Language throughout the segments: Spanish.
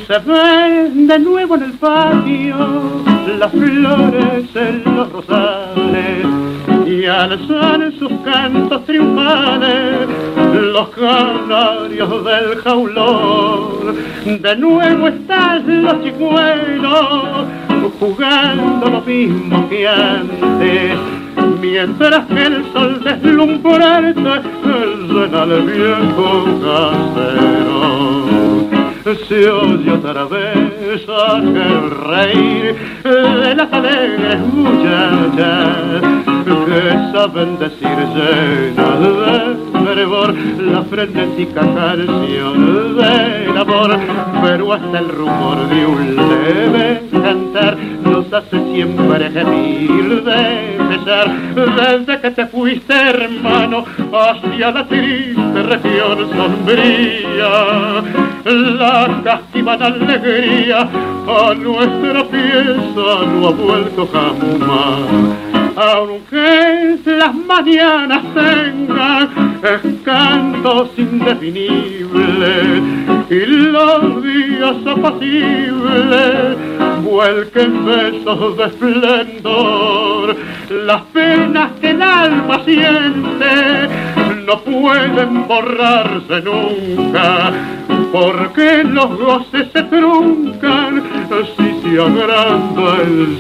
Se ven de nuevo en el patio las flores en los rosales y alzan sus cantos triunfales los canarios del jaulón. De nuevo están los chicuelos jugando lo mismo que antes, mientras que el sol deslumbrante llena el viejo casero. Se oye otra vez aquel reír de las alegres muchachas que saben decir llenas de fervor la frenética canción del amor, pero hasta el rumor de un leve cantar nos hace siempre gemir de pesar. Desde que te fuiste, hermano, hacia la triste región sombría, la castigada alegría a nuestra pieza no ha vuelto jamás. Aunque las mañanas tengan cantos indefinibles y los días apacibles vuelquen besos de esplendor, las penas que el alma siente no pueden borrarse nunca, porque los goces se truncan si se agranda el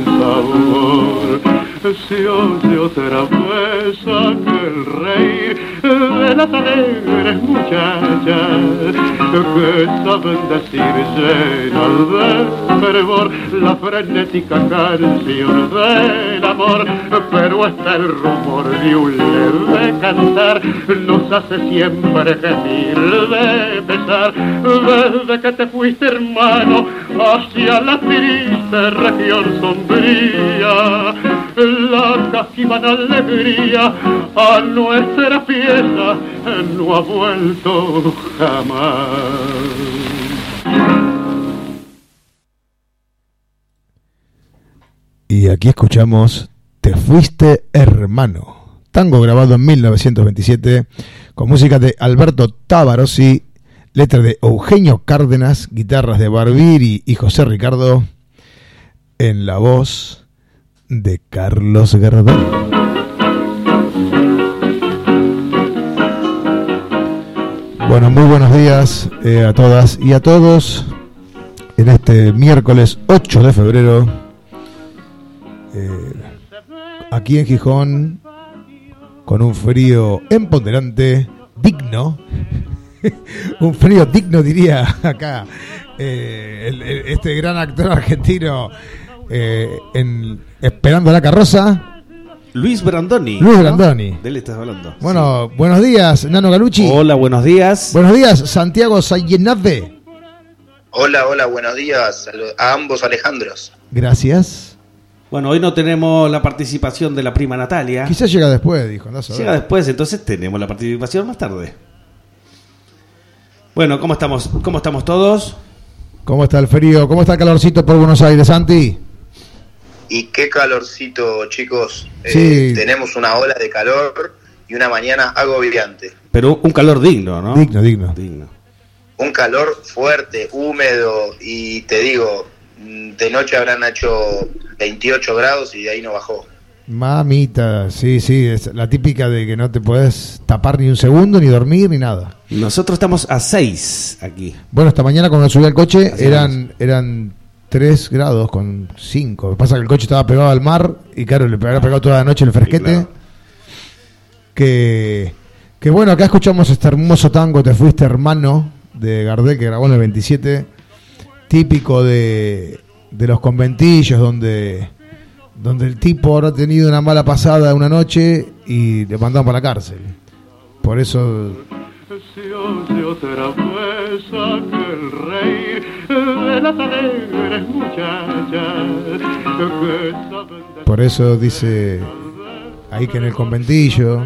sinsabor. Se oye otra vez aquel reír de las alegres muchachas que saben decir llenas de fervor la frenética canción del amor, pero hasta el rumor de un leve cantar nos hace siempre gemir de pesar. Desde que te fuiste, hermano, hacia la triste región sombría, la casquivana alegría a nuestra pieza no ha vuelto jamás. Y aquí escuchamos Te fuiste, hermano, tango grabado en 1927 con música de Alberto Tabarossi, letra de Eugenio Cárdenas, guitarras de Barbieri y José Ricardo, en la voz de Carlos Gardel. Bueno, muy buenos días a todas y a todos en este miércoles 8 de febrero, aquí en Gijón, con un frío empoderante, digno, un frío digno diría acá este gran actor argentino Esperando la carroza, Luis Brandoni. Luis Brandoni. De él estás hablando. Bueno, sí. Buenos días, Nano Galucci. Hola, buenos días. Buenos días, Santiago Sayenave. Hola, buenos días a ambos Alejandros. Gracias. Bueno, hoy no tenemos la participación de la prima Natalia. Quizás llega después, dijo. No llega después, entonces tenemos la participación más tarde. Bueno, ¿cómo estamos? ¿Cómo estamos todos? ¿Cómo está el frío? ¿Cómo está el calorcito por Buenos Aires, Santi? Y qué calorcito, chicos. Sí. Tenemos una ola de calor y una mañana agobiante. Pero un calor digno, ¿no? Digno. Un calor fuerte, húmedo, y te digo, de noche habrán hecho 28 grados y de ahí no bajó. Mamita, sí, es la típica de que no te podés tapar ni un segundo, ni dormir, ni nada. Nosotros estamos a 6 aquí. Bueno, esta mañana cuando subí al coche eran 3 grados con 5. Lo que pasa es que el coche estaba pegado al mar y claro, le había pegado toda la noche el fresquete. Sí, claro. Que bueno, acá escuchamos este hermoso tango Te fuiste, hermano, de Gardel, que grabó en el 27, típico de los conventillos donde el tipo habrá tenido una mala pasada una noche y le mandaron para la cárcel. Por eso... Por eso dice ahí que en el conventillo.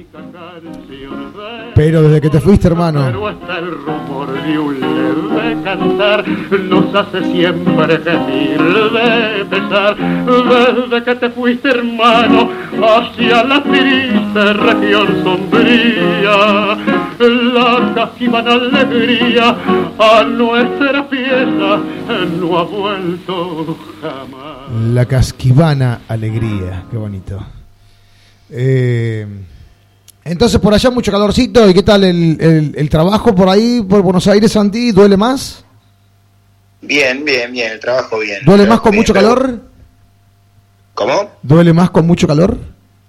Pero desde que te fuiste, hermano. Pero hasta el rumor de un leve cantar nos hace siempre gemir de pesar. Desde que te fuiste, hermano, hacia la triste región sombría, la casquivana alegría a nuestra fiesta no ha vuelto jamás. La casquivana alegría, qué bonito. Entonces por allá mucho calorcito. ¿Y qué tal el trabajo por ahí, por Buenos Aires, Santi? ¿Duele más? Bien, el trabajo bien. ¿Duele más con mucho calor? ¿Cómo? ¿Duele más con mucho calor?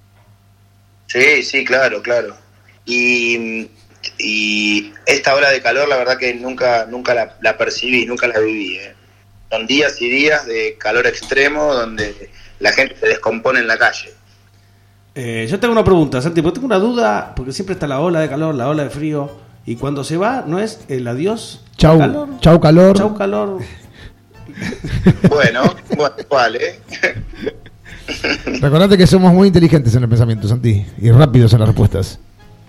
Sí, claro. Y esta ola de calor, la verdad que nunca la percibí, nunca la viví. Son días y días de calor extremo donde la gente se descompone en la calle. Yo tengo una pregunta, Santi, porque tengo una duda, porque siempre está la ola de calor, la ola de frío, y cuando se va, ¿no es el adiós? Chau calor. Chau calor. Bueno, vale. Recordate que somos muy inteligentes en el pensamiento, Santi, y rápidos en las respuestas.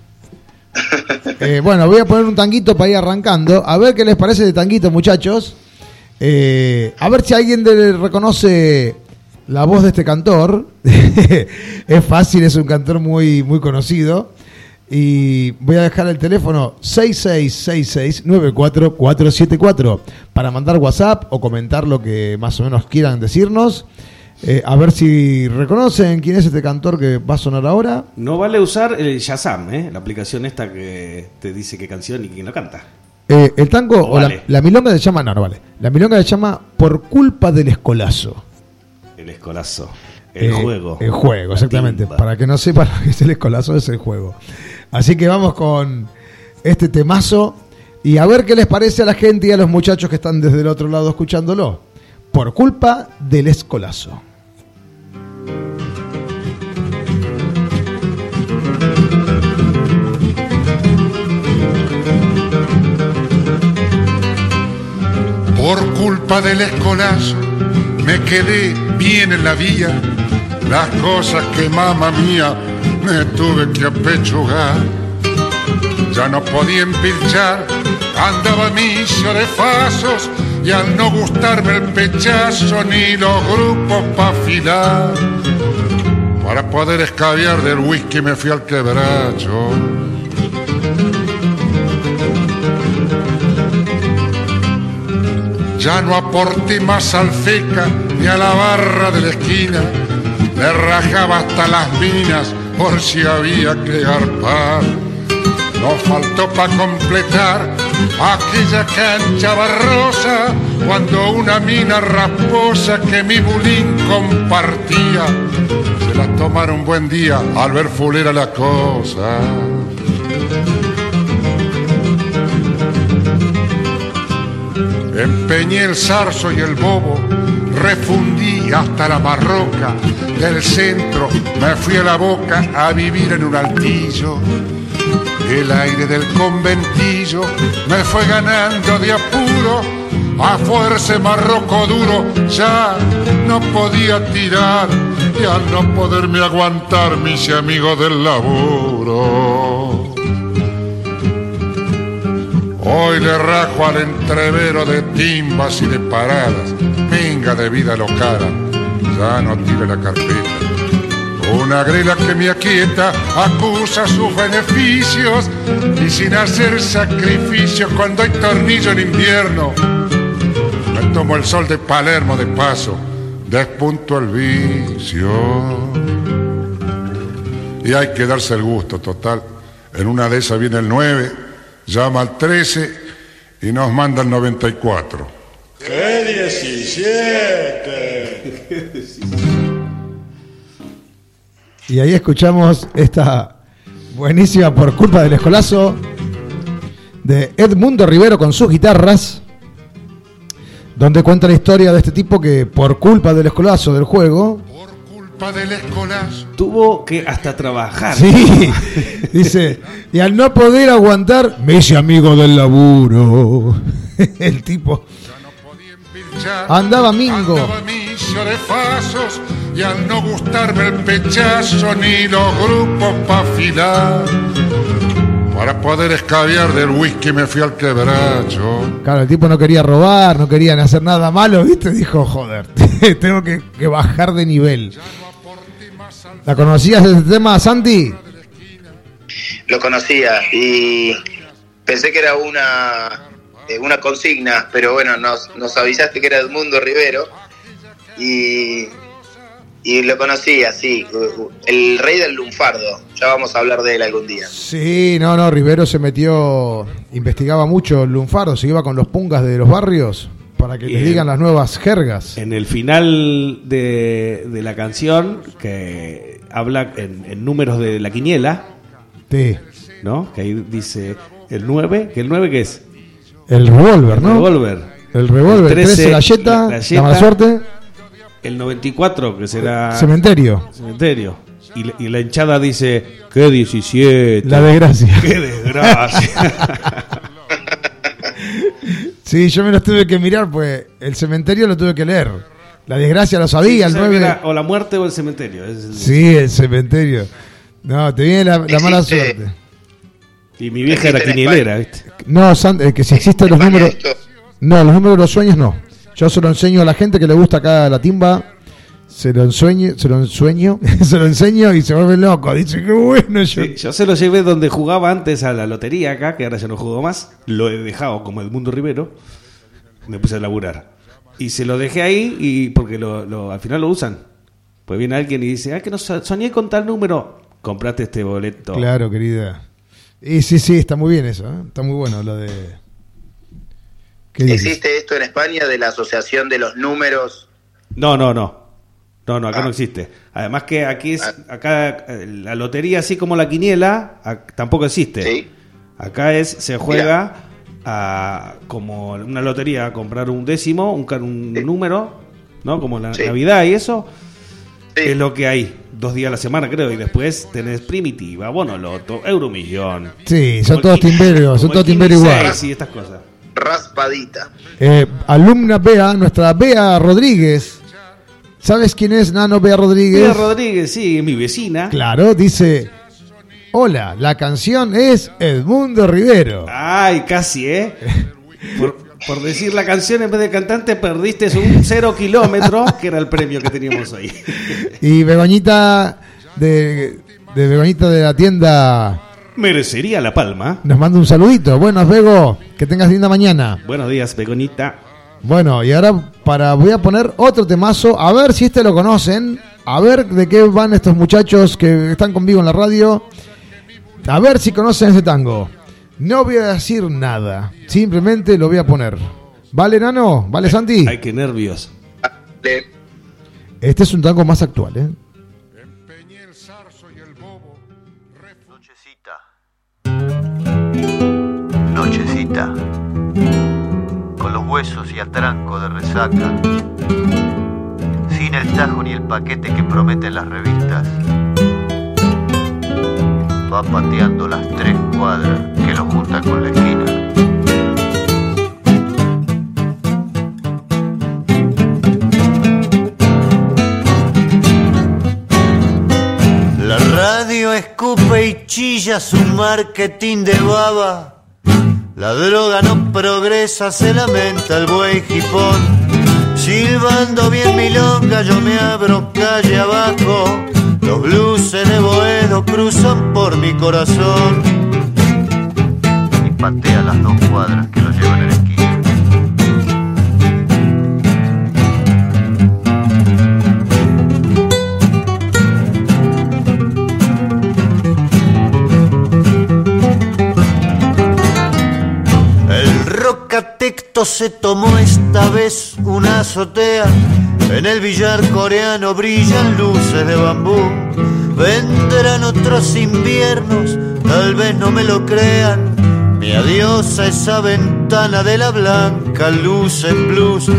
Bueno, voy a poner un tanguito para ir arrancando. A ver qué les parece de tanguito, muchachos. A ver si alguien reconoce la voz de este cantor. Es fácil, es un cantor muy, muy conocido. Y voy a dejar el teléfono 6666-94474 para mandar WhatsApp o comentar lo que más o menos quieran decirnos. A ver si reconocen quién es este cantor que va a sonar ahora. No vale usar el Shazam, la aplicación esta que te dice qué canción y quién lo canta. El tango no vale. La milonga se llama... No vale. La milonga se llama Por culpa del escolazo. El escolazo. El juego. El juego, exactamente. Para que no sepa lo que es el escolazo, es el juego. Así que vamos con este temazo y a ver qué les parece a la gente y a los muchachos que están desde el otro lado escuchándolo. Por culpa del escolazo. Por culpa del escolazo me quedé bien en la vía, las cosas que mamá mía me tuve que apechugar. Ya no podía empilchar, andaba misio de fasos y al no gustarme el pechazo ni los grupos pa' afilar. Para poder escabiar del whisky me fui al quebracho. Ya no aporté más al feca ni a la barra de la esquina. Le rajaba hasta las minas por si había que garpar. No faltó pa' completar aquella cancha barrosa cuando una mina rasposa que mi bulín compartía se la tomaron un buen día al ver fulera la cosa. Empeñé el zarzo y el bobo, refundí hasta la Marroca, del centro me fui a la Boca a vivir en un altillo. El aire del conventillo me fue ganando de apuro, a fuerza de marroco duro ya no podía tirar, y al no poderme aguantar mis amigos del laburo. Hoy le rajo al entrevero de timbas y de paradas, venga de vida locara, ya no tire la carpeta. Una grela que me aquieta acusa sus beneficios y sin hacer sacrificios cuando hay tornillo en invierno. Me tomo el sol de Palermo de paso, despunto el vicio. Y hay que darse el gusto, total. En una de esas viene el 9, llama al 13 y nos manda el 94. ¡Qué 17! Y ahí escuchamos esta buenísima Por culpa del escolazo de Edmundo Rivero con sus guitarras, donde cuenta la historia de este tipo que por culpa del escolazo del juego, por culpa del escolazo, tuvo que hasta trabajar. Sí, dice, y al no poder aguantar, me hice amigo del laburo. El tipo andaba mingo. Andaba misio de fasos y al no gustarme el pechazo ni los grupos pa' afilar. Para poder escabiar del whisky me fui al quebracho. Claro, el tipo no quería robar, no quería hacer nada malo, ¿viste? Dijo, joder, tengo que bajar de nivel. ¿La conocías este tema, Santi? Lo conocía y pensé que era una consigna, pero bueno, nos avisaste que era Edmundo Rivero y lo conocía, sí, el rey del lunfardo. Ya vamos a hablar de él algún día. Sí, no, Rivero se metió, investigaba mucho el lunfardo, se iba con los pungas de los barrios para que les digan las nuevas jergas. En el final de la canción, que habla en números de la quiniela, Sí. ¿no? Que ahí dice el 9, ¿que el 9 qué es? El revólver, ¿no? El revólver, 13 la yeta, la mala suerte. El 94, que será Cementerio. Y la hinchada dice, ¿qué 17? La desgracia. ¡Qué desgracia! Sí, yo me los tuve que mirar, pues el cementerio lo tuve que leer. La desgracia lo sabía, Sí, el 9. o la muerte o el cementerio. Sí, el cementerio. No, te viene la mala suerte. Y mi vieja era quinielera, ¿viste? No, que si existen los números. No, los números de los sueños no. Yo se lo enseño a la gente que le gusta acá la timba. Se lo enseño y se vuelve loco. Dice, qué bueno. Yo se lo llevé donde jugaba antes a la lotería acá, que ahora ya no juego más. Lo he dejado como Edmundo Rivero. Me puse a laburar. Y se lo dejé ahí y porque al final lo usan. Pues viene alguien y dice, que no soñé con tal número. Compraste este boleto. Claro, querida. Y sí, está muy bien eso, ¿eh? Está muy bueno lo de... ¿Existe esto en España de la asociación de los números? No, acá no existe. Además que acá la lotería, así como la quiniela, tampoco existe. ¿Sí? Acá se juega como una lotería, a comprar un décimo, un número, ¿no? Como la Navidad y eso. Sí. Es lo que hay 2 días a la semana, creo, y después tenés primitiva, bonoloto, euromillón. Sí, son todos timberos, igual. Sí, estas cosas. Raspadita. Alumna Bea, nuestra Bea Rodríguez. ¿Sabes quién es Nano Bea Rodríguez? Bea Rodríguez, sí, mi vecina. Claro, dice: hola, la canción es Edmundo Rivero. Ay, casi, Por decir la canción en vez de cantante perdiste un 0 kilómetros, que era el premio que teníamos hoy. Y Begoñita de Begoñita de la tienda Merecería La Palma. nos manda un saludito. Buenas, Bego, que tengas linda mañana. Buenos días, Begoñita. Bueno, y ahora voy a poner otro temazo, a ver si lo conocen, a ver de qué van estos muchachos que están conmigo en la radio, a ver si conocen ese tango. No voy a decir nada, simplemente lo voy a poner. ¿Vale, Nano? ¿Vale, Santi? Ay, qué nervios. Este es un tango más actual, Empeñé el zarzo y el bobo. Nochecita, con los huesos y atranco de resaca, sin el tajo ni el paquete que prometen las revistas, va pateando las 3 cuadras que lo juntan con la esquina. La radio escupe y chilla su marketing de baba. La droga no progresa, se lamenta el buey jipón. Silbando bien milonga, yo me abro calle abajo. Los blues de Boedo cruzan por mi corazón. Y patea las 2 cuadras que lo llevan en la esquina. Rocatecto se tomó esta vez una azotea. En el billar coreano brillan luces de bambú. Vendrán otros inviernos, tal vez no me lo crean. Mi adiós a esa ventana de la blanca luz en blues.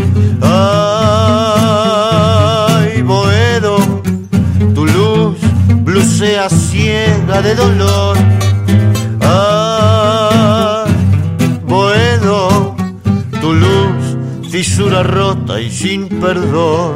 Ay, Boedo, tu luz blusea ciega de dolor. Boedo, tu luz, fisura rota y sin perdón.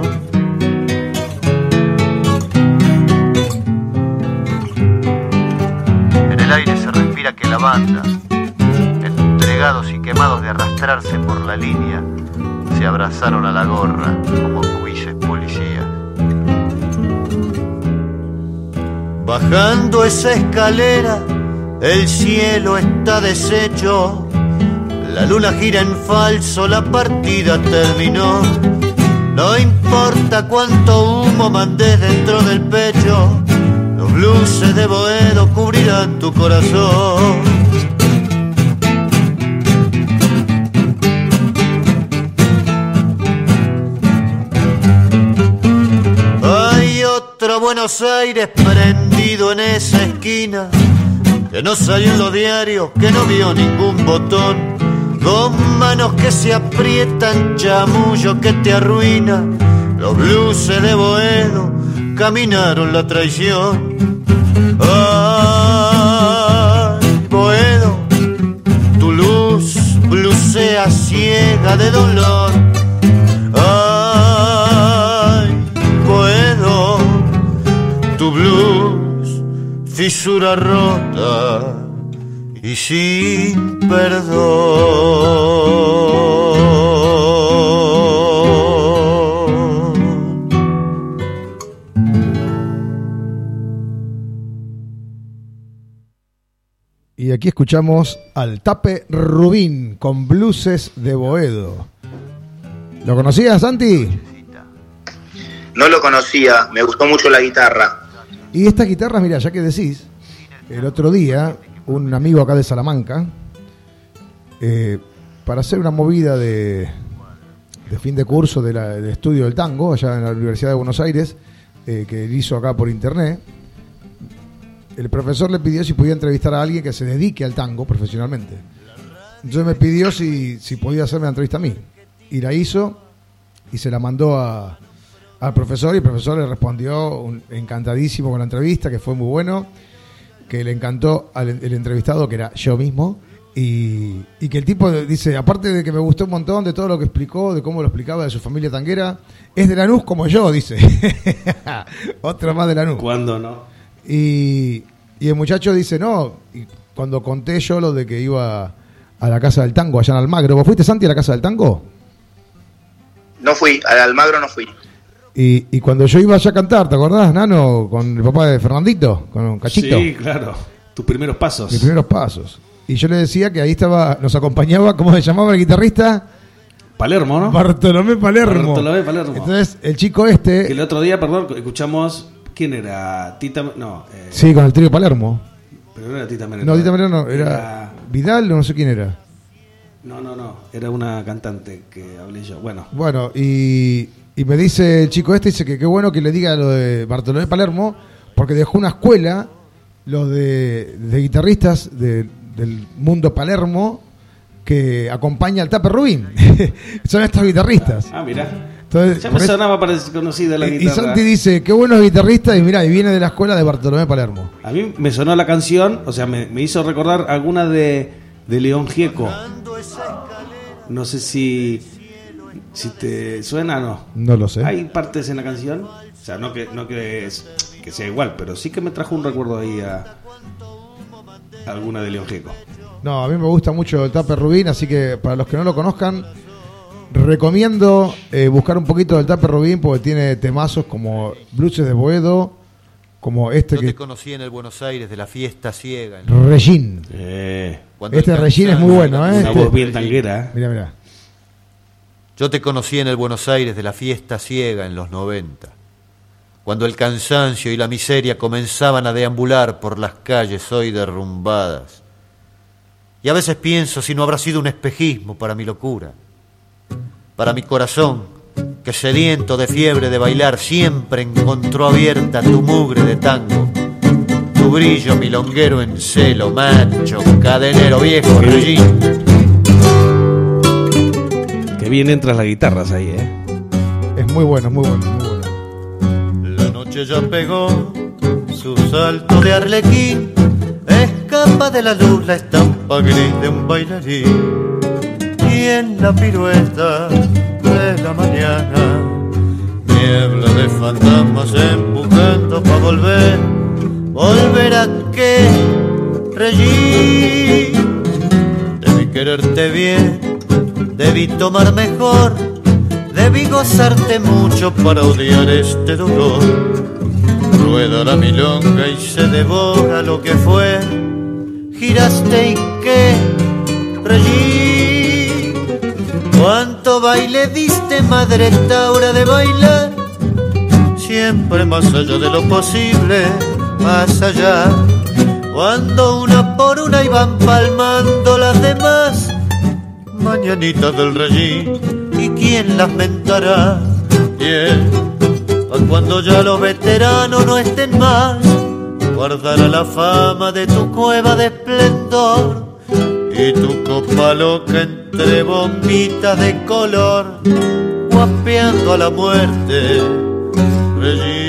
En el aire se respira que la banda, entregados y quemados de arrastrarse por la línea, se abrazaron a la gorra como cuises policías. Bajando esa escalera, el cielo está deshecho, la luna gira en falso, la partida terminó. No importa cuánto humo mandes dentro del pecho, los blues de Boedo cubrirán tu corazón. Hay otro Buenos Aires prendido en esa esquina, que no salió en los diarios, que no vio ningún botón. Dos manos que se aprietan, chamullo que te arruina. Los blues de Boedo caminaron la traición. Ay, Boedo, tu luz blusea ciega de dolor. Ay, Boedo, tu blues fisura rota y sin perdón. Y aquí escuchamos al Tape Rubín con Blues de Boedo. ¿Lo conocías, Santi? No lo conocía, me gustó mucho la guitarra. Y estas guitarras, mira, ya que decís, el otro día un amigo acá de Salamanca, para hacer una movida de fin de curso de estudio del tango, allá en la Universidad de Buenos Aires, que él hizo acá por internet, el profesor le pidió si podía entrevistar a alguien que se dedique al tango profesionalmente. Entonces me pidió si podía hacerme la entrevista a mí. Y la hizo y se la mandó al profesor, y el profesor le respondió encantadísimo con la entrevista, que fue muy bueno, que le encantó el entrevistado, que era yo mismo, y que el tipo dice, aparte de que me gustó un montón de todo lo que explicó, de cómo lo explicaba de su familia tanguera, es de Lanús como yo, dice. Otro más de Lanús. ¿Cuándo no? Y el muchacho dice, no, y cuando conté yo lo de que iba a la Casa del Tango allá en Almagro, ¿vos fuiste, Santi, a la Casa del Tango? No fui, al Almagro no fui. Y cuando yo iba allá a cantar, ¿te acordás, Nano? Con el papá de Fernandito, con Cachito. Sí, claro. Tus primeros pasos. Mis primeros pasos. Y yo le decía que ahí estaba, nos acompañaba, ¿cómo se llamaba el guitarrista? Palermo, ¿no? Bartolomé Palermo. Bartolomé Palermo. Entonces, el chico este... Que el otro día, perdón, escuchamos... ¿Quién era? Tita... No. Sí, con el trío Palermo. Pero no era Tita Merelo. No, Tita Merelo no. Era Vidal, no sé quién era. No. Era una cantante que hablé yo. Bueno, y me dice el chico este, dice que qué bueno que le diga lo de Bartolomé Palermo, porque dejó una escuela, los de guitarristas del mundo Palermo, que acompaña al Tape Rubín. Son estos guitarristas. Mira. Entonces, ya me sonaba conocida la guitarra. Y Santi dice, qué buenos guitarristas, y mirá, y viene de la escuela de Bartolomé Palermo. A mí me sonó la canción, o sea, me hizo recordar alguna de León Gieco. No sé si te suena o no. No lo sé. Hay partes en la canción, o sea, no que sea igual, pero sí que me trajo un recuerdo ahí a alguna de León Gieco. No, a mí me gusta mucho el Tape Rubín, así que para los que no lo conozcan, recomiendo buscar un poquito del Tape Rubín, porque tiene temazos como Blues de Boedo, como este. Yo te conocí en el Buenos Aires de la fiesta ciega. Regín. Este Regín es muy bueno, Una voz bien tanguera. Mira. Yo te conocí en el Buenos Aires de la fiesta ciega en los 90, cuando el cansancio y la miseria comenzaban a deambular por las calles hoy derrumbadas. Y a veces pienso si no habrá sido un espejismo para mi locura, para mi corazón, que sediento de fiebre de bailar siempre encontró abierta tu mugre de tango, tu brillo milonguero en celo, macho, cadenero viejo, Regín. Que bien entran las guitarras ahí, Es muy bueno, muy bueno, muy bueno. La noche ya pegó su salto de arlequín, escapa de la luz la estampa gris de un bailarín, y en la pirueta de la mañana, niebla de fantasmas empujando pa' volver a qué, Regín. Debí quererte bien, debí tomar mejor, debí gozarte mucho para odiar este dolor. Rueda la milonga y se devora lo que fue, giraste y que reí. Cuánto baile diste, madre Taura, de bailar, siempre más allá de lo posible, más allá. Cuando una por una iban palmando las demás mañanitas del rey, ¿y quién las mentará? ¿Quién? Cuando ya los veteranos no estén más, guardará la fama de tu cueva de esplendor y tu copa loca entre bombitas de color, guapeando a la muerte, rey.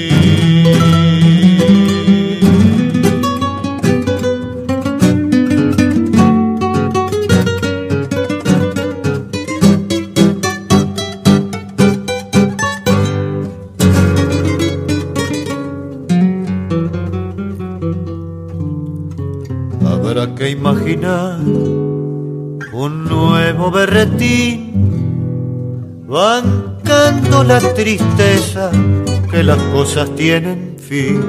Habrá que imaginar un nuevo berretín, bancando la tristeza que las cosas tienen fin.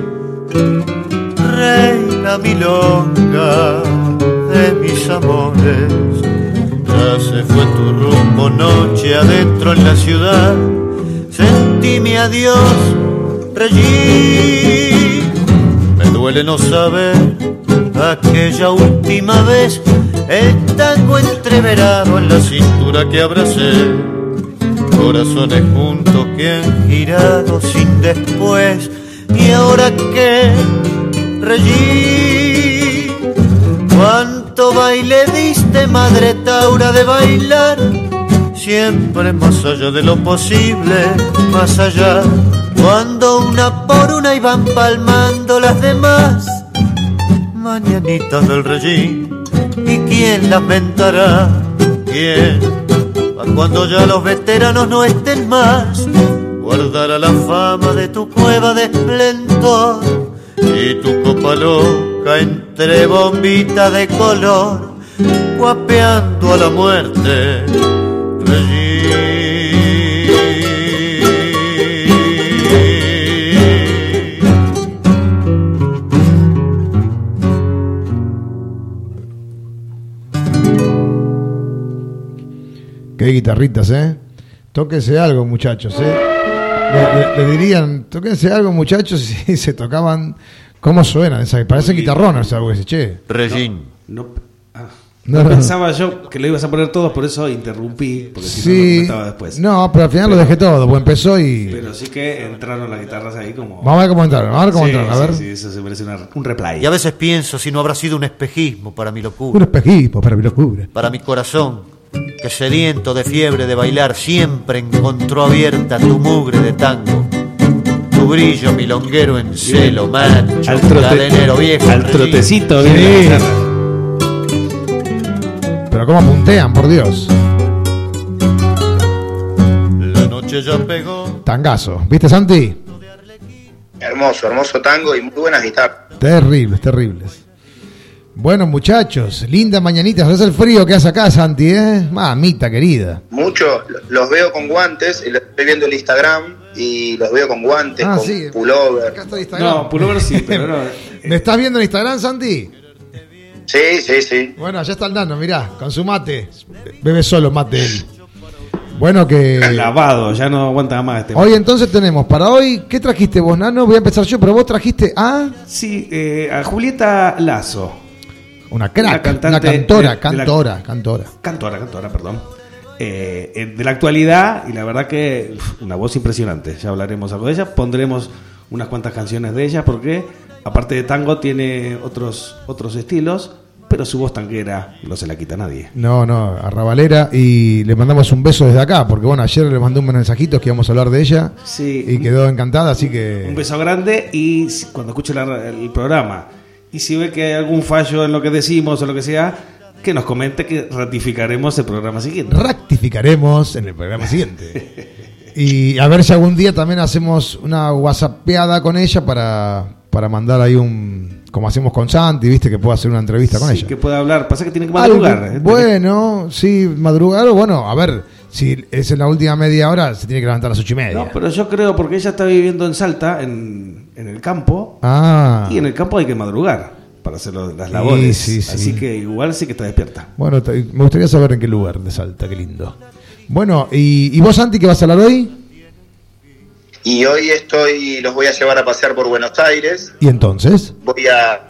Reina milonga de mis amores, ya se fue tu rumbo noche adentro en la ciudad. Sentí mi adiós, rey. Me duele no saber aquella última vez, el tango entreverado en la cintura que abracé, corazones juntos que han girado sin después. Y ahora que reí, cuánto baile diste, madre Taura, de bailar, siempre más allá de lo posible, más allá. Cuando una por una iban palmando las demás mañanitas del rey, ¿y quién las mentará? ¿Quién? Cuando ya los veteranos no estén más, guardará la fama de tu cueva de esplendor y tu copa loca entre bombitas de color, guapeando a la muerte, rey. Qué guitarritas, Tóquense algo, muchachos, Le dirían, tóquense algo, muchachos, si se tocaban. ¿Cómo suenan? Parecen guitarrones, algo así, che. Regín. No No. pensaba yo que lo ibas a poner todos, por eso interrumpí, porque si no lo comentaba después. No, pero al final lo dejé todo, pues empezó y... Pero sí que entraron las guitarras ahí como... Vamos a ver cómo entraron, a ver. Sí, eso se merece un replay. Y a veces pienso si no habrá sido un espejismo para mi locura. Un espejismo para mi locura. Para mi corazón, que sediento de fiebre de bailar, siempre encontró abierta tu mugre de tango. Tu brillo milonguero en celo, macho, cadenero viejo. Al trotecito, sí. Viene la guitarra. Pero cómo puntean, por Dios. La noche ya pegó. Tangazo, ¿viste, Santi? Hermoso, hermoso tango y muy buenas guitarras. Terribles. Bueno, muchachos, linda mañanita. ¿Sabes el frío que hace acá, Santi, Mamita querida. Mucho, los veo con guantes, estoy viendo el Instagram y los veo con guantes, con pullover. Acá está el Instagram. No, pullover sí, pero no. ¿Me estás viendo en Instagram, Santi? Sí. Bueno, allá está el nano, mirá, con su mate. Bebe solo mate él. Bueno, que... Lavado, ya no aguanta más este. Hoy entonces tenemos, para hoy, ¿qué trajiste vos, nano? Voy a empezar yo, pero vos trajiste a... Sí, a Julieta Lazo. Una crack, una cantora. Cantora, perdón. De la actualidad, y la verdad que una voz impresionante. Ya hablaremos algo de ella. Pondremos unas cuantas canciones de ella, porque aparte de tango tiene otros estilos, pero su voz tanguera no se la quita a nadie. No, arrabalera, y le mandamos un beso desde acá, porque bueno, ayer le mandé un mensajito que íbamos a hablar de ella, sí, y quedó encantada, así que... Un beso grande, y cuando escuche el programa, y si ve que hay algún fallo en lo que decimos o lo que sea, que nos comente, que ratificaremos el programa siguiente. Ratificaremos en el programa siguiente. Y a ver si algún día también hacemos una whatsappeada con ella para mandar ahí como hacemos con Santi, viste, que pueda hacer una entrevista con ella. Que pueda hablar, pasa que tiene que madrugar. Bueno, sí, madrugar, o bueno, a ver, si es en la última media hora, se tiene que levantar a las 8:30. No, pero yo creo, porque ella está viviendo en Salta, en el campo, y en el campo hay que madrugar para hacer las labores. Sí. Así que igual sí que está despierta. Bueno, me gustaría saber en qué lugar de Salta, qué lindo. Bueno, ¿y vos, Santi, qué vas a hablar hoy? Y hoy los voy a llevar a pasear por Buenos Aires. ¿Y entonces? Voy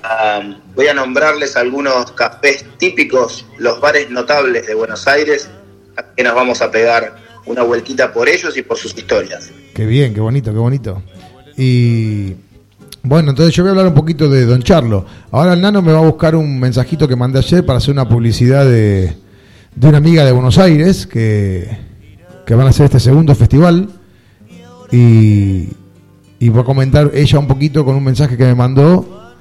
a nombrarles algunos cafés típicos, los bares notables de Buenos Aires, que nos vamos a pegar una vueltita por ellos y por sus historias. Qué bien, qué bonito, qué bonito. Y bueno, entonces yo voy a hablar un poquito de Don Charlo. Ahora el Nano me va a buscar un mensajito que mandé ayer para hacer una publicidad de una amiga de Buenos Aires que van a hacer este segundo festival. Y voy a comentar ella un poquito con un mensaje que me mandó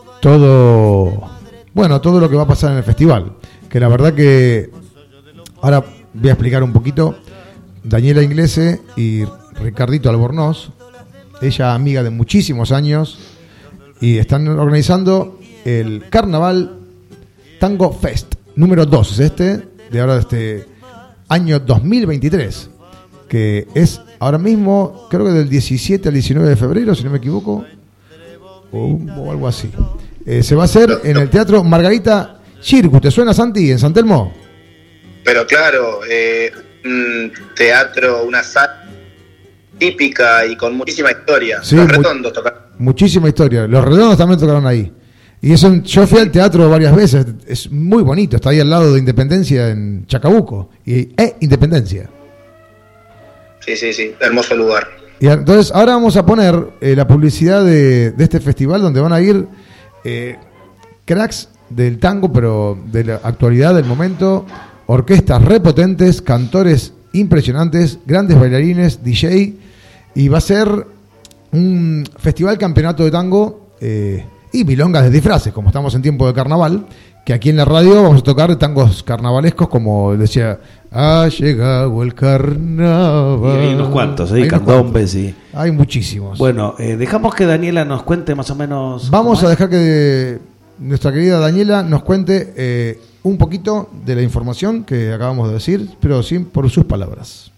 todo lo que va a pasar en el festival. Que la verdad que ahora voy a explicar un poquito. Daniela Inglese y Ricardito Albornoz, ella amiga de muchísimos años, y están organizando el Carnaval Tango Fest número 2, es de ahora de este año 2023, que es ahora mismo, creo que del 17 al 19 de febrero, si no me equivoco, o algo así. Se va a hacer en el Teatro Margarita Circus. ¿Te suena, Santi, en San Telmo? Pero claro, un teatro, una sala típica y con muchísima historia. Sí, Los Redondos tocaron. Muchísima historia. Los Redondos también tocaron ahí. Y yo fui al teatro varias veces. Es muy bonito. Está ahí al lado de Independencia en Chacabuco. Independencia. Sí. Hermoso lugar. Y entonces ahora vamos a poner la publicidad de este festival donde van a ir cracks del tango, pero de la actualidad, del momento. Orquestas repotentes, cantores impresionantes, grandes bailarines, DJ, y va a ser un festival campeonato de tango y milongas de disfraces, como estamos en tiempo de carnaval, que aquí en la radio vamos a tocar tangos carnavalescos, como decía, ha llegado el carnaval. Y hay unos cuantos, candombes y... Hay muchísimos. Bueno, dejamos que Daniela nos cuente más o menos... Vamos a dejar que nuestra querida Daniela nos cuente un poquito de la información que acabamos de decir, pero sí por sus palabras.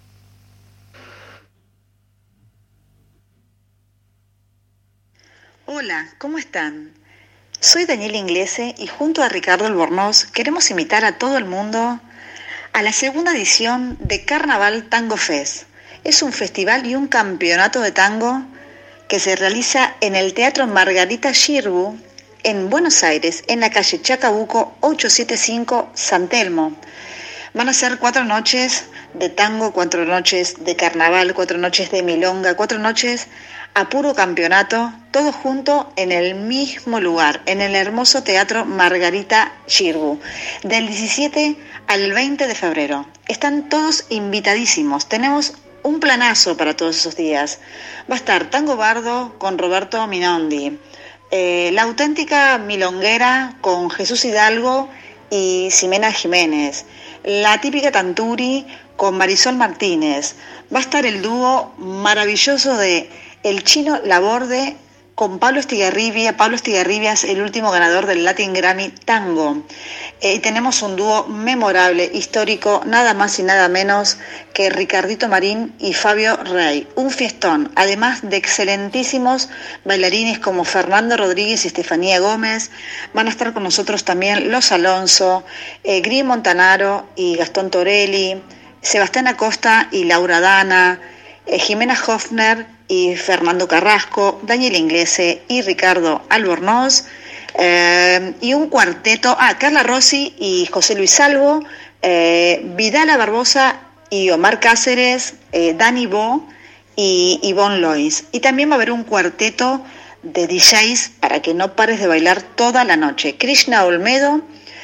Hola, ¿cómo están? Soy Daniela Inglese y junto a Ricardo Albornoz queremos invitar a todo el mundo a la segunda edición de Carnaval Tango Fest. Es un festival y un campeonato de tango que se realiza en el Teatro Margarita Xirgu en Buenos Aires, en la calle Chacabuco 875, San Telmo. Van a ser 4 noches de tango, 4 noches de carnaval, 4 noches de milonga, 4 noches a puro campeonato, todo junto en el mismo lugar, en el hermoso Teatro Margarita Xirgu, del 17 al 20 de febrero. Están todos invitadísimos, tenemos un planazo para todos esos días. Va a estar Tango Bardo con Roberto Minondi, la auténtica milonguera con Jesús Hidalgo y Ximena Jiménez, la típica Tanturi con Marisol Martínez. Va a estar el dúo maravilloso de El Chino Laborde con Pablo Estigarribia. Pablo Estigarribia es el último ganador del Latin Grammy Tango. Y tenemos un dúo memorable, histórico, nada más y nada menos que Ricardito Marín y Fabio Rey. Un fiestón, además de excelentísimos bailarines como Fernando Rodríguez y Estefanía Gómez. Van a estar con nosotros también Los Alonso, Gris Montanaro y Gastón Torelli, Sebastián Acosta y Laura Dana, Jimena Hofner y Fernando Carrasco, Daniel Inglese y Ricardo Albornoz, y un cuarteto, Carla Rossi y José Luis Salvo, Vidala Barbosa y Omar Cáceres, Dani Bo y Ivonne Lois. Y también va a haber un cuarteto de DJs para que no pares de bailar toda la noche. Krishna Olmedo,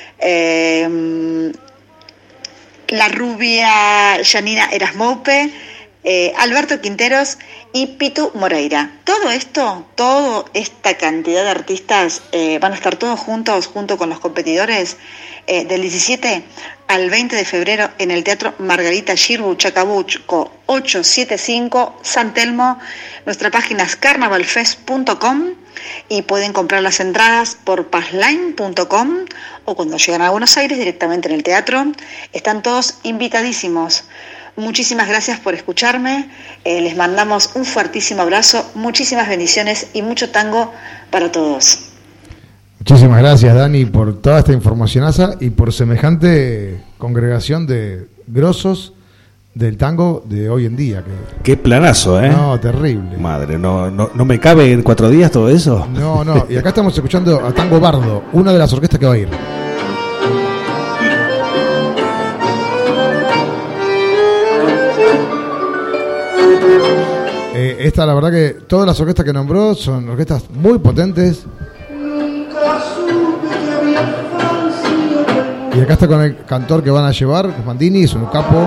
la rubia Janina Erasmope, Alberto Quinteros y Pitu Moreira. Todo esto, toda esta cantidad de artistas van a estar todos juntos, junto con los competidores, del 17 al 20 de febrero en el Teatro Margarita Xirgu, Chacabuco 875, San Telmo. Nuestra página es carnavalfest.com y pueden comprar las entradas por passline.com o cuando llegan a Buenos Aires directamente en el teatro. Están todos invitadísimos. Muchísimas gracias por escucharme, les mandamos un fuertísimo abrazo, muchísimas bendiciones y mucho tango para todos. Muchísimas gracias, Dani, por toda esta informacionaza y por semejante congregación de grosos del tango de hoy en día. Qué planazo, ¿eh? No, terrible. Madre, no me cabe en 4 días todo eso. No, y acá estamos escuchando a Tango Bardo, una de las orquestas que va a ir. Esta, la verdad que todas las orquestas que nombró son orquestas muy potentes. Y acá está con el cantor que van a llevar, Mandini, es un capo.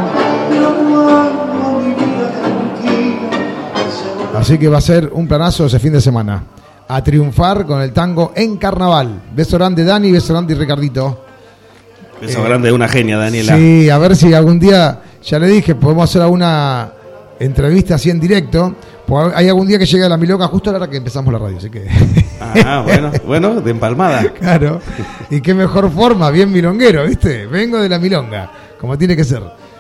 Así que va a ser un planazo ese fin de semana. A triunfar con el tango en carnaval. Beso grande, Dani, beso grande, Ricardito. Beso grande de una genia, Daniela. Sí, a ver si algún día, ya le dije, podemos hacer alguna entrevista así en directo. Pues hay algún día que llegue a la milonga justo a la hora que empezamos la radio, así que... bueno, de empalmada. Claro, y qué mejor forma, bien milonguero, ¿viste? Vengo de la milonga, como tiene que ser.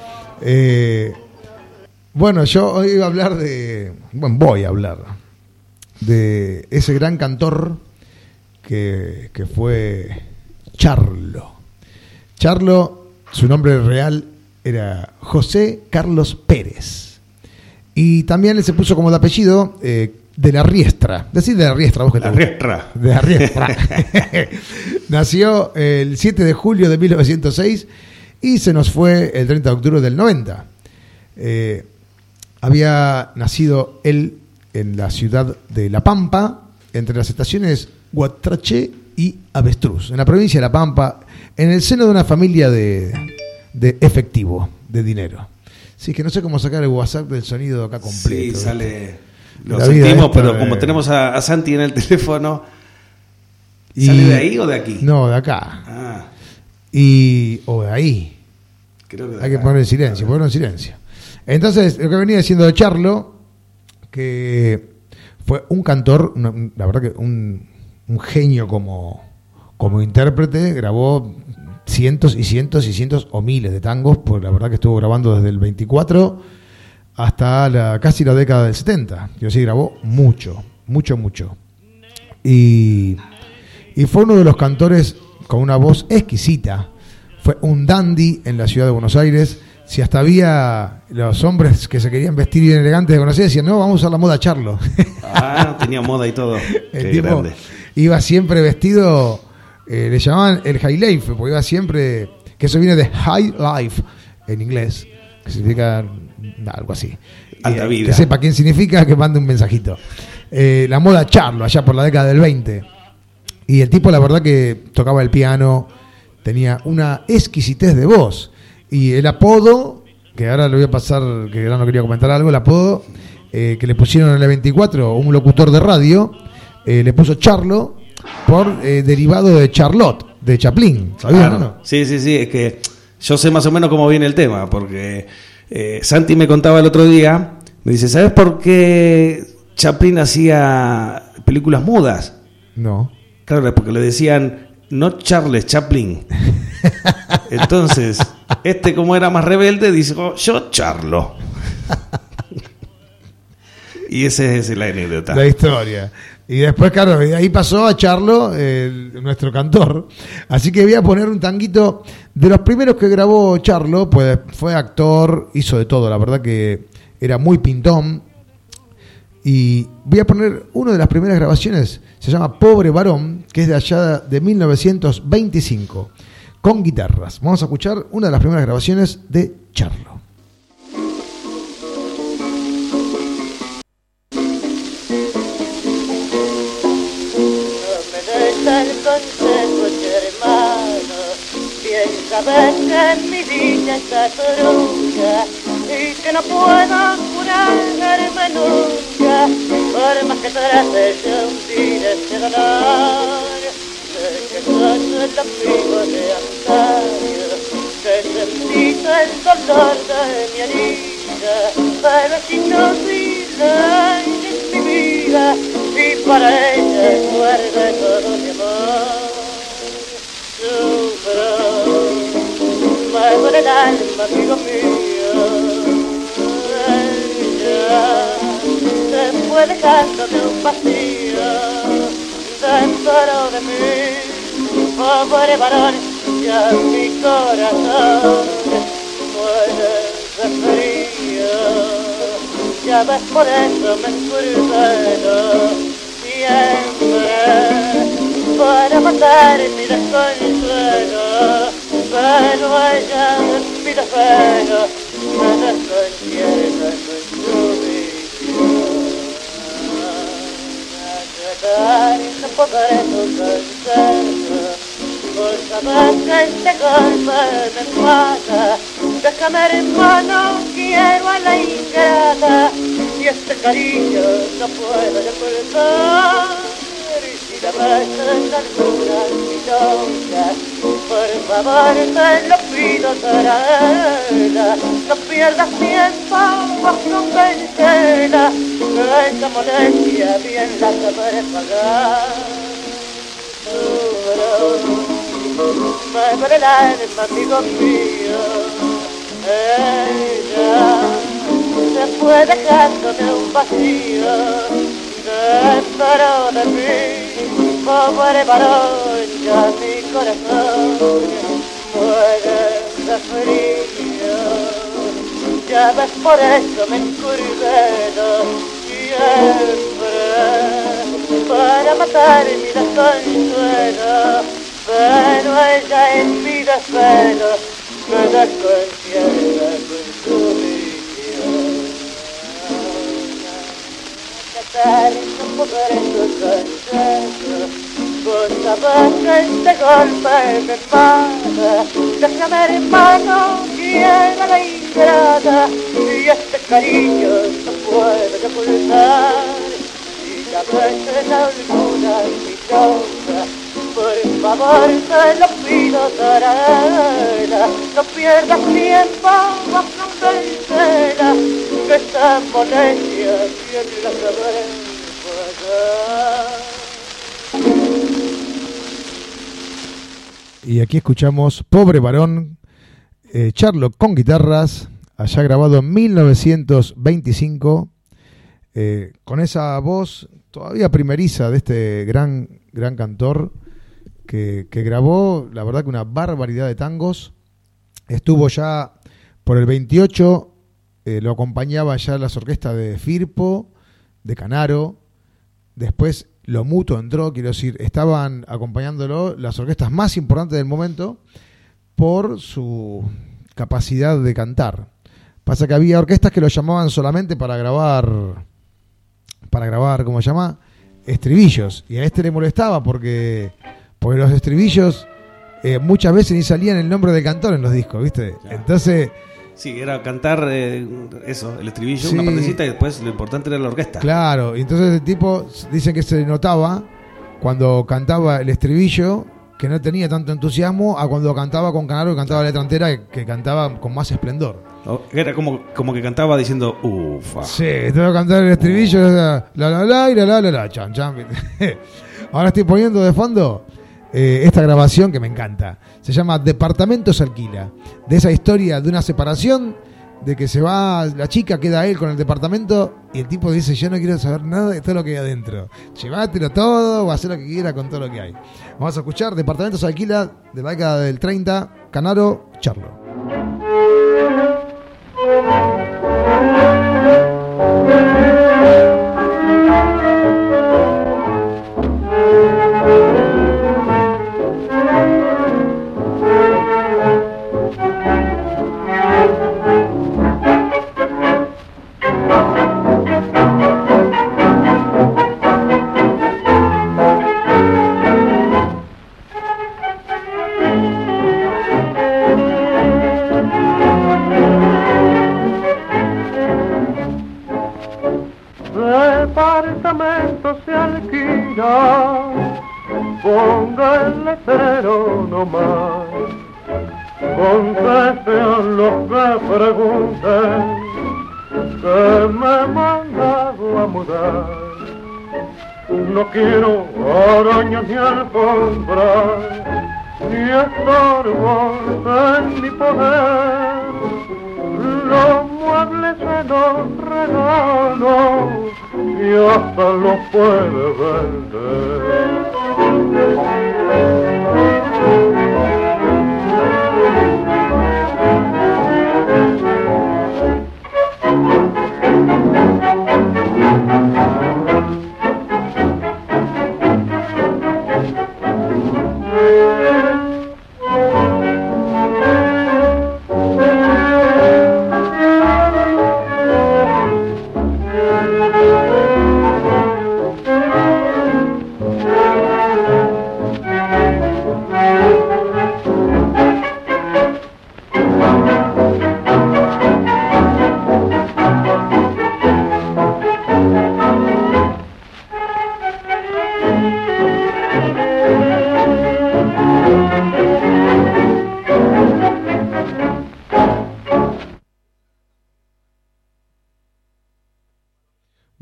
Bueno, yo hoy iba a hablar voy a hablar de ese gran cantor que fue Charlo. Charlo, su nombre real era José Carlos Pérez. Y también se puso como de apellido de la Riestra. Decir de la Riestra, vos que te Riestra. De la Riestra. Nació el 7 de julio de 1906 y se nos fue el 30 de octubre del 90. Había nacido él en la ciudad de La Pampa, entre las estaciones Guatraché y Avestruz, en la provincia de La Pampa, en el seno de una familia de efectivo, de dinero. Sí, que no sé cómo sacar el WhatsApp del sonido acá completo. Sí, sale. Lo sentimos, pero como tenemos a Santi en el teléfono. ¿Sale de ahí o de aquí? No, de acá. Ah. O de ahí. Creo que hay que poner en silencio, Entonces, lo que venía diciendo de Charlo, que fue un cantor, la verdad que un genio como intérprete, grabó cientos y cientos y cientos o miles de tangos, pues la verdad que estuvo grabando desde el 24 hasta casi la década del 70. Yo sí, grabó mucho. Y fue uno de los cantores con una voz exquisita. Fue un dandy en la ciudad de Buenos Aires. Si hasta había los hombres que se querían vestir bien elegantes de Buenos Aires, decían, no, vamos a usar la moda Charlo. Tenía moda y todo. El tipo iba siempre vestido... le llamaban el high life, porque iba siempre, que eso viene de high life en inglés, que significa algo así. Alta vida. Que sepa quién significa, que mande un mensajito. La moda Charlo, allá por la década del 20. Y el tipo, la verdad que tocaba el piano, tenía una exquisitez de voz. Y el apodo, que ahora le voy a pasar, que ahora no quería comentar algo, el apodo que le pusieron en el 24, un locutor de radio, le puso Charlo, por derivado de Charlotte, de Chaplin, ¿sabías? Claro. ¿No? Sí, es que yo sé más o menos cómo viene el tema, porque Santi me contaba el otro día, me dice, ¿sabes por qué Chaplin hacía películas mudas? No. Claro, porque le decían, no Charles Chaplin. Entonces, como era más rebelde, dijo, yo Charlo. Y ese es la anécdota. La historia. Y después, claro, de ahí pasó a Charlo, nuestro cantor. Así que voy a poner un tanguito de los primeros que grabó Charlo, pues fue actor, hizo de todo, la verdad que era muy pintón. Y voy a poner una de las primeras grabaciones, se llama Pobre Varón, que es de allá de 1925, con guitarras. Vamos a escuchar una de las primeras grabaciones de Charlo. El consejo, hermano, bien sabes que en mi vida está trucha y que no puedo curarme nunca, por más que trate yo hundir este dolor, sé que sos el amigo de antaño, que sentiste el dolor de mi herida, pero si no olvidas en mi vida, y para ella guarda todo mi amor. Sufro, me duele el alma, amigo mío. Ella se fue dejando de un vacío dentro de mí. pobre varón, ya mi corazón muere de frío. Ya ves, por eso me encurveno siempre para matar mi desconsuelo, pero ella mi desvelo me desconcierta con su visión. No podré tu consejo, por saber que este golpe me mata. Déjame hermano, quiero a la ingrata, y este cariño no puedo ocultar. Y si la ves en alguna milonga, por favor te lo pido, tráela. No pierdas tiempo, vos convéncela, que esa molestia bien la sabré pagar. Me duele el alma, amigo mío. Ella se fue dejándome un vacío dentro de mí, pobre varón, ya mi corazón muere de frío. Ya ves, por eso me encurveno siempre para matar mi desconsuelo, pero ella en mi desvelo me desconcierta con su visión. No podré tu consejo, vos sabés que este golpe me mata. Déjame hermano, quiero la ingrata, y este cariño no puedo ocultar. Y la ves en alguna milonga, por favor te lo pido, tráela. No pierdas tiempo, vos convéncela, que esta molestia bien la sabré pagar. Y aquí escuchamos Pobre Varón, Charlo con guitarras, allá grabado en 1925, con esa voz todavía primeriza de este gran cantor que grabó, la verdad que una barbaridad de tangos. Estuvo ya por el 28, lo acompañaba ya las orquestas de Firpo, de Canaro, después Lo Mutuo entró, quiero decir, estaban acompañándolo las orquestas más importantes del momento por su capacidad de cantar. Pasa que había orquestas que lo llamaban solamente para grabar, ¿cómo se llama? Estribillos, y a este le molestaba porque los estribillos muchas veces ni salían el nombre del cantor en los discos, ¿viste? Claro. Entonces... Sí, era cantar eso, el estribillo, sí, una partecita, y después lo importante era la orquesta. Claro, y entonces el tipo, dicen que se notaba cuando cantaba el estribillo que no tenía tanto entusiasmo a cuando cantaba con Canaro, que cantaba la letra entera, que cantaba con más esplendor. Era como que cantaba diciendo ufa. Sí, estaba cantando el estribillo, la, chan, chan. Ahora estoy poniendo de fondo esta grabación que me encanta. Se llama Departamento se alquila. De esa historia de una separación, de que se va, la chica, queda él con el departamento y el tipo dice: yo no quiero saber nada de todo lo que hay adentro. Llévatelo todo o haz lo que quiera con todo lo que hay. Vamos a escuchar Departamento se alquila, de la década del 30, Canaro, Charlo. Departamento se alquila, ponga el letrero nomás, conteste a los que pregunten que me he mandado a mudar. No quiero arañas ni alfombras, ni estorbos en mi poder. Los muebles se los regalo y hasta los puede vender.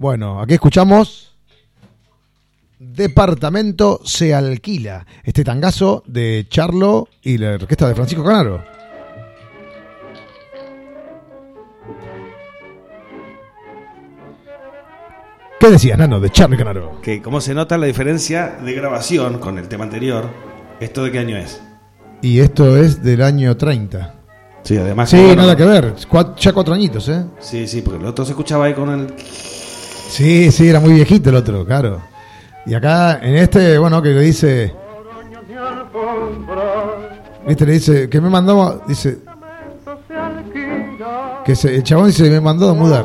Bueno, aquí escuchamos Departamento se alquila, este tangazo de Charlo y la orquesta de Francisco Canaro. ¿Qué decías, Nano, de Charlo y Canaro? Que cómo se nota la diferencia de grabación con el tema anterior. ¿Esto de qué año es? Y esto es del año 30. Sí, además. Sí, bueno, nada que ver. Ya 4 añitos, ¿eh? Sí, porque el otro se escuchaba ahí con el... Sí, era muy viejito el otro, claro. Y acá, en este, bueno, que le dice... ¿Viste? Le dice, que me mandó... Dice... Que el chabón dice, me mandó a mudar.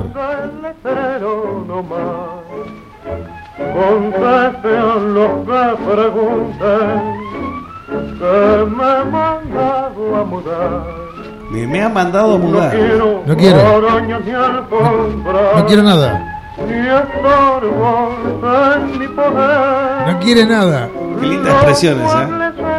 Contesten los que pregunten que me he mandado a mudar. Me ha mandado a mudar. No quiero. No quiero nada. No quiere nada. Qué lindas expresiones, ¿eh?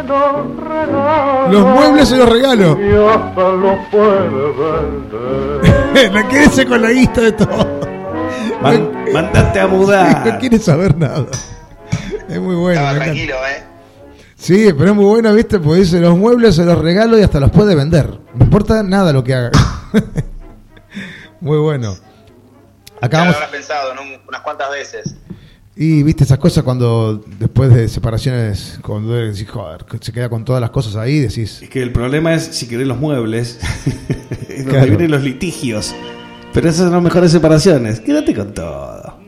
Los muebles se los regalo. Y hasta los puede vender. No quédese con la guista de todo. Mandate a mudar. No quiere saber nada. Es muy bueno. Estaba tranquilo, Sí, pero es muy bueno, ¿viste? Porque dice, los muebles se los regalo y hasta los puede vender. No importa nada lo que haga. Muy bueno. Acá vamos... lo habrás pensado, ¿no? Unas cuantas veces. Y viste esas cosas cuando después de separaciones, cuando decís, joder, se queda con todas las cosas ahí, decís... Es que el problema es si querés los muebles, es donde Claro. vienen los litigios. Pero esas son las mejores separaciones. Quédate con todo.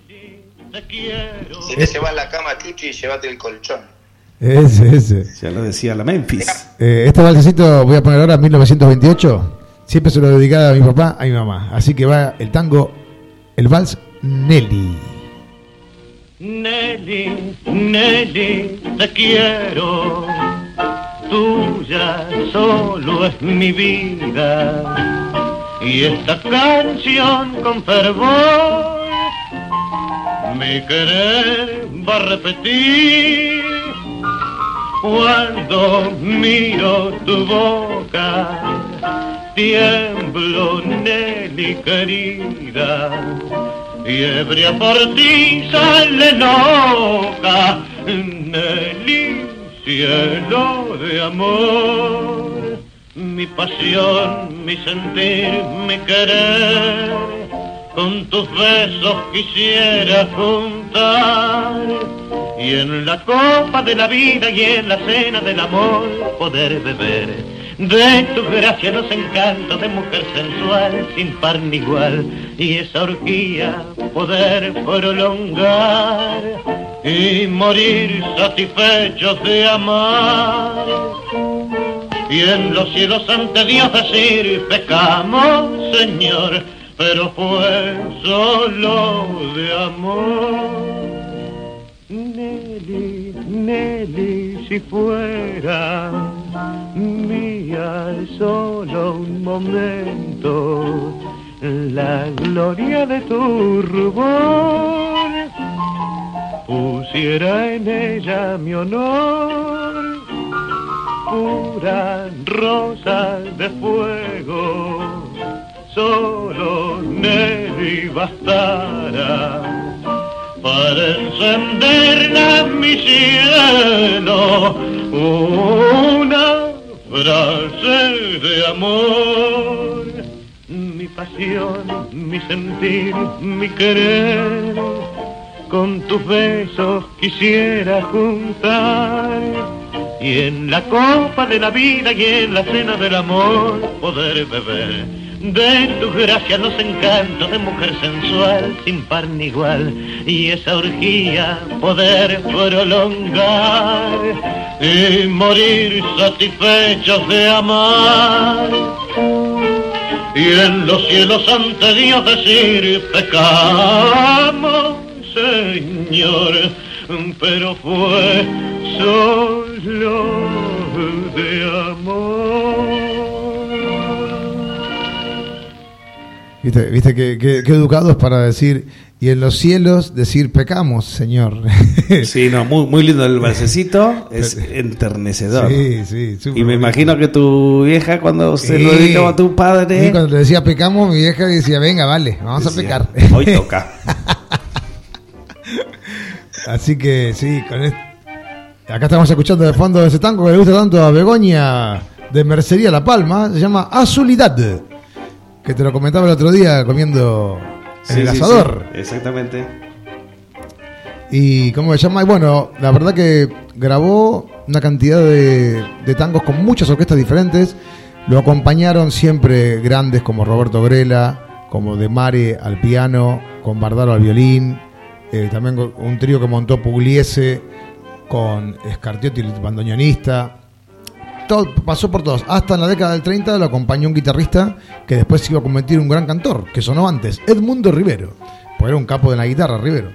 Si te llevas la cama, Chuchi, llévate el colchón. Ese. Ya lo decía la Memphis. Este balsecito voy a poner ahora 1928. Siempre se lo dedicaba a mi papá, a mi mamá. Así que va el tango, el vals Nelly. Nelly, Nelly, te quiero, tuya solo es mi vida, y esta canción con fervor, mi querer va a repetir, cuando miro tu boca, tiemblo, Nelly querida, y ebria por ti sale loca, Nelly, cielo de amor, mi pasión, mi sentir, mi querer, con tus besos quisiera juntar, y en la copa de la vida y en la cena del amor poder beber. De tu gracia los encantos de mujer sensual, sin par ni igual, y esa orgía poder prolongar, y morir satisfechos de amar, y en los cielos ante Dios decir, pecamos, Señor, pero fue solo de amor. Nelly, Nelly, si fuera mía solo un momento, la gloria de tu rubor pusiera en ella mi honor, pura rosa de fuego, solo Nelly bastara para encenderla mi cielo, una frase de amor, mi pasión, mi sentir, mi querer, con tus besos quisiera juntar, y en la copa de la vida y en la cena del amor poder beber. De tu gracia los encantos de mujer sensual, sin par ni igual, y esa orgía poder prolongar, y morir satisfechos de amar, y en los cielos ante Dios decir, pecamos, Señor, pero fue solo de amor. Viste que educados para decir, y en los cielos decir, pecamos, Señor. Sí, no, muy lindo el balsecito, es enternecedor. Sí, y me imagino que tu vieja cuando se lo dedicaba a tu padre... Y cuando le decía pecamos, mi vieja decía, venga, vale, vamos a pecar. Hoy toca. Así que sí, acá estamos escuchando de fondo ese tango que le gusta tanto a Begoña de Mercería La Palma, se llama Azulidad, que te lo comentaba el otro día comiendo en el asador. Sí, exactamente. Y cómo se llama, y bueno, la verdad que grabó una cantidad de tangos con muchas orquestas diferentes. Lo acompañaron siempre grandes como Roberto Grela, como De Mare al piano, con Bardaro al violín, también un trío que montó Pugliese con Scartiotti, el bandoneonista. Todo, pasó por todos. Hasta en la década del 30 lo acompañó un guitarrista que después se iba a convertir en un gran cantor, que sonó antes, Edmundo Rivero, porque era un capo de la guitarra, Rivero.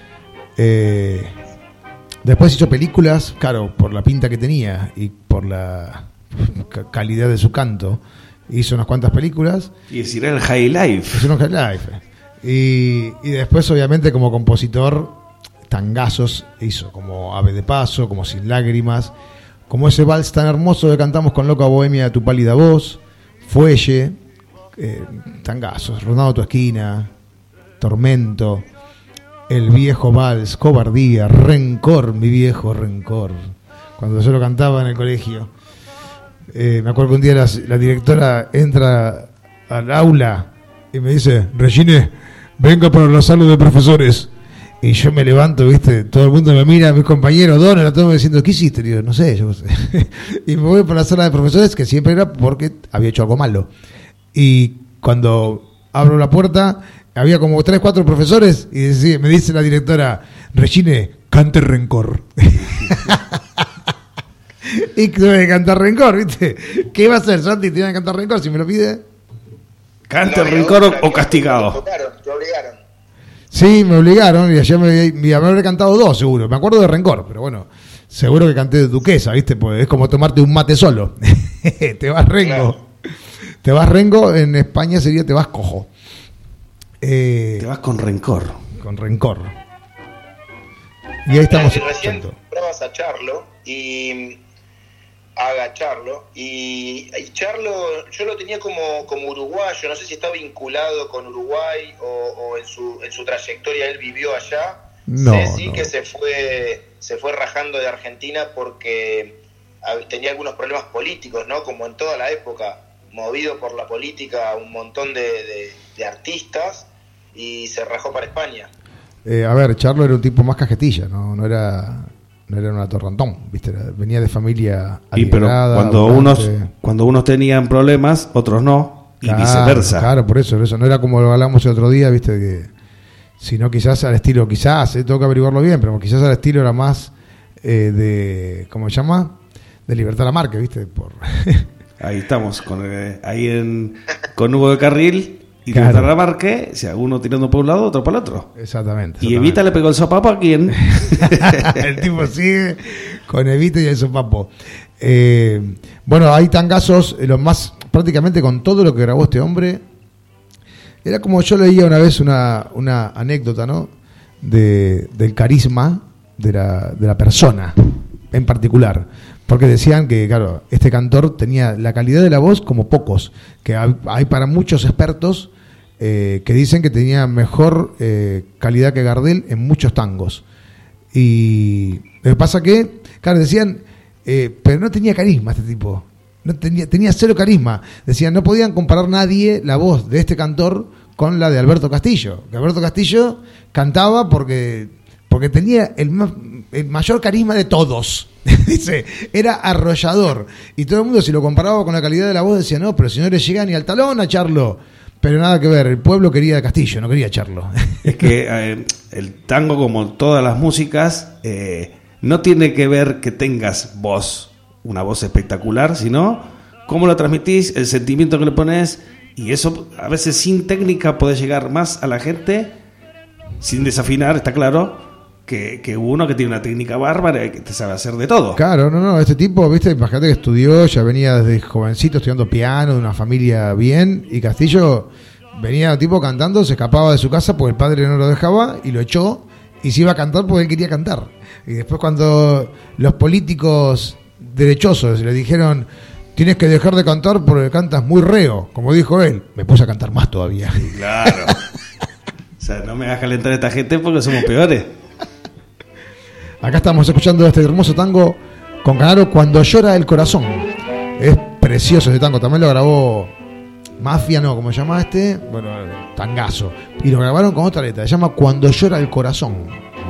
Después hizo películas, claro, por la pinta que tenía y por la calidad de su canto. Hizo unas cuantas películas. Y decir el High Life. Hizo un High Life. Y después, obviamente, como compositor, tangazos hizo, como Ave de Paso, como Sin Lágrimas, como ese vals tan hermoso que cantamos con Loca Bohemia de Tu Pálida Voz, Fuelle, tangazos, Rondando tu Esquina, Tormento, El Viejo Vals, Cobardía, Rencor, mi viejo Rencor, cuando yo lo cantaba en el colegio. Me acuerdo que un día la directora entra al aula y me dice: Regine, venga para la sala de profesores. Y yo me levanto, ¿viste? Todo el mundo me mira, mis compañeros, Donald, todos me diciendo: ¿qué hiciste? Digo, no sé, yo sé. Y me voy para la sala de profesores, que siempre era porque había hecho algo malo. Y cuando abro la puerta, había como 3, 4 profesores, y me dice la directora: Regine, cante Rencor. Y tuve que cantar Rencor, ¿viste? ¿Qué iba a hacer, Santi? Tenía que cantar Rencor, si me lo pide. Cante Rencor o castigado. Te obligaron. Sí, me obligaron, y ayer me habré cantado 2, seguro. Me acuerdo de Rencor, pero bueno, seguro que canté de Duquesa, ¿viste? Pues es como tomarte un mate solo. Te vas rengo. Claro. Te vas rengo, en España sería te vas cojo. Te vas con rencor. Con Rencor. Y ahí estamos. Recién pruebas a Charlo y agacharlo y Charlo yo lo tenía como uruguayo, no sé si está vinculado con Uruguay o en su trayectoria él vivió allá. Sí que se fue rajando de Argentina porque tenía algunos problemas políticos, ¿no? Como en toda la época, movido por la política un montón de artistas, y se rajó para España. A ver, Charlo era un tipo más cajetilla, no era un atorrantón, ¿viste? Venía de familia adinerada. Pero cuando unos tenían problemas, otros no, y viceversa. Claro, por eso no era como lo hablamos el otro día, ¿viste? Que sino quizás al estilo, tengo que averiguarlo bien, pero quizás al estilo era más de, ¿cómo se llama? De Libertad Lamarque, ¿viste? Ahí estamos, con Hugo de Carril y Libertad Lamarque, si alguno tirando por un lado, otro para el otro. Exactamente. Y Evita le pegó el sopapo a quién. El tipo sigue con Evita y el sopapo. Bueno, hay tangazos, los más, prácticamente con todo lo que grabó este hombre. Era como yo leía una vez una anécdota, ¿no? Del carisma de la persona en particular. Porque decían que, claro, este cantor tenía la calidad de la voz como pocos. Que hay para muchos expertos que dicen que tenía mejor calidad que Gardel en muchos tangos. Y lo que pasa que, claro, decían, pero no tenía carisma este tipo. No tenía cero carisma. Decían, no podían comparar nadie la voz de este cantor con la de Alberto Castillo. Que Alberto Castillo cantaba porque tenía el mayor carisma de todos. Dice, era arrollador. Y todo el mundo, si lo comparaba con la calidad de la voz, decía, no, pero si no le llega ni al talón a Charlo. Pero nada que ver, el pueblo quería a Castillo, no quería a Charlo. Es que el tango, como todas las músicas, no tiene que ver que tengas una voz espectacular, sino cómo lo transmitís, el sentimiento que le pones, y eso a veces sin técnica puede llegar más a la gente, sin desafinar, está claro, que uno que tiene una técnica bárbara y que te sabe hacer de todo. Claro, no, este tipo, viste, imagínate que estudió, ya venía desde jovencito estudiando piano, de una familia bien, y Castillo venía tipo cantando, se escapaba de su casa porque el padre no lo dejaba y lo echó, y se iba a cantar porque él quería cantar. Y después cuando los políticos derechosos le dijeron, tienes que dejar de cantar porque cantas muy reo, como dijo él, me puse a cantar más todavía. Sí, claro. O sea, no me hagas calentar a esta gente porque somos peores. Acá estamos escuchando este hermoso tango con Canaro, Cuando llora el corazón. Es precioso ese tango, también lo grabó Mafia, no, ¿cómo se llama este? Bueno, Tangazo. Y lo grabaron con otra letra, se llama Cuando llora el corazón.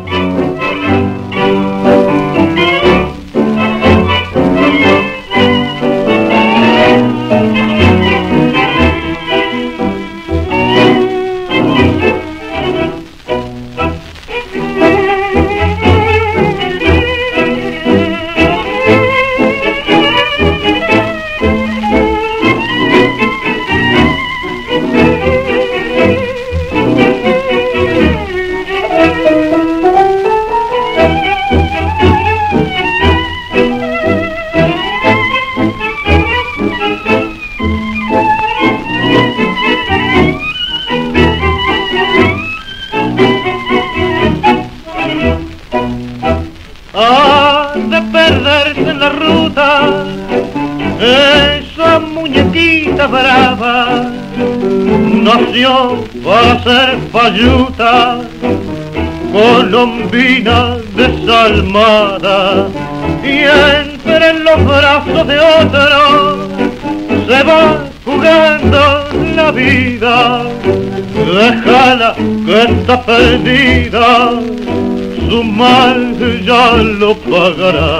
Para ser payuta, colombina desalmada, y entre los brazos de otro se va jugando la vida. Déjala que está perdida, su mal ya lo pagará.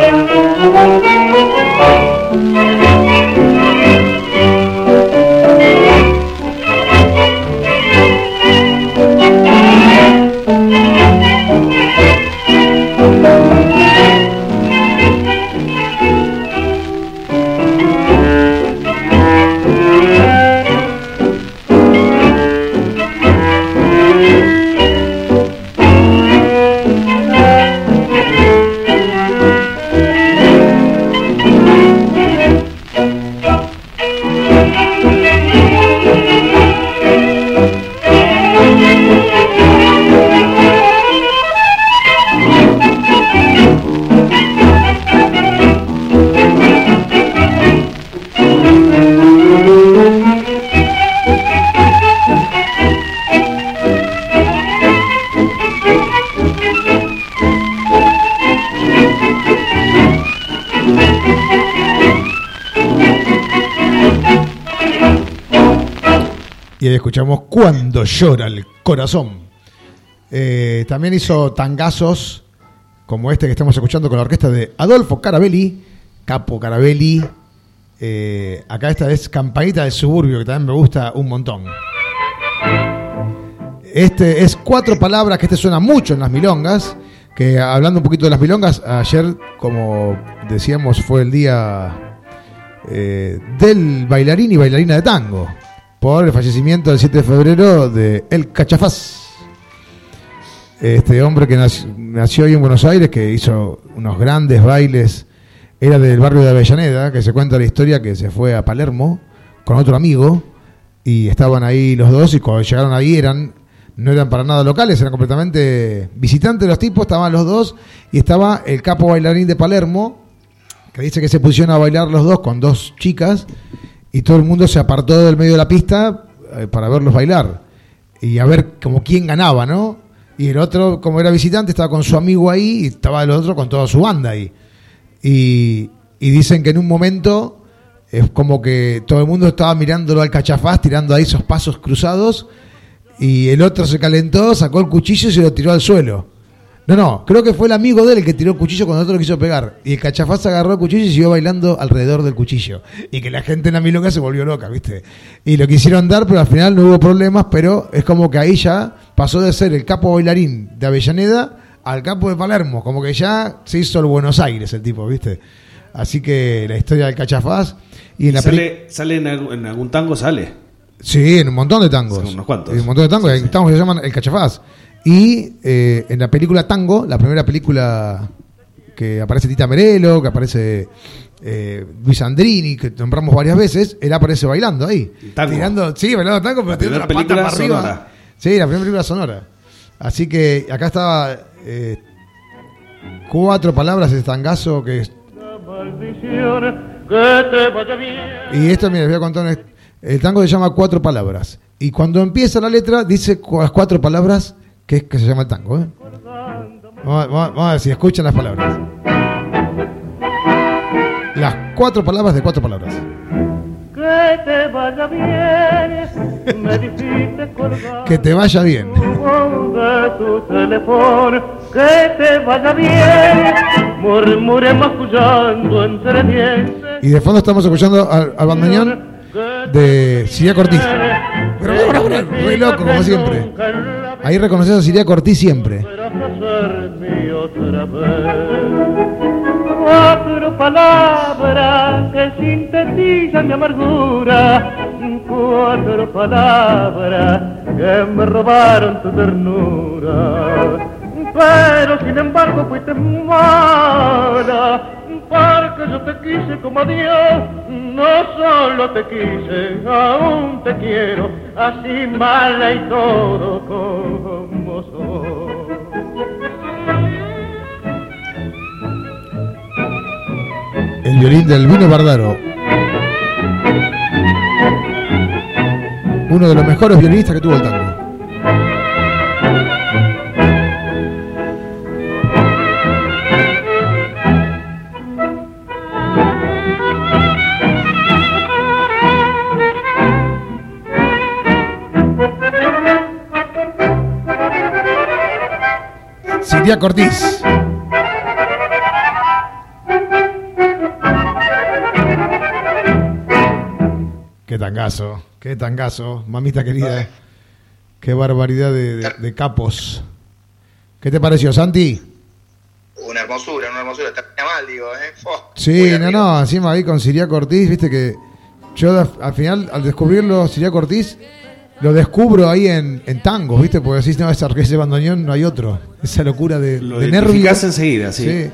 Y ahí escuchamos Cuando llora el corazón. También hizo tangazos como este que estamos escuchando con la orquesta de Adolfo Carabelli, Capo Carabelli. Acá esta es Campanita del Suburbio, que también me gusta un montón. Este es 4 palabras, que este suena mucho en las milongas. Que hablando un poquito de las milongas, ayer, como decíamos, fue el día del bailarín y bailarina de tango, por el fallecimiento del 7 de febrero de El Cachafaz. Este hombre que nació ahí en Buenos Aires, que hizo unos grandes bailes, era del barrio de Avellaneda, que se cuenta la historia que se fue a Palermo con otro amigo, y estaban ahí los dos, y cuando llegaron ahí no eran para nada locales, eran completamente visitantes los tipos, estaban los dos, y estaba el capo bailarín de Palermo, que dice que se pusieron a bailar los dos con 2 chicas, y todo el mundo se apartó del medio de la pista para verlos bailar y a ver como quién ganaba, ¿no? Y el otro, como era visitante, estaba con su amigo ahí, y estaba el otro con toda su banda ahí. Y dicen que en un momento es como que todo el mundo estaba mirándolo al Cachafaz, tirando ahí esos pasos cruzados, y el otro se calentó, sacó el cuchillo y se lo tiró al suelo. No, creo que fue el amigo de él el que tiró el cuchillo cuando el otro lo quiso pegar. Y el Cachafaz agarró el cuchillo y siguió bailando alrededor del cuchillo. Y que la gente en la milonga se volvió loca, ¿viste? Y lo quisieron dar, pero al final no hubo problemas, pero es como que ahí ya pasó de ser el capo bailarín de Avellaneda al capo de Palermo. Como que ya se hizo el Buenos Aires el tipo, ¿viste? Así que la historia del Cachafaz. Y en la ¿Sale en algún tango? ¿Sale? Sí, en un montón de tangos. Son unos cuantos. En un montón de tangos. Sí. Hay tangos que se llaman El Cachafaz. Y en la película Tango, la primera película que aparece Tita Merelo, que aparece Luis Andrini, que nombramos varias veces, él aparece bailando ahí. Tango. Bailando tango, pero tirando la pata para arriba. Sonora. Sí, la primera película sonora. Así que acá estaba 4 palabras ese tangazo que es. Y esto, mira, les voy a contar. El tango se llama 4 palabras. Y cuando empieza la letra, dice las 4 palabras que se llama el tango. Vamos a ver si escuchan las palabras. Las 4 palabras de 4 palabras. Que te vaya bien, me dijiste colgar. Que te vaya bien. De tu teléfono, que te vaya bien, murmuremos escuchando entre dientes. Y de fondo estamos escuchando al bandoneón de Siria Cortiz. Pero re loco, como siempre. Ahí reconoces a Siria Cortiz siempre. 4 palabras que sintetizan mi amargura, 4 palabras que me robaron tu ternura, pero sin embargo fuiste mala, porque yo te quise como a Dios, no solo te quise, aún te quiero, así mala y todo como soy. El violín del Vino Bardaro. Uno de los mejores violinistas que tuvo el tango. Siria Cortiz. Qué tangazo, mamita querida. Qué barbaridad de capos. ¿Qué te pareció, Santi? Una hermosura, termina mal, digo, Sí, no, encima ahí con Siria Cortiz, viste que yo al final, al descubrirlo, Siria Cortiz, lo descubro ahí en tangos, viste, porque decís, no, ese bandoneón no hay otro. Esa locura de nervios. Enseguida, sí.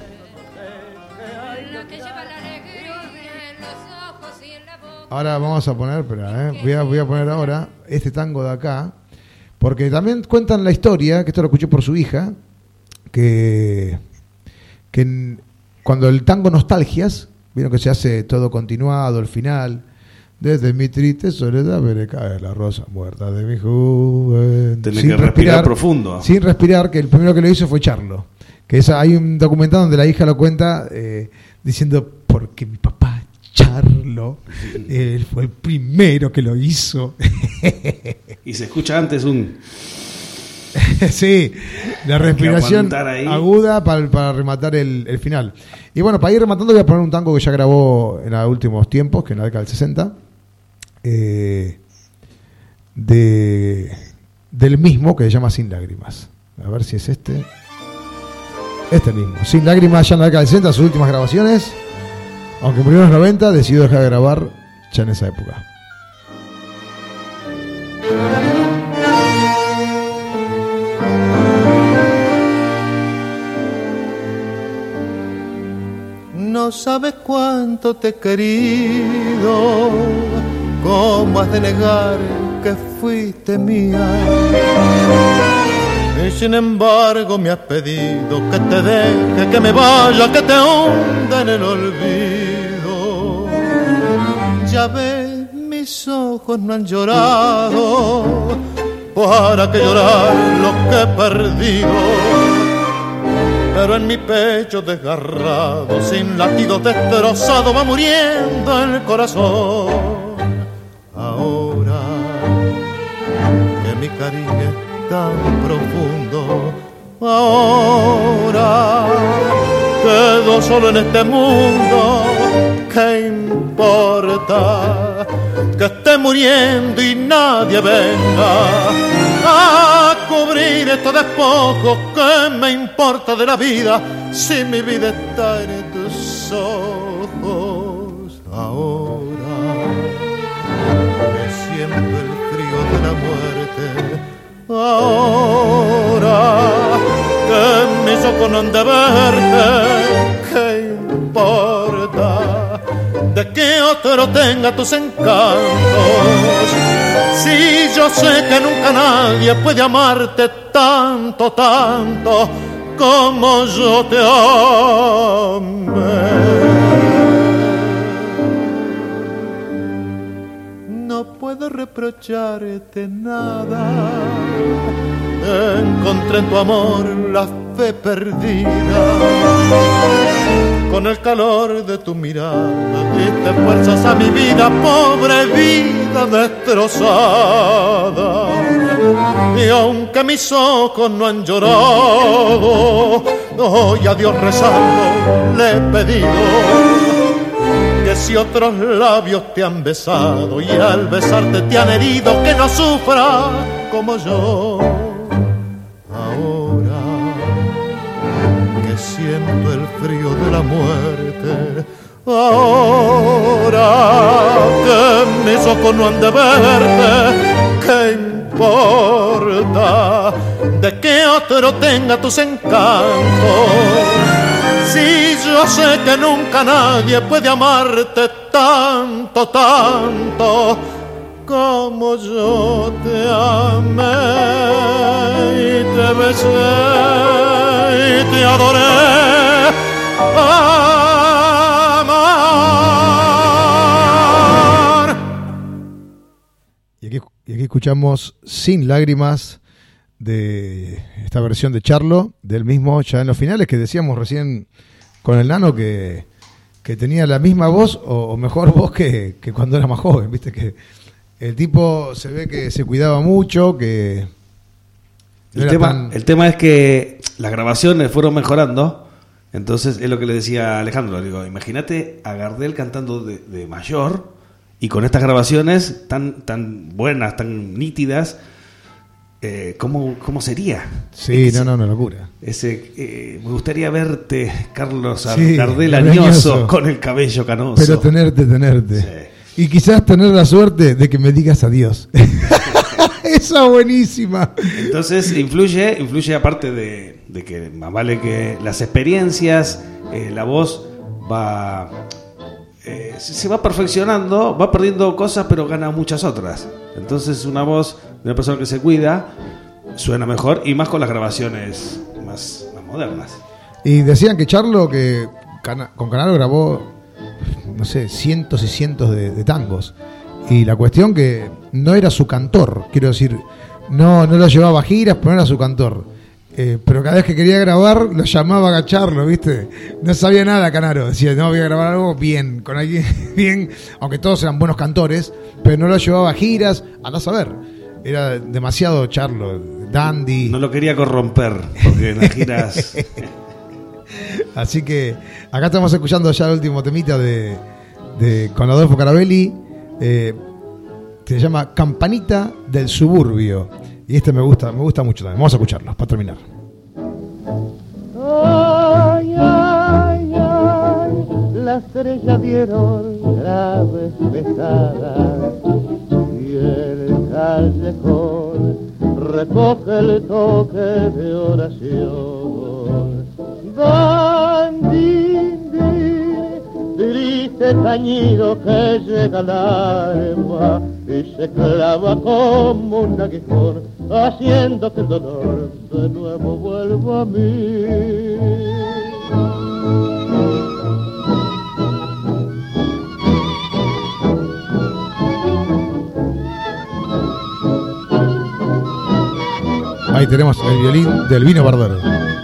Ahora vamos a poner, espera, voy a poner ahora este tango de acá, porque también cuentan la historia, que esto lo escuché por su hija, que cuando el tango Nostalgias, vieron que se hace todo continuado, el final, desde mi triste soledad veré caer la rosa muerta de mi juventud. Tenés que respirar profundo. Sin respirar, que el primero que lo hizo fue Charlo. Que hay un documental donde la hija lo cuenta diciendo, porque mi papá Charlo, él fue el primero que lo hizo. Y se escucha antes un... Sí, la respiración aguda para rematar el final. Y bueno, para ir rematando voy a poner un tango que ya grabó en los últimos tiempos, que en la década del 60, del mismo, que se llama Sin Lágrimas. A ver si es este mismo. Sin Lágrimas, ya en la década del 60, sus últimas grabaciones. Aunque murió en los 90, decidió dejar de grabar ya en esa época. No sabes cuánto te he querido, cómo has de negar que fuiste mía. Y sin embargo me has pedido que te deje, que me vaya, que te hunda en el olvido. Ya ves, mis ojos no han llorado, para que llorar lo que he perdido. Pero en mi pecho desgarrado, sin latidos destrozado, va muriendo el corazón. Ahora que mi cariño es tan profundo, ahora quedo solo en este mundo. ¿Qué importa que esté muriendo y nadie venga a cubrir estos despojos? ¿Qué me importa de la vida si mi vida está en tus ojos? Ahora que siento el frío de la muerte, ahora que mis ojos no han de verte, ¿qué importa de que otro tenga tus encantos? Si yo sé que nunca nadie puede amarte tanto, tanto como yo te amé. No puedo reprocharte nada, encontré en tu amor la fe perdida. Con el calor de tu mirada diste fuerzas a mi vida, pobre vida destrozada. Y aunque mis ojos no han llorado, hoy a Dios rezando le he pedido que si otros labios te han besado y al besarte te han herido, que no sufra como yo. Ahora que siento el frío de la muerte, ahora que mis ojos no han de verte, ¿qué importa de que otro tenga tus encantos? Si yo sé que nunca nadie puede amarte tanto, tanto como yo te amé y te besé y te adoré. Amar. Y aquí escuchamos Sin Lágrimas, de esta versión de Charlo, del mismo ya en los finales, que decíamos recién con el Nano que tenía la misma voz o mejor voz que cuando era más joven, viste que el tipo se ve que se cuidaba mucho, que el tema es que las grabaciones fueron mejorando. Entonces es lo que le decía a Alejandro, digo, imagínate a Gardel cantando de mayor y con estas grabaciones tan buenas, tan nítidas. ¿Cómo sería? Sí, una locura. Me gustaría verte, Carlos Sí, Gardel añoso, con el cabello canoso. Pero tenerte. Sí. Y quizás tener la suerte de que me digas adiós. Esa buenísima. Entonces influye aparte de que más vale que las experiencias, la voz va se va perfeccionando, va perdiendo cosas, pero gana muchas otras. Entonces una voz de una persona que se cuida suena mejor, y más con las grabaciones más modernas. Y decían que Charlo, que con Canaro grabó, no sé, cientos y cientos de tangos. Y la cuestión que no era su cantor, quiero decir, no lo llevaba a giras, pero no era su cantor. Pero cada vez que quería grabar, lo llamaba a Charlo, ¿viste? No sabía nada Canaro, decía, no, voy a grabar algo bien, con alguien bien, aunque todos eran buenos cantores, pero no lo llevaba a giras, andás a ver. Era demasiado Charlo, dandy. No lo quería corromper, porque en las giras... Así que acá estamos escuchando ya el último temita de con Adolfo Carabelli, que se llama Campanita del Suburbio. Y este me gusta mucho también. Vamos a escucharlo para terminar. Ay, ay, ay, las estrellas dieron graves pesadas y el callejón recoge el toque de oración. Bandín, triste tañido que llega al alma y se clava como un aguijón, haciendo que el dolor de nuevo vuelva a mí. Ahí tenemos el violín del Vino Bardero.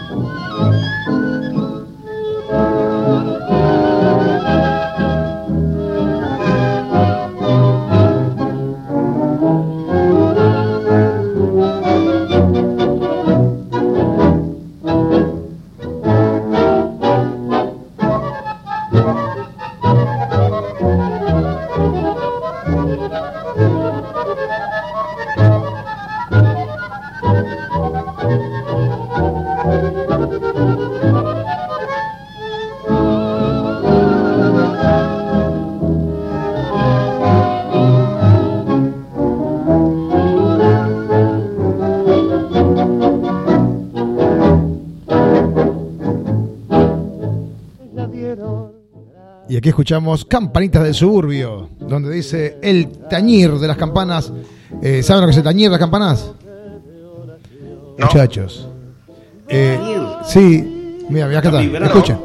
Y aquí escuchamos Campanitas del Suburbio, donde dice el tañir de las campanas. ¿Saben lo que es el tañir de las campanas? No. Muchachos. Sí, mira, acá está. Escuchen.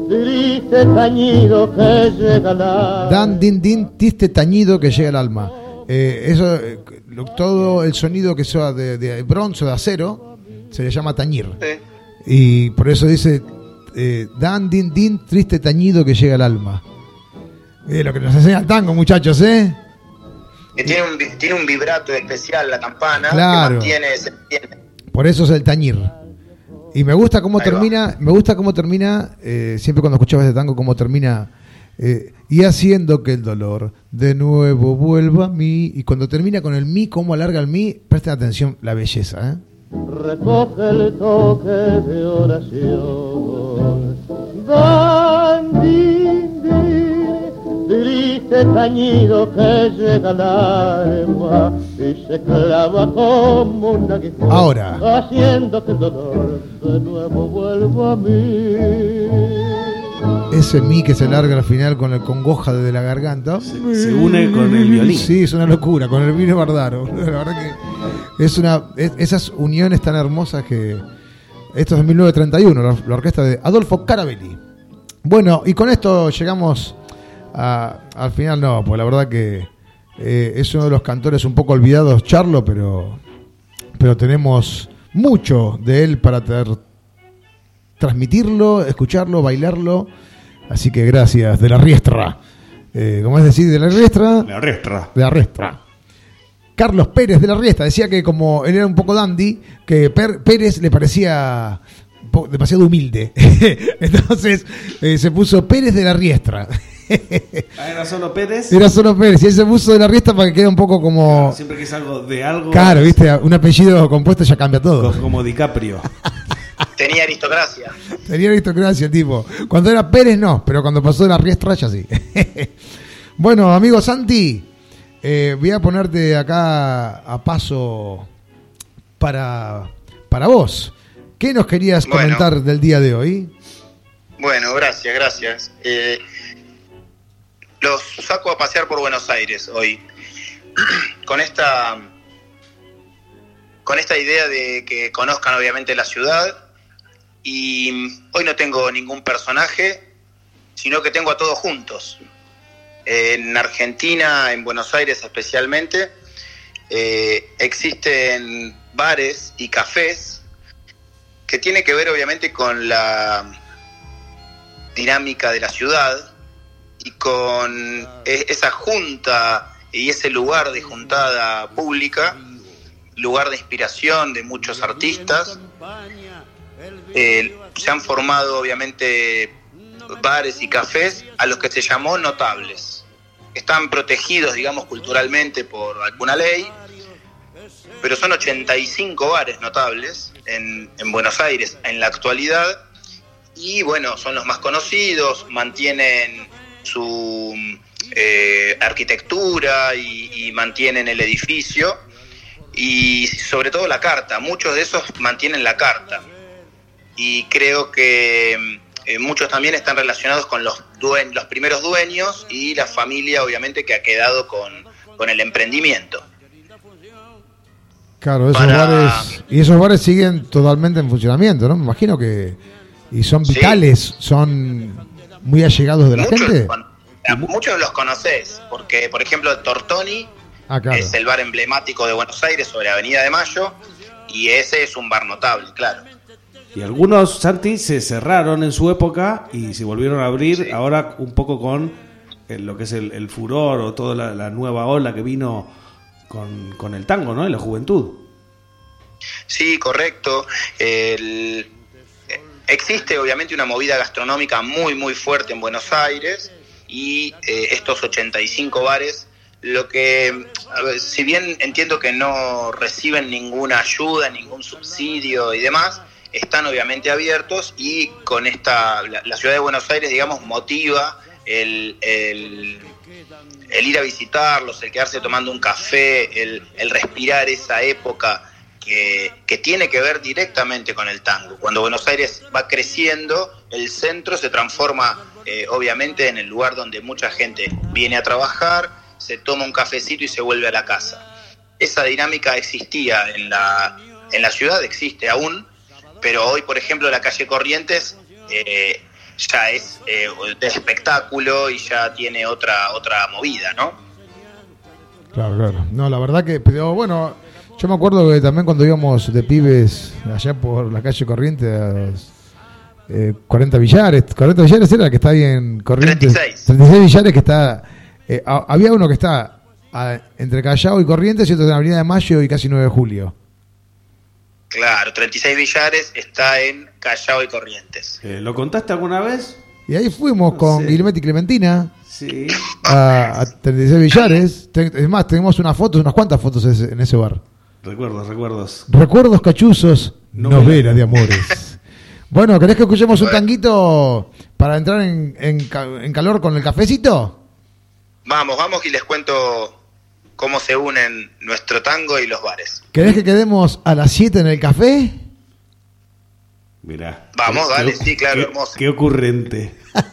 Dan, din, din, triste tañido que llega al alma. Eso, todo el sonido que sea de bronce, de acero, se le llama tañir. Sí. Y por eso dice, dan, din, din, triste tañido que llega al alma. Lo que nos enseña el tango, muchachos, Que tiene un vibrato especial la campana, claro, que se mantiene. Por eso es el tañir. Y me gusta cómo termina, siempre cuando escuchaba este tango, cómo termina, y haciendo que el dolor de nuevo vuelva a mí. Y cuando termina con el mi, cómo alarga el mi, presten atención, la belleza, Recoge el toque de oración, dan, din, din, triste tañido que llega al alma y se clava como un aguijón, ahora, haciendo que el dolor de nuevo vuelva a mí. Ese mi que se larga al final con el congoja desde la garganta. Se une con el violín. Sí, es una locura, con el vino Bardaro. La verdad que esas uniones tan hermosas que... Esto es de 1931, la orquesta de Adolfo Carabelli. Bueno, y con esto llegamos al final, no, pues la verdad que es uno de los cantores un poco olvidados, Charlo, pero tenemos mucho de él para transmitirlo, escucharlo, bailarlo. Así que gracias, de la Riestra. ¿Cómo es decir? De la Riestra. De la Riestra. Carlos Pérez de la Riestra decía que como él era un poco dandy, que Pérez le parecía demasiado humilde. Entonces se puso Pérez de la Riestra. ¿Era solo Pérez? Era solo Pérez. Y él se puso de la Riestra para que quede un poco como... Claro, siempre que es algo de algo... Claro, viste, un apellido compuesto ya cambia todo. Como DiCaprio. Tenía aristocracia. Tenía aristocracia, tipo. Cuando era Pérez, no, pero cuando pasó de la Riestra, ya sí. Bueno, amigo Santi, voy a ponerte acá a paso para vos. ¿Qué nos querías comentar del día de hoy? Bueno, gracias. Los saco a pasear por Buenos Aires hoy. Con esta idea de que conozcan obviamente la ciudad. Y hoy no tengo ningún personaje, sino que tengo a todos juntos. En Argentina, en Buenos Aires especialmente, existen bares y cafés que tienen que ver obviamente con la dinámica de la ciudad y con esa junta y ese lugar de juntada pública, lugar de inspiración de muchos artistas. Se han formado obviamente bares y cafés a los que se llamó notables. Están protegidos, digamos, culturalmente por alguna ley, pero son 85 bares notables en Buenos Aires en la actualidad, y bueno, son los más conocidos, mantienen su arquitectura y mantienen el edificio y sobre todo la carta. Muchos de esos mantienen la carta. Y creo que muchos también están relacionados con los primeros dueños y la familia, obviamente, que ha quedado con el emprendimiento. Claro, esos bares siguen totalmente en funcionamiento, ¿no? Me imagino que... Y son vitales, son muy allegados de la gente. Muchos los conocés, porque, por ejemplo, Tortoni claro, es el bar emblemático de Buenos Aires sobre Avenida de Mayo, y ese es un bar notable, claro. Y algunos, Santi, se cerraron en su época y se volvieron a abrir ahora un poco con lo que es el furor o toda la nueva ola que vino con el tango, ¿no? Y la juventud. Sí, correcto. Existe obviamente una movida gastronómica muy muy fuerte en Buenos Aires y estos 85 bares, lo que, si bien entiendo que no reciben ninguna ayuda, ningún subsidio y demás, están obviamente abiertos, y con la ciudad de Buenos Aires, digamos, motiva el ir a visitarlos, el quedarse tomando un café, el respirar esa época que tiene que ver directamente con el tango. Cuando Buenos Aires va creciendo, el centro se transforma obviamente en el lugar donde mucha gente viene a trabajar, se toma un cafecito y se vuelve a la casa. Esa dinámica existía en la ciudad, existe aún, pero hoy, por ejemplo, la calle Corrientes ya es de espectáculo y ya tiene otra movida, ¿no? Claro. No, la verdad que, pero bueno, Yo me acuerdo que también cuando íbamos de pibes allá por la calle Corrientes, 40 Villares. 40 Villares era el que está ahí en Corrientes. 36 Villares que está... había uno que está entre Callao y Corrientes y otro en la Avenida de Mayo y casi 9 de Julio. Claro, 36 Villares está en Callao y Corrientes. ¿Lo contaste alguna vez? Y ahí fuimos con Guilhermet y Clementina Sí. a 36 Villares. Es más, tenemos unas cuantas fotos en ese bar. Recuerdos. Recuerdos cachuzos, novelas de amores. Bueno, ¿querés que escuchemos un tanguito para entrar en calor con el cafecito? Vamos y les cuento cómo se unen nuestro tango y los bares. ¿Querés que quedemos a las 7 en el café? Mirá. Vamos, dale, sí, claro, hermoso. Qué ocurrente.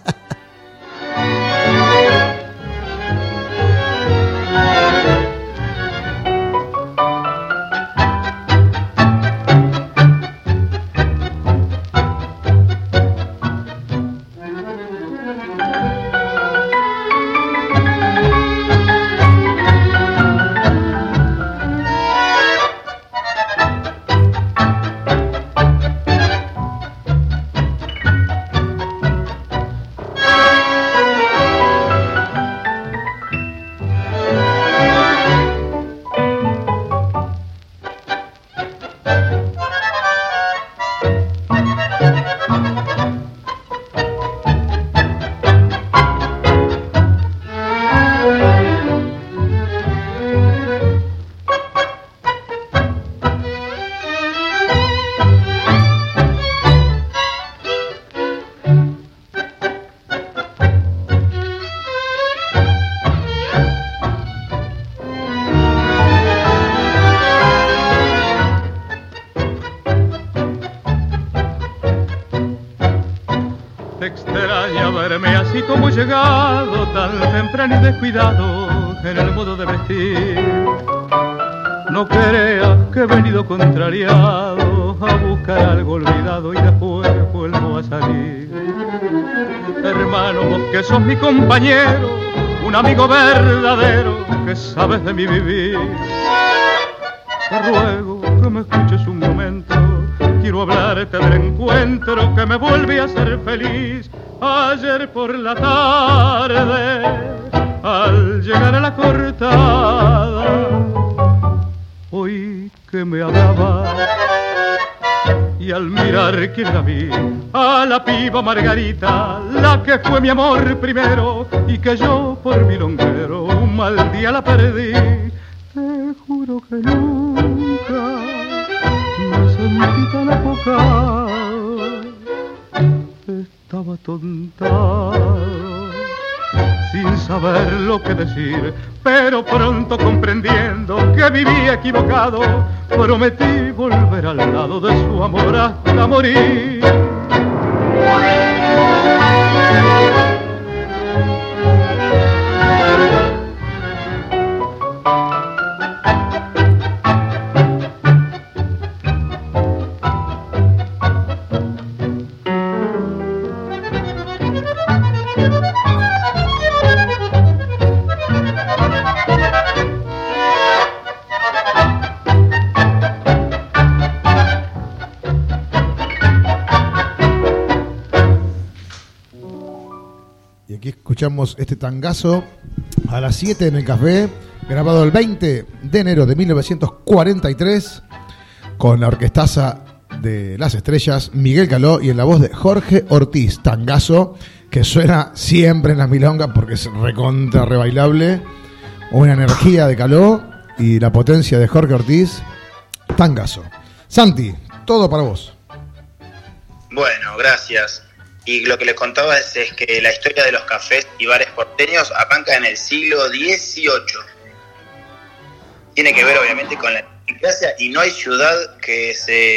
Llegado tan temprano y descuidado en el modo de vestir. No creas que he venido contrariado a buscar algo olvidado y después vuelvo a salir. Hermano, vos que sos mi compañero, un amigo verdadero que sabes de mi vivir. Te ruego que me escuches un momento, quiero hablarte del encuentro que me vuelve a hacer feliz. Ayer por la tarde, al llegar a la cortada, oí que me hablaba y al mirar que la vi, a la piba Margarita, la que fue mi amor primero y que yo por milonguero un mal día la perdí. Te juro que nunca me sentí tan apocado. Estaba tontado, sin saber lo que decir, pero pronto comprendiendo que vivía equivocado, prometí volver al lado de su amor hasta morir. Escuchamos este tangazo a las 7 en el café, grabado el 20 de enero de 1943 con la orquestaza de Las Estrellas, Miguel Caló, y en la voz de Jorge Ortiz. Tangazo que suena siempre en las milongas porque es recontra rebailable, una energía de Caló y la potencia de Jorge Ortiz. Tangazo. Santi, todo para vos. Bueno, gracias. Y lo que les contaba es que la historia de los cafés y bares porteños arranca en el siglo XVIII. Tiene que ver obviamente con la democracia y no hay ciudad que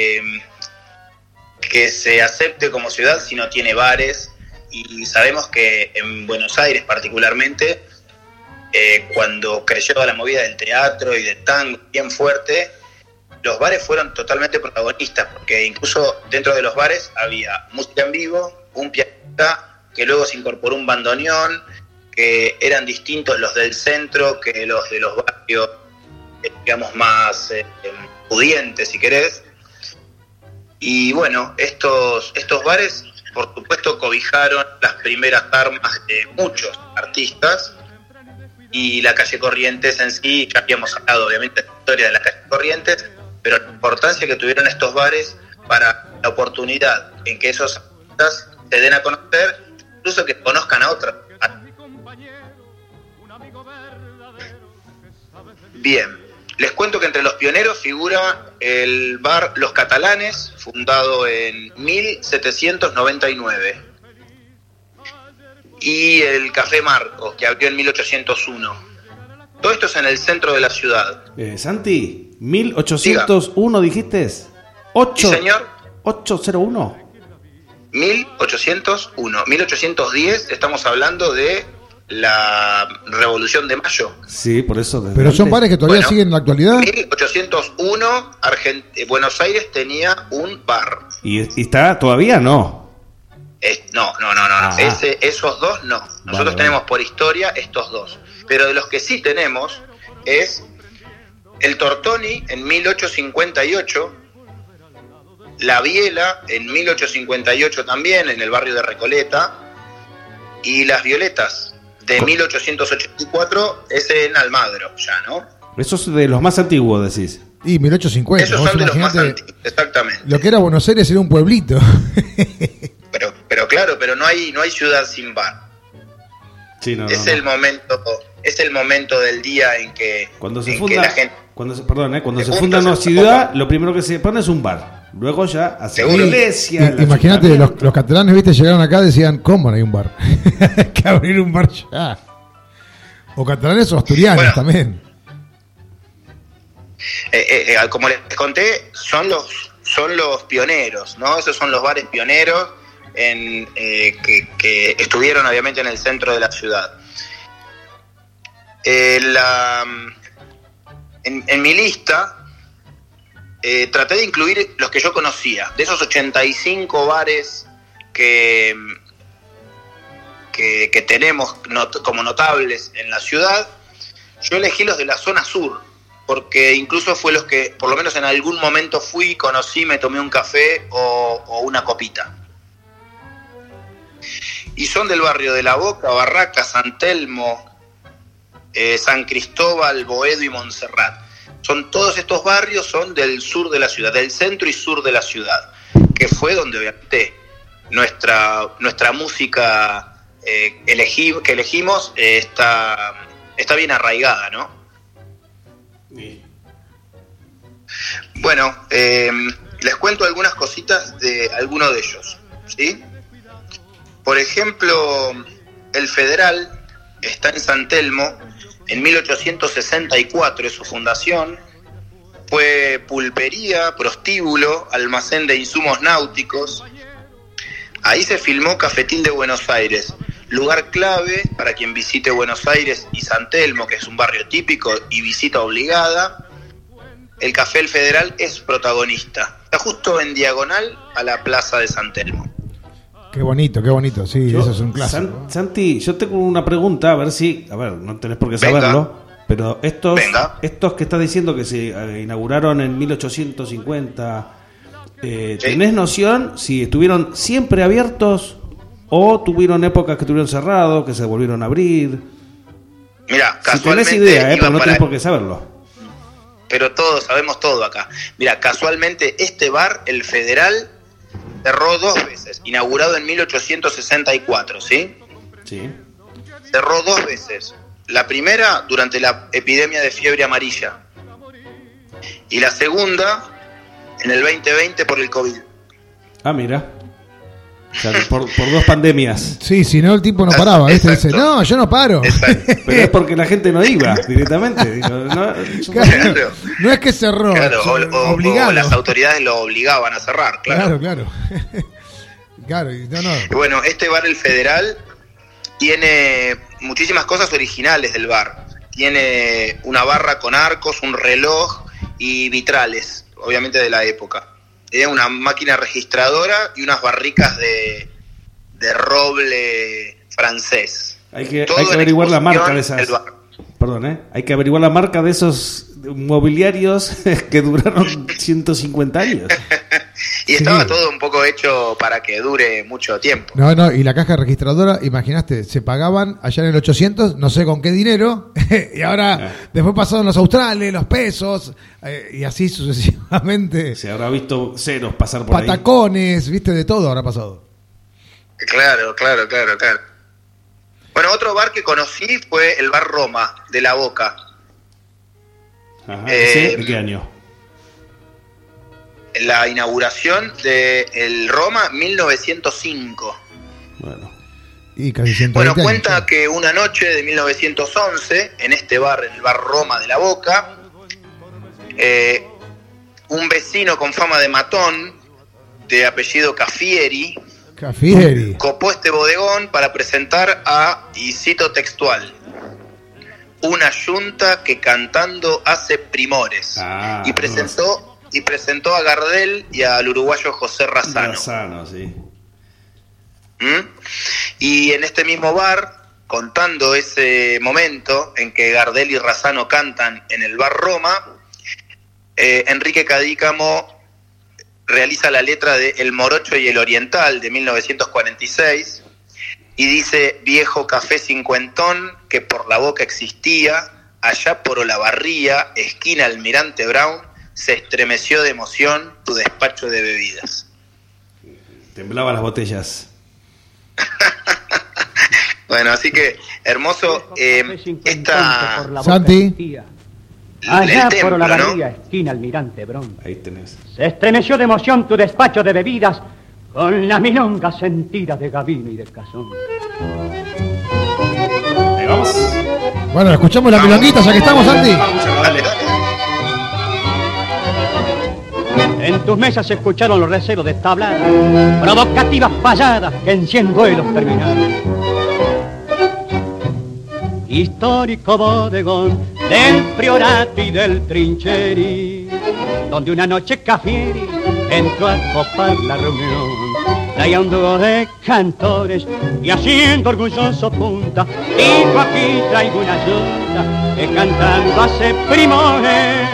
se acepte como ciudad si no tiene bares. Y sabemos que en Buenos Aires particularmente, cuando creció la movida del teatro y del tango bien fuerte, los bares fueron totalmente protagonistas, porque incluso dentro de los bares había música en vivo, un pianista, que luego se incorporó un bandoneón, que eran distintos los del centro que los de los barrios digamos, más pudiente, si querés. Y bueno, estos bares, por supuesto, cobijaron las primeras armas de muchos artistas, y la calle Corrientes en sí, ya habíamos hablado obviamente de la historia de la calle Corrientes, pero la importancia que tuvieron estos bares para la oportunidad en que esos artistas se den a conocer, incluso que conozcan a otros. Bien, les cuento que entre los pioneros figura el bar Los Catalanes, fundado en 1799, y el Café Marcos, que abrió en 1801. Todo esto es en el centro de la ciudad. Santi, 1801 dijiste. 8, sí, señor. 801. 1801. 1810 estamos hablando de la Revolución de Mayo. Sí, por eso. Pero son bares que todavía siguen en la actualidad. 1801, Buenos Aires tenía un bar. ¿Y está todavía? No. No. Esos dos no. Nosotros tenemos por historia estos dos. Pero de los que sí tenemos es el Tortoni en 1858, la Biela en 1858 también, en el barrio de Recoleta, y las Violetas de 1884 es en Almagro, ya, ¿no? Eso es de los más antiguos, decís. Y 1850. Esos son de los más antiguos, exactamente. Lo que era Buenos Aires era un pueblito. Pero claro, pero no hay ciudad sin bar. Sí, es el momento del día en que cuando se en funda, que la gente, cuando se funda una ciudad, lo primero que se pone es un bar. Luego ya hace iglesia. Imagínate, los catalanes, viste, llegaron acá y decían, ¿cómo no hay un bar? Hay que abrir un bar ya. O catalanes o asturianos también. Como les conté, son los pioneros, ¿no? Esos son los bares pioneros que estuvieron obviamente en el centro de la ciudad. En mi lista traté de incluir los que yo conocía. De esos 85 bares que tenemos como notables en la ciudad, yo elegí los de la zona sur, porque incluso fue los que, por lo menos en algún momento fui, conocí, me tomé un café o una copita. Y son del barrio de La Boca, Barraca, San Telmo, San Cristóbal, Boedo y Montserrat. Todos estos barrios son del sur de la ciudad, del centro y sur de la ciudad, que fue donde obviamente nuestra música que elegimos está bien arraigada, ¿no? Sí. Bueno, les cuento algunas cositas de alguno de ellos, ¿sí? Por ejemplo, el Federal está en San Telmo. En 1864 es su fundación. Fue pulpería, prostíbulo, almacén de insumos náuticos. Ahí se filmó Cafetín de Buenos Aires, lugar clave para quien visite Buenos Aires y San Telmo, que es un barrio típico y visita obligada. El Café El Federal es protagonista. Está justo en diagonal a la plaza de San Telmo. Qué bonito, sí, eso es un clásico. Santi, yo tengo una pregunta, a ver, no tenés por qué saberlo, pero estos que estás diciendo que se inauguraron en 1850, ¿tenés noción si estuvieron siempre abiertos o tuvieron épocas que estuvieron cerrados, que se volvieron a abrir? Mira, si tenés idea, pero no tenés por qué saberlo. Pero todos sabemos todo acá. Mira, casualmente este bar, el Federal, cerró 2 veces, inaugurado en 1864, ¿sí? Sí. Cerró 2 veces. La primera durante la epidemia de fiebre amarilla. Y la segunda en el 2020 por el COVID. Ah, mira. O sea, por 2 pandemias. Sí, si no el tipo no paraba, ¿viste? Dice, no, yo no paro. Pero es porque la gente no iba directamente. Claro. No es que cerró, claro, o las autoridades lo obligaban a cerrar, claro. Claro. Y bueno, este bar, el Federal, tiene muchísimas cosas originales del bar. Tiene una barra con arcos, un reloj y vitrales, obviamente de la época. Tiene una máquina registradora y unas barricas de roble francés. Hay que averiguar la marca de esas. Perdón, hay que averiguar la marca de esos mobiliarios que duraron 150 años. Y estaba todo un poco hecho para que dure mucho tiempo. No, y la caja registradora, imaginaste, se pagaban allá en el 800, no sé con qué dinero, y ahora después pasaron los australes, los pesos, y así sucesivamente. Se habrá visto ceros pasar por patacones, viste, de todo habrá pasado. Claro. Bueno, otro bar que conocí fue el bar Roma, de La Boca. Ajá, ¿de qué año? La inauguración del Roma, 1905. Bueno. Y casi 120 Bueno, años, cuenta que una noche de 1911, en este bar, en el bar Roma de La Boca, un vecino con fama de matón, de apellido Cafieri, copó este bodegón para presentar a, y cito textual, una yunta que cantando hace primores. Y presentó a Gardel y al uruguayo José Razzano. Sí. Y en este mismo bar, contando ese momento en que Gardel y Razzano cantan en el bar Roma, Enrique Cadícamo realiza la letra de El Morocho y el Oriental de 1946 y dice: viejo café cincuentón que por La Boca existía, allá por Olavarría, esquina Almirante Brown, se estremeció de emoción tu despacho de bebidas. Temblaban las botellas. Bueno, así que hermoso esta... Santi. Allá templo, por Olavarría, ¿no? esquina Almirante Brown. Ahí tenés. Se estremeció de emoción tu despacho de bebidas con la milonga sentida de Gavino y de Cazón. Ahí vamos. Bueno, escuchamos la milonguita ya que estamos, Santi. Dale. En tus mesas se escucharon los recelos de tabladas, provocativas payadas que en 100 duelos terminaron. Histórico bodegón del Priorato y del Trincheri, donde una noche Cafieri entró a copar la reunión. Traía un dúo de cantores y haciendo orgulloso punta, dijo: aquí traigo una yunta que cantando hace primores.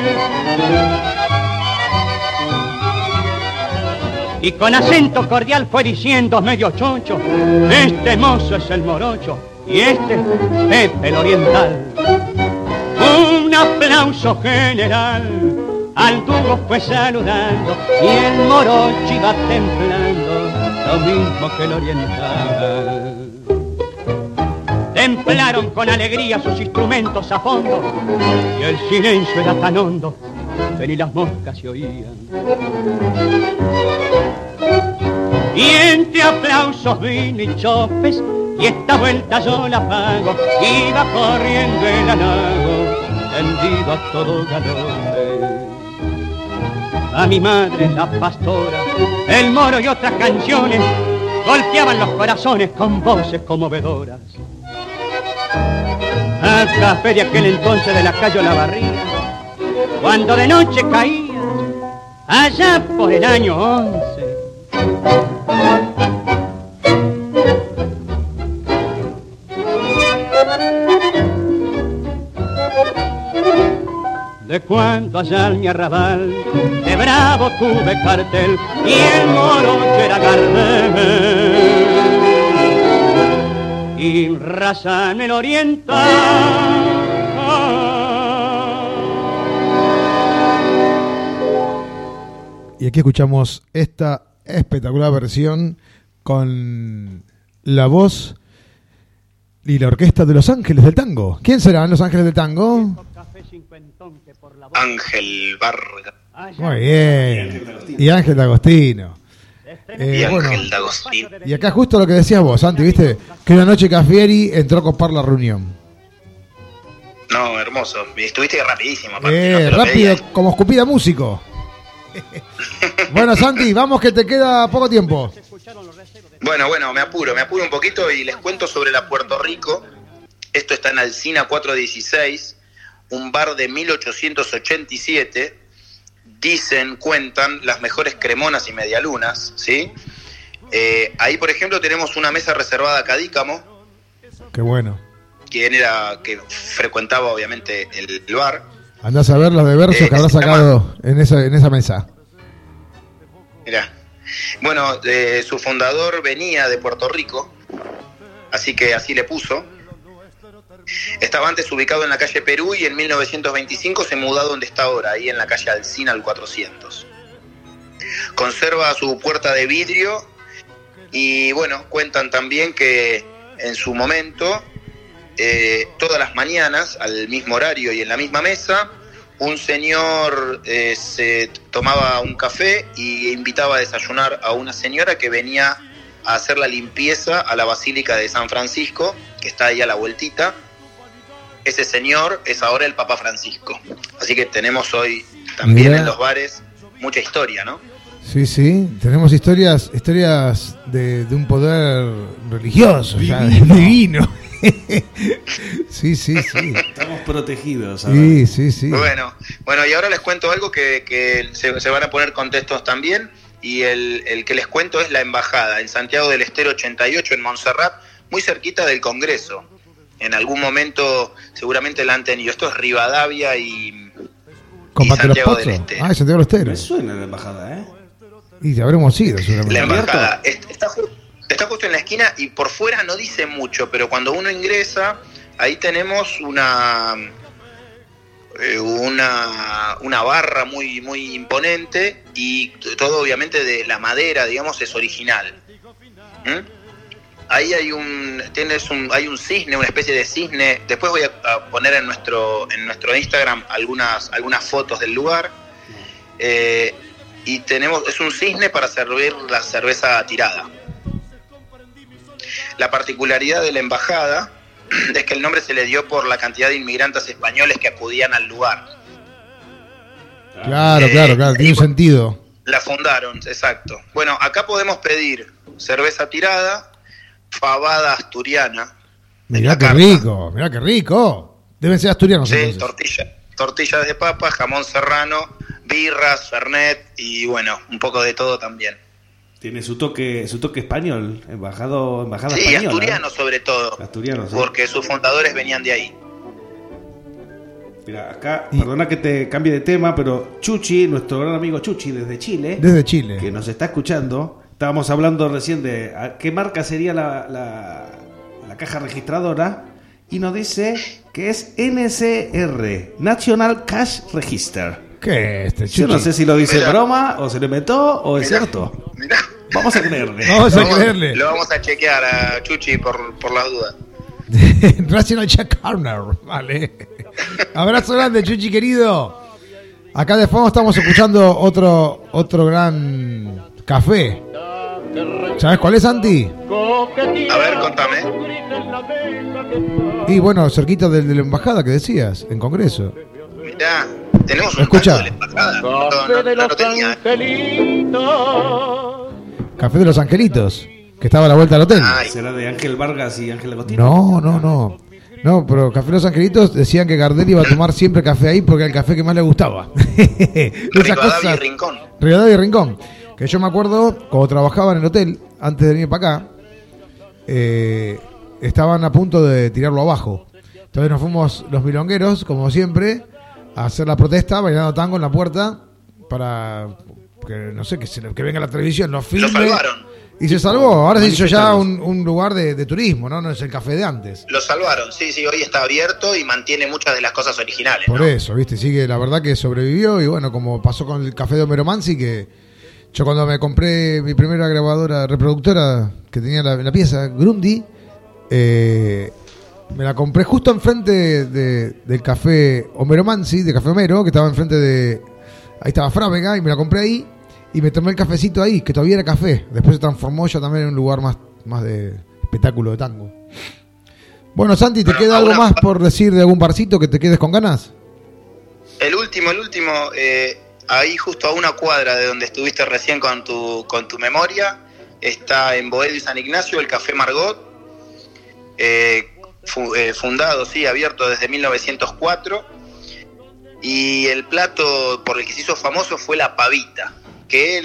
Y con acento cordial fue diciendo medio choncho: este mozo es el Morocho y este Pepe el Oriental. Un aplauso general al dúo fue saludando y el Morocho iba templando lo mismo que el Oriental. Templaron con alegría sus instrumentos a fondo y el silencio era tan hondo que ni las moscas se oían. Y entre aplausos, vino y chopes, y esta vuelta yo la pago, iba corriendo el halago, tendido a todo galope. A mi madre, la pastora, el moro y otras canciones, golpeaban los corazones con voces conmovedoras. A café de aquel entonces de la calle Olavarría, cuando de noche caía, allá por el año 11, de cuando allá en mi arrabal de bravo tuve cartel y el morocho era Gardel y Razzano el Oriental. Y aquí escuchamos esta espectacular versión con la voz y la orquesta de Los Ángeles del Tango. ¿Quién serán Los Ángeles del Tango? Ángel Vargas. Muy bien. Y Ángel D'Agostino. Y Ángel D'Agostino. Y acá justo lo que decías vos, Santi, ¿viste? Que una noche Cafieri entró a copar la reunión. No, hermoso. Estuviste rapidísimo. Aparte, no te lo rápido, pedías. como escupida músico. Bueno, Santi, vamos que te queda poco tiempo. Bueno, me apuro un poquito y les cuento sobre la Puerto Rico. Esto está en Alsina 416, un bar de 1887. Cuentan las mejores cremonas y medialunas, ¿sí? Ahí, por ejemplo, tenemos una mesa reservada a Cadícamo. Qué bueno. Que frecuentaba obviamente el bar. Andás a ver los de versos que habrá sacado en esa mesa. Mirá. Bueno, su fundador venía de Puerto Rico, así que así le puso. Estaba antes ubicado en la calle Perú y en 1925 se mudó a donde está ahora, ahí en la calle Alsina al 400. Conserva su puerta de vidrio y bueno, cuentan también que en su momento, todas las mañanas, al mismo horario y en la misma mesa, un señor se tomaba un café y invitaba a desayunar a una señora que venía a hacer la limpieza a la Basílica de San Francisco, que está ahí a la vueltita. Ese señor es ahora el Papa Francisco. Así que tenemos hoy también en los bares mucha historia, ¿no? Sí, sí, tenemos historias de un poder religioso, divino. Sí. Estamos protegidos. Sí. Bueno, y ahora les cuento algo que se van a poner contentos también. Y el que les cuento es la embajada en Santiago del Estero 88, en Montserrat, muy cerquita del Congreso. En algún momento seguramente la han tenido. Esto es Rivadavia y Santiago del Estero. Santiago del Estero. Me suena la embajada, ¿eh? Y te habremos ido, seguramente. La embajada está justo en la esquina y por fuera no dice mucho, pero cuando uno ingresa, ahí tenemos una barra muy, muy imponente y todo obviamente de la madera, digamos, es original. Ahí hay un cisne, una especie de cisne. Después voy a poner en nuestro Instagram algunas fotos del lugar. Y es un cisne para servir la cerveza tirada. La particularidad de la embajada es que el nombre se le dio por la cantidad de inmigrantes españoles que acudían al lugar. Claro, tiene un sentido. La fundaron, exacto. Bueno, acá podemos pedir cerveza tirada, fabada asturiana. Mirá qué rico. Deben ser asturianos. Sí, entonces. tortillas de papa, jamón serrano, birras, fernet y bueno, un poco de todo también. Tiene su toque español, embajada sí, española. Asturiano sobre todo. Asturiano, sí. Porque sus fundadores venían de ahí. Mira, acá, perdona que te cambie de tema, pero Chuchi, nuestro gran amigo Chuchi desde Chile, que nos está escuchando, estábamos hablando recién de qué marca sería la caja registradora y nos dice que es NCR, National Cash Register. ¿Qué es Chuchi? Yo no sé si lo dice broma o se lo inventó o es cierto. Mirá. Vamos a creerle. Lo vamos a chequear a Chuchi por las dudas. National Check Corner, vale. Abrazo grande, Chuchi querido. Acá de fondo estamos escuchando otro gran café. ¿Sabes cuál es, Santi? A ver, contame. Y bueno, cerquita de la embajada que decías, en Congreso. Mirá, tenemos un Escucha. de la embajada. No tenía. Café de los Angelitos, que estaba a la vuelta del hotel. ¿Será de Ángel Vargas y Ángel Agostino? No, pero Café de los Angelitos decían que Gardel iba a tomar siempre café ahí porque era el café que más le gustaba. Rivadavia y Rincón. Rivadavia y Rincón. Que yo me acuerdo, cuando trabajaba en el hotel, antes de venir para acá, estaban a punto de tirarlo abajo. Entonces nos fuimos los milongueros, como siempre, a hacer la protesta, bailando tango en la puerta, para que, no sé, que venga la televisión, nos filme. Lo salvaron. Y se salvó. Ahora se hizo ya un lugar de turismo, ¿no? No es el café de antes. Lo salvaron, sí, hoy está abierto y mantiene muchas de las cosas originales. Por ¿no? eso, ¿viste? Sigue, la verdad que sobrevivió y bueno, como pasó con el café de Homero Mansi, que yo cuando me compré mi primera grabadora reproductora que tenía la pieza Grundy, me la compré justo enfrente del café Homero Mansi, de Café Homero, que estaba enfrente de... Ahí estaba Frávega y me la compré ahí y me tomé el cafecito ahí, que todavía era café. Después se transformó ya también en un lugar más de espectáculo de tango. Bueno, Santi, ¿te queda algo más por decir de algún barcito que te quedes con ganas? El último, ahí justo a una cuadra de donde estuviste recién con tu memoria, está en Boedo y San Ignacio el Café Margot, fundado, sí, abierto desde 1904, y el plato por el que se hizo famoso fue la pavita, que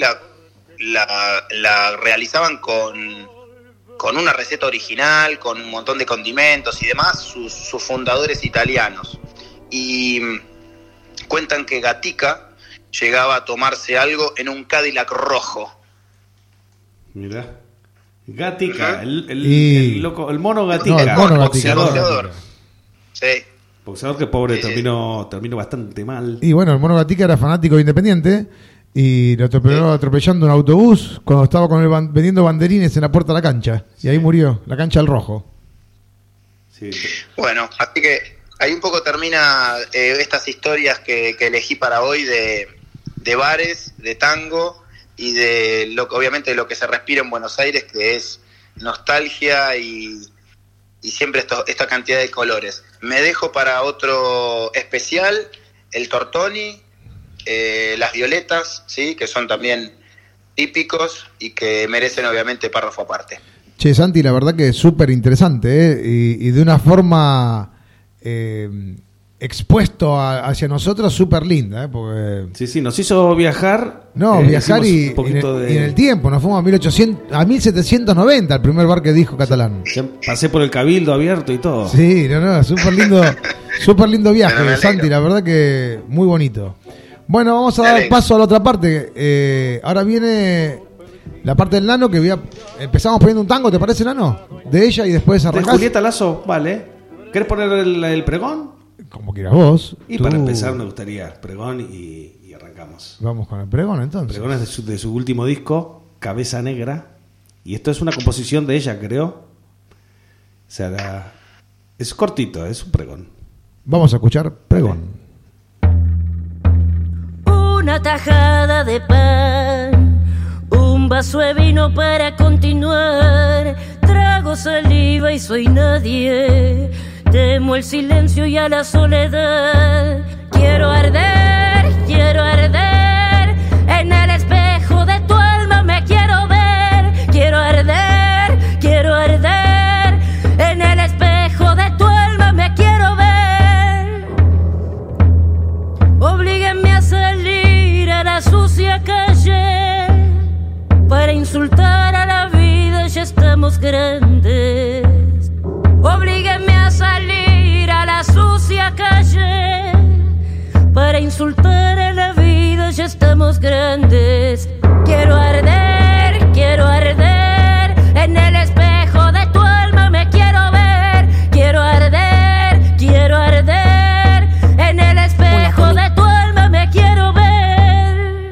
la realizaban con una receta original, con un montón de condimentos y demás, sus fundadores italianos. Y cuentan que Gatica llegaba a tomarse algo en un Cadillac rojo. Mirá. Gatica, el loco, el mono Gatica. No, el mono Gatica. Boxeador. Sí. Boxeador que pobre terminó bastante mal. Y bueno, el mono Gatica era fanático de Independiente y lo atropellando un autobús cuando estaba con vendiendo banderines en la puerta de la cancha. Y ahí murió, la cancha del Rojo. Sí. Bueno, así que ahí un poco termina estas historias que elegí para hoy de bares, de tango y de obviamente lo que se respira en Buenos Aires, que es nostalgia y siempre esta cantidad de colores. Me dejo para otro especial el Tortoni, las Violetas, ¿sí? Que son también típicos y que merecen obviamente párrafo aparte. Che, Santi, la verdad que es súper interesante, y de una forma expuesto hacia nosotros súper linda, porque... Sí, nos hizo viajar. Viajar y en el tiempo, nos fuimos a 1790, el primer bar que dijo Catalán. Pasé por el Cabildo abierto y todo. Sí, súper lindo viaje, Santi, la verdad que muy bonito. Bueno, vamos a dar paso a la otra parte. Ahora viene la parte del Nano, que empezamos poniendo un tango, ¿te parece, Nano? De ella y después arrancás. De Julieta Lazo, vale. ¿Querés poner el pregón? Como quieras vos. Y para empezar me gustaría pregón y arrancamos. Vamos con el pregón entonces. Pregón es de su último disco, Cabeza Negra. Y esto es una composición de ella, creo. O sea, es cortito, es un pregón. Vamos a escuchar pregón. Una tajada de pan, un vaso de vino para continuar. Trago saliva y soy nadie. Temo el silencio y a la soledad. Quiero arder en el espejo de tu alma me quiero ver. Quiero arder en el espejo de tu alma me quiero ver. Oblíguenme a salir a la sucia calle para insultar a la vida, ya estamos grandes. Oblíguenme a salir a la sucia calle para insultar a la vida, ya estamos grandes. Quiero arder en el espejo de tu alma me quiero ver. Quiero arder en el espejo de tu alma me quiero ver.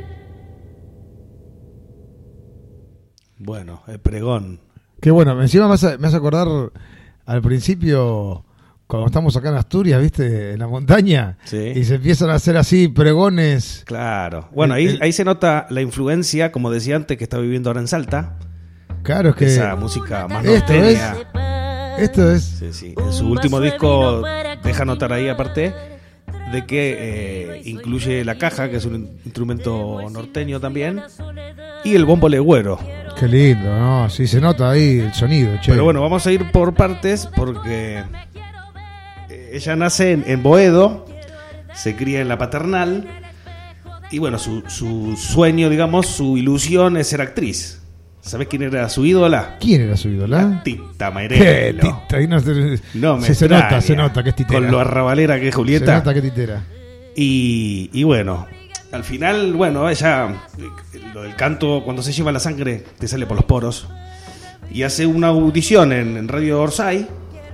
Bueno, el pregón. Qué bueno, encima me hace acordar al principio, cuando estamos acá en Asturias, ¿viste? En la montaña, sí. Y se empiezan a hacer así pregones. Claro. Bueno, ahí se nota la influencia, como decía antes, que está viviendo ahora en Salta. Claro, es que... esa música más norteña. Esto es... Sí. En su último disco deja notar ahí, aparte, de que incluye la caja, que es un instrumento norteño también, y el bombo legüero. Qué lindo, ¿no? Sí, se nota ahí el sonido, che. Pero bueno, vamos a ir por partes porque ella nace en Boedo, se cría en la Paternal y bueno, su sueño, digamos, su ilusión es ser actriz. ¿Sabés quién era su ídola? ¿Quién era su ídola? Tita Mairelo. Tita, ahí no me se nota que es titera. Con lo arrabalera que es Julieta. Se nota que es titera. Y bueno, al final, bueno, ella, lo del canto, cuando se lleva la sangre, te sale por los poros. Y hace una audición en Radio Orsay.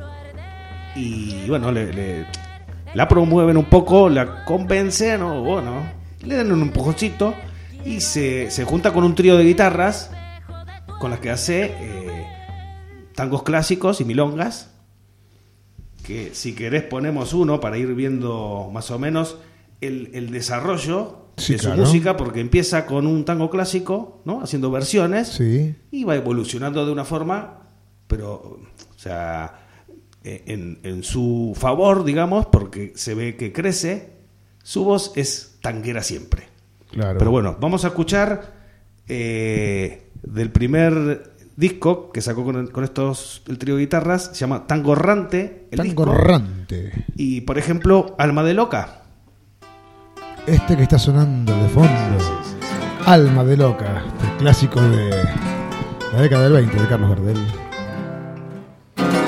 Y bueno, la promueven un poco, la convencen, o bueno, le dan un empujoncito. Y se junta con un trío de guitarras con las que hace tangos clásicos y milongas. Que si querés ponemos uno para ir viendo más o menos el desarrollo de su música, porque empieza con un tango clásico, ¿no? Haciendo versiones, sí. Y va evolucionando de una forma, pero, o sea, en su favor, digamos, porque se ve que crece, su voz es tanguera siempre. Claro. Pero bueno, vamos a escuchar del primer disco que sacó con estos el trío de guitarras, se llama Tango Errante. Tango Errante. Y por ejemplo, Alma de Loca. Este que está sonando de fondo, sí. Alma de Loca, este clásico de la década del 20 de Carlos Gardel.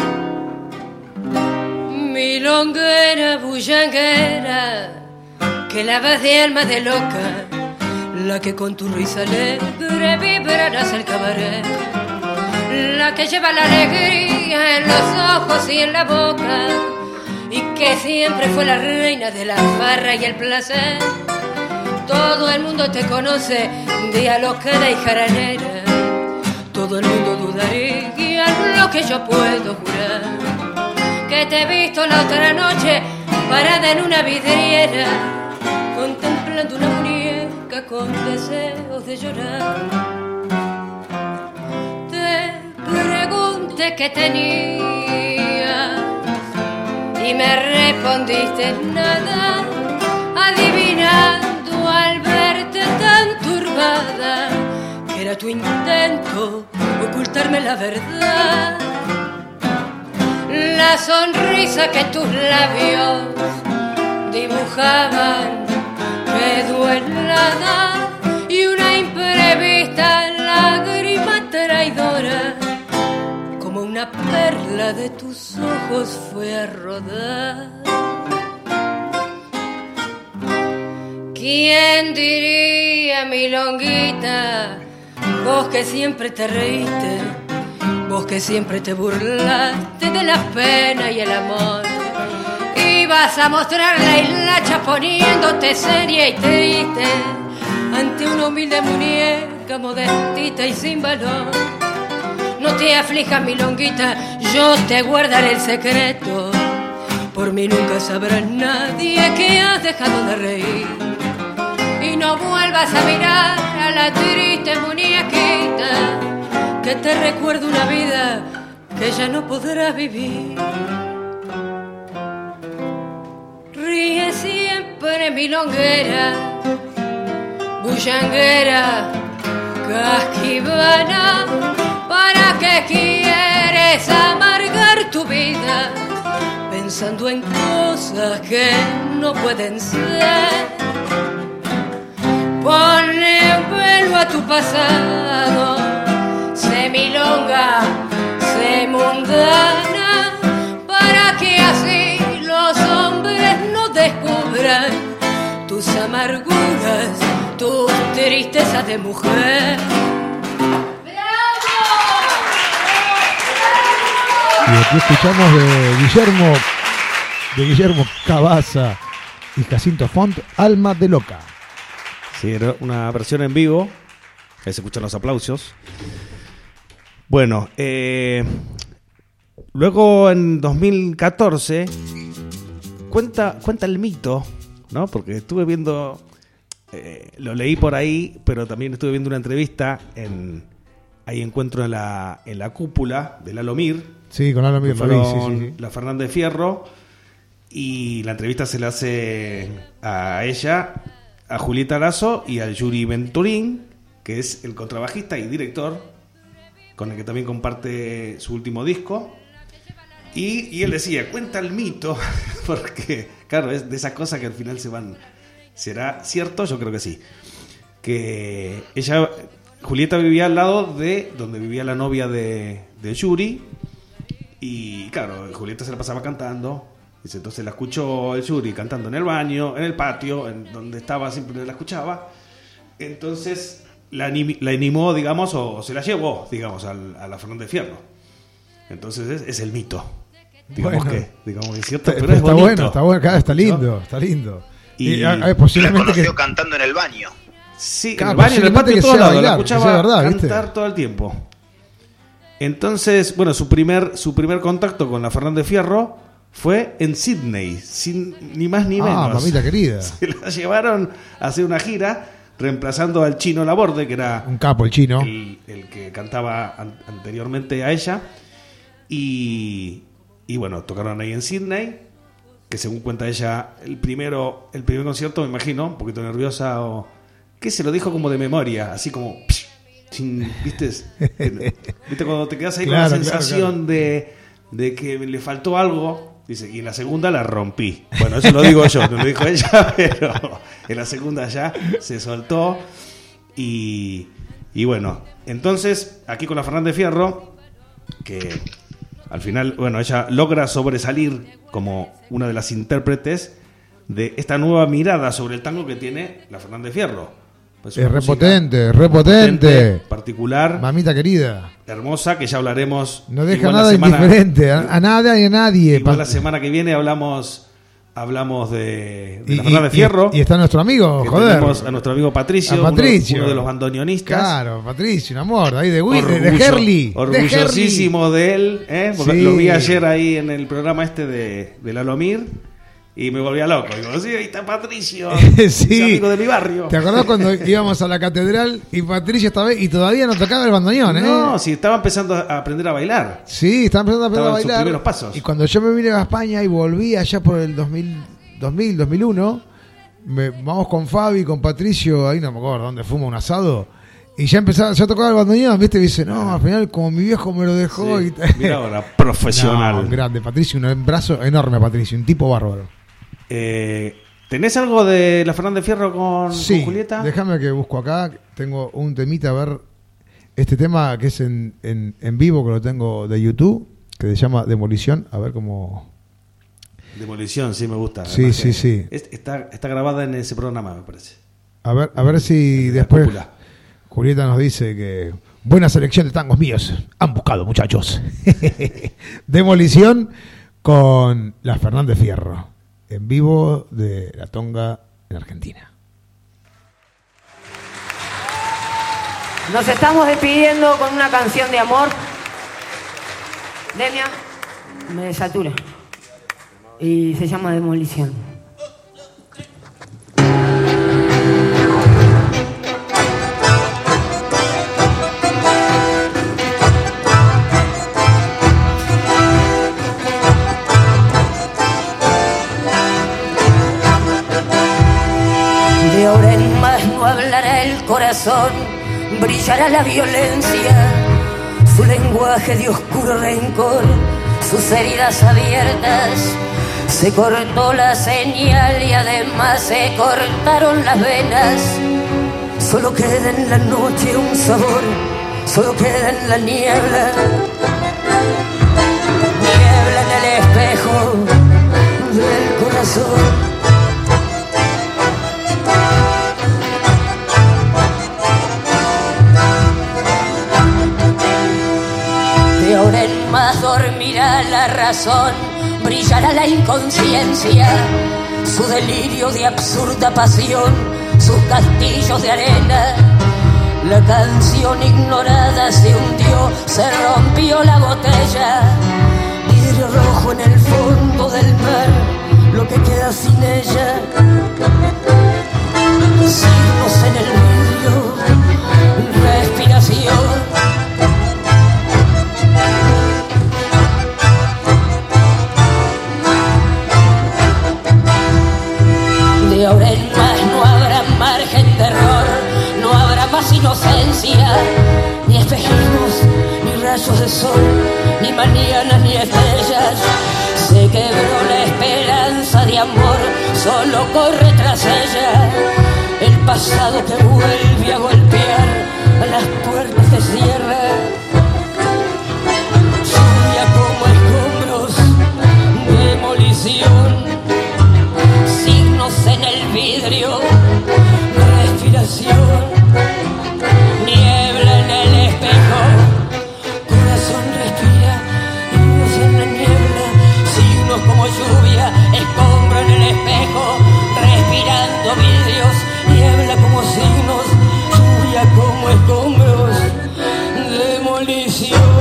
Milonguera, bullanguera, que la voz de alma de loca, la que con tu risa alegre vibrarás el cabaret, la que lleva la alegría en los ojos y en la boca, y que siempre fue la reina de la farra y el placer. Todo el mundo te conoce de alocada y jaranera, todo el mundo dudaría lo que yo puedo jurar, que te he visto la otra noche parada en una vidriera, contemplando una muñeca con deseos de llorar. Te pregunté qué tenías y me respondiste nada, adivinando al verte tan turbada que era tu intento ocultarme la verdad. La sonrisa que tus labios dibujaban quedó helada y una imprevista lágrima traidora como una perla de tus ojos fue a rodar. ¿Quién diría, milonguita, vos que siempre te reíste, vos que siempre te burlaste de la pena y el amor, ibas a mostrar la hilacha poniéndote seria y triste ante una humilde muñeca modestita y sin valor? No te aflijas, milonguita, yo te guardaré el secreto, por mí nunca sabrá nadie que has dejado de reír. Y no vuelvas a mirar a la triste muñequita, que te recuerda una vida que ya no podrás vivir. Ríe siempre, milonguera, bullanguera, casquivana, ¿para qué quieres amargar tu vida pensando en cosas que no pueden ser? Ponle un velo a tu pasado, sé milonga, sé mundana, para que así los hombres no descubran tus amarguras, tus tristezas de mujer. Y aquí escuchamos de Guillermo Cabaza y Jacinto Font, Alma de Loca. Sí, era una versión en vivo. Ahí se escuchan los aplausos. Bueno, luego en 2014 cuenta el mito, ¿no? Porque estuve viendo, lo leí por ahí, pero también estuve viendo una entrevista ahí encuentro en la cúpula de Lalo Mir. Sí, con Lalo Mir, sí. La Fernández Fierro, y la entrevista se la hace a ella, a Julieta Lazo y al Yuri Venturín, que es el contrabajista y director, con el que también comparte su último disco. Y él decía, cuenta el mito, porque claro, es de esas cosas que al final ¿será cierto? Yo creo que sí. Que Julieta vivía al lado de donde vivía la novia de Yuri, y claro, Julieta se la pasaba cantando. Dice, entonces la escuchó el Yuri cantando en el baño, en el patio, en donde estaba, siempre la escuchaba. Entonces la animó, digamos, o se la llevó, digamos, a la Fernández Fierro. Entonces es el mito. Digamos que es cierto, pero es bonito. Está bueno, está lindo, ¿no? Está lindo. Y posiblemente la conoció cantando en el baño. Sí, claro, en el baño, en el patio, todo lado, la escuchaba verdad, cantar, ¿viste? todo el tiempo. Entonces, bueno, su primer contacto con la Fernández Fierro fue en Sydney, sin ni más ni menos. Mamita querida. Se la llevaron a hacer una gira reemplazando al Chino Laborde, que era un capo, el Chino, el que cantaba anteriormente a ella. Y bueno, tocaron ahí en Sydney, que según cuenta ella, el primer concierto, me imagino, un poquito nerviosa, o que se lo dijo como de memoria, así como ¿viste? ¿Viste cuando te quedas ahí con la sensación de que le faltó algo? Dice, y en la segunda la rompí. Bueno, eso lo digo yo, no lo dijo ella, pero en la segunda ya se soltó. Y bueno, entonces, aquí con la Fernández Fierro, que al final, bueno, ella logra sobresalir como una de las intérpretes de esta nueva mirada sobre el tango que tiene la Fernández Fierro. Pues es repotente. Particular. Mamita querida. Hermosa, que ya hablaremos. No deja nada indiferente, a nada y a nadie. Igual la semana que viene hablamos de la Fernández Fierro. Y está nuestro amigo, joder. Tenemos a nuestro amigo Patricio, uno de los bandoneonistas. Claro, Patricio, un amor, ahí de Herli. Orgullosísimo de él, porque lo vi ayer ahí en el programa de Lalomir. Y me volvía loco. Digo, sí, ahí está Patricio, sí. amigo de mi barrio. ¿Te acordás cuando íbamos a la catedral y Patricio estaba ahí y todavía no tocaba el bandoneón? No, sí, estaba empezando a aprender a bailar. Sí, estaba empezando a aprender a bailar. Sus primeros pasos. Y cuando yo me vine a España y volví allá por el 2001, vamos con Fabi y con Patricio, ahí no me acuerdo dónde fuimos, un asado. Y ya tocaba el bandoneón, ¿viste? Y dice, no, al final como mi viejo me lo dejó. Sí, mira ahora, profesional. No, grande, Patricio, un brazo enorme, Patricio, un tipo bárbaro. ¿Tenés algo de la Fernández Fierro con Julieta? Déjame que busco acá. Tengo un temita, a ver. Este tema que es en vivo, que lo tengo de YouTube, que se llama Demolición. A ver cómo. Demolición, sí, me gusta. Sí. Está grabada en ese programa, me parece. A ver si después Julieta nos dice que. Buena selección de tangos míos. Han buscado, muchachos. Demolición con la Fernández Fierro. En vivo de La Tonga en Argentina. Nos estamos despidiendo con una canción de amor. Demia, me satura. Y se llama Demolición. De ahora en más no hablará el corazón, brillará la violencia, su lenguaje de oscuro rencor, sus heridas abiertas. Se cortó la señal y además se cortaron las venas. Solo queda en la noche un sabor, solo queda en la niebla. Niebla en el espejo del corazón. De ahora en más dormirá la razón, brillará la inconsciencia, su delirio de absurda pasión, sus castillos de arena. La canción ignorada se hundió, se rompió la botella, vidrio rojo en el fondo del mar, lo que queda sin ella. Signos en el vidrio, respiración. De ahora en más no habrá margen de error, no habrá más inocencia, ni espejismos, ni rayos de sol, ni mañanas, ni estrellas. Se quebró la esperanza de amor, solo corre tras ella el pasado que vuelve a golpear a las puertas que cierra. Lluvia como escombros, demolición. En el vidrio, respiración, niebla en el espejo, corazón respira, luz en la niebla, signos como lluvia, escombro en el espejo, respirando vidrios, niebla como signos, lluvia como escombros, demolición.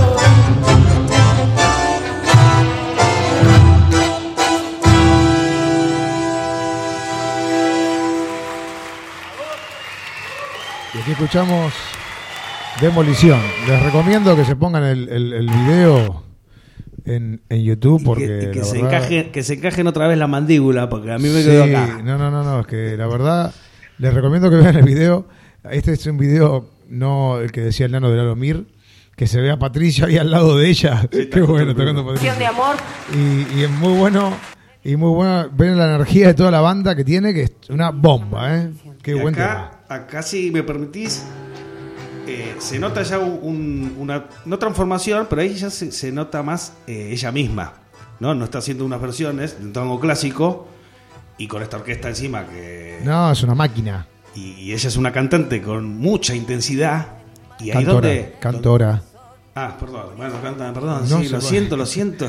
Aquí escuchamos Demolición. Les recomiendo que se pongan el video en YouTube porque que se encajen otra vez la mandíbula, porque a mí me quedó acá. No, es que la verdad les recomiendo que vean el video. Este es un video, no el que decía el nano de Lalomir, que se ve a Patricia ahí al lado de ella. Sí, qué bueno, tocando Patricia. De amor. Y es muy bueno. Y muy buena, ven la energía de toda la banda que tiene, que es una bomba, ¿eh? Qué buen tema. Acá, si me permitís, se nota ya una no transformación, pero ahí ya se nota más ella misma, ¿no? No está haciendo unas versiones de un tango clásico, y con esta orquesta encima que... No, es una máquina. Y ella es una cantante con mucha intensidad. Y ahí Cantora. Ah, perdón. Bueno, perdón. No sí, lo siento. Lo siento.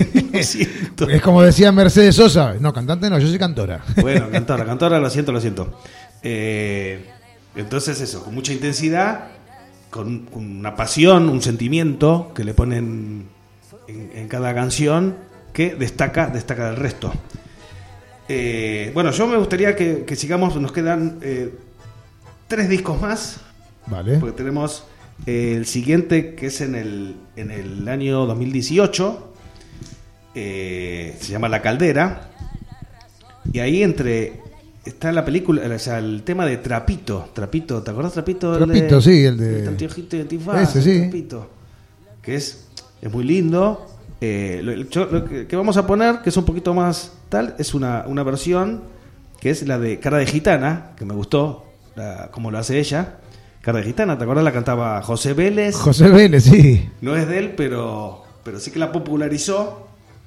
Es como decía Mercedes Sosa. No, cantante no, yo soy cantora. Bueno, cantora, lo siento. Entonces eso, con mucha intensidad, con una pasión, un sentimiento que le ponen en cada canción que destaca del resto. Bueno, yo me gustaría que sigamos, nos quedan 3 discos más. Vale. Porque tenemos el siguiente que es en el año 2018, se llama La Caldera, y ahí está la película, o sea, el tema de Trapito, ¿te acordás Trapito? Trapito, sí, el de... El anteojito y antifaz, ese, sí. Trapito, que es muy lindo. Lo que vamos a poner, que es un poquito más tal, es una versión que es la de Cara de Gitana, que me gustó como lo hace ella. Cara de Gitana, ¿te acuerdas? La cantaba José Vélez. José Vélez, sí. No es de él, pero sí que la popularizó.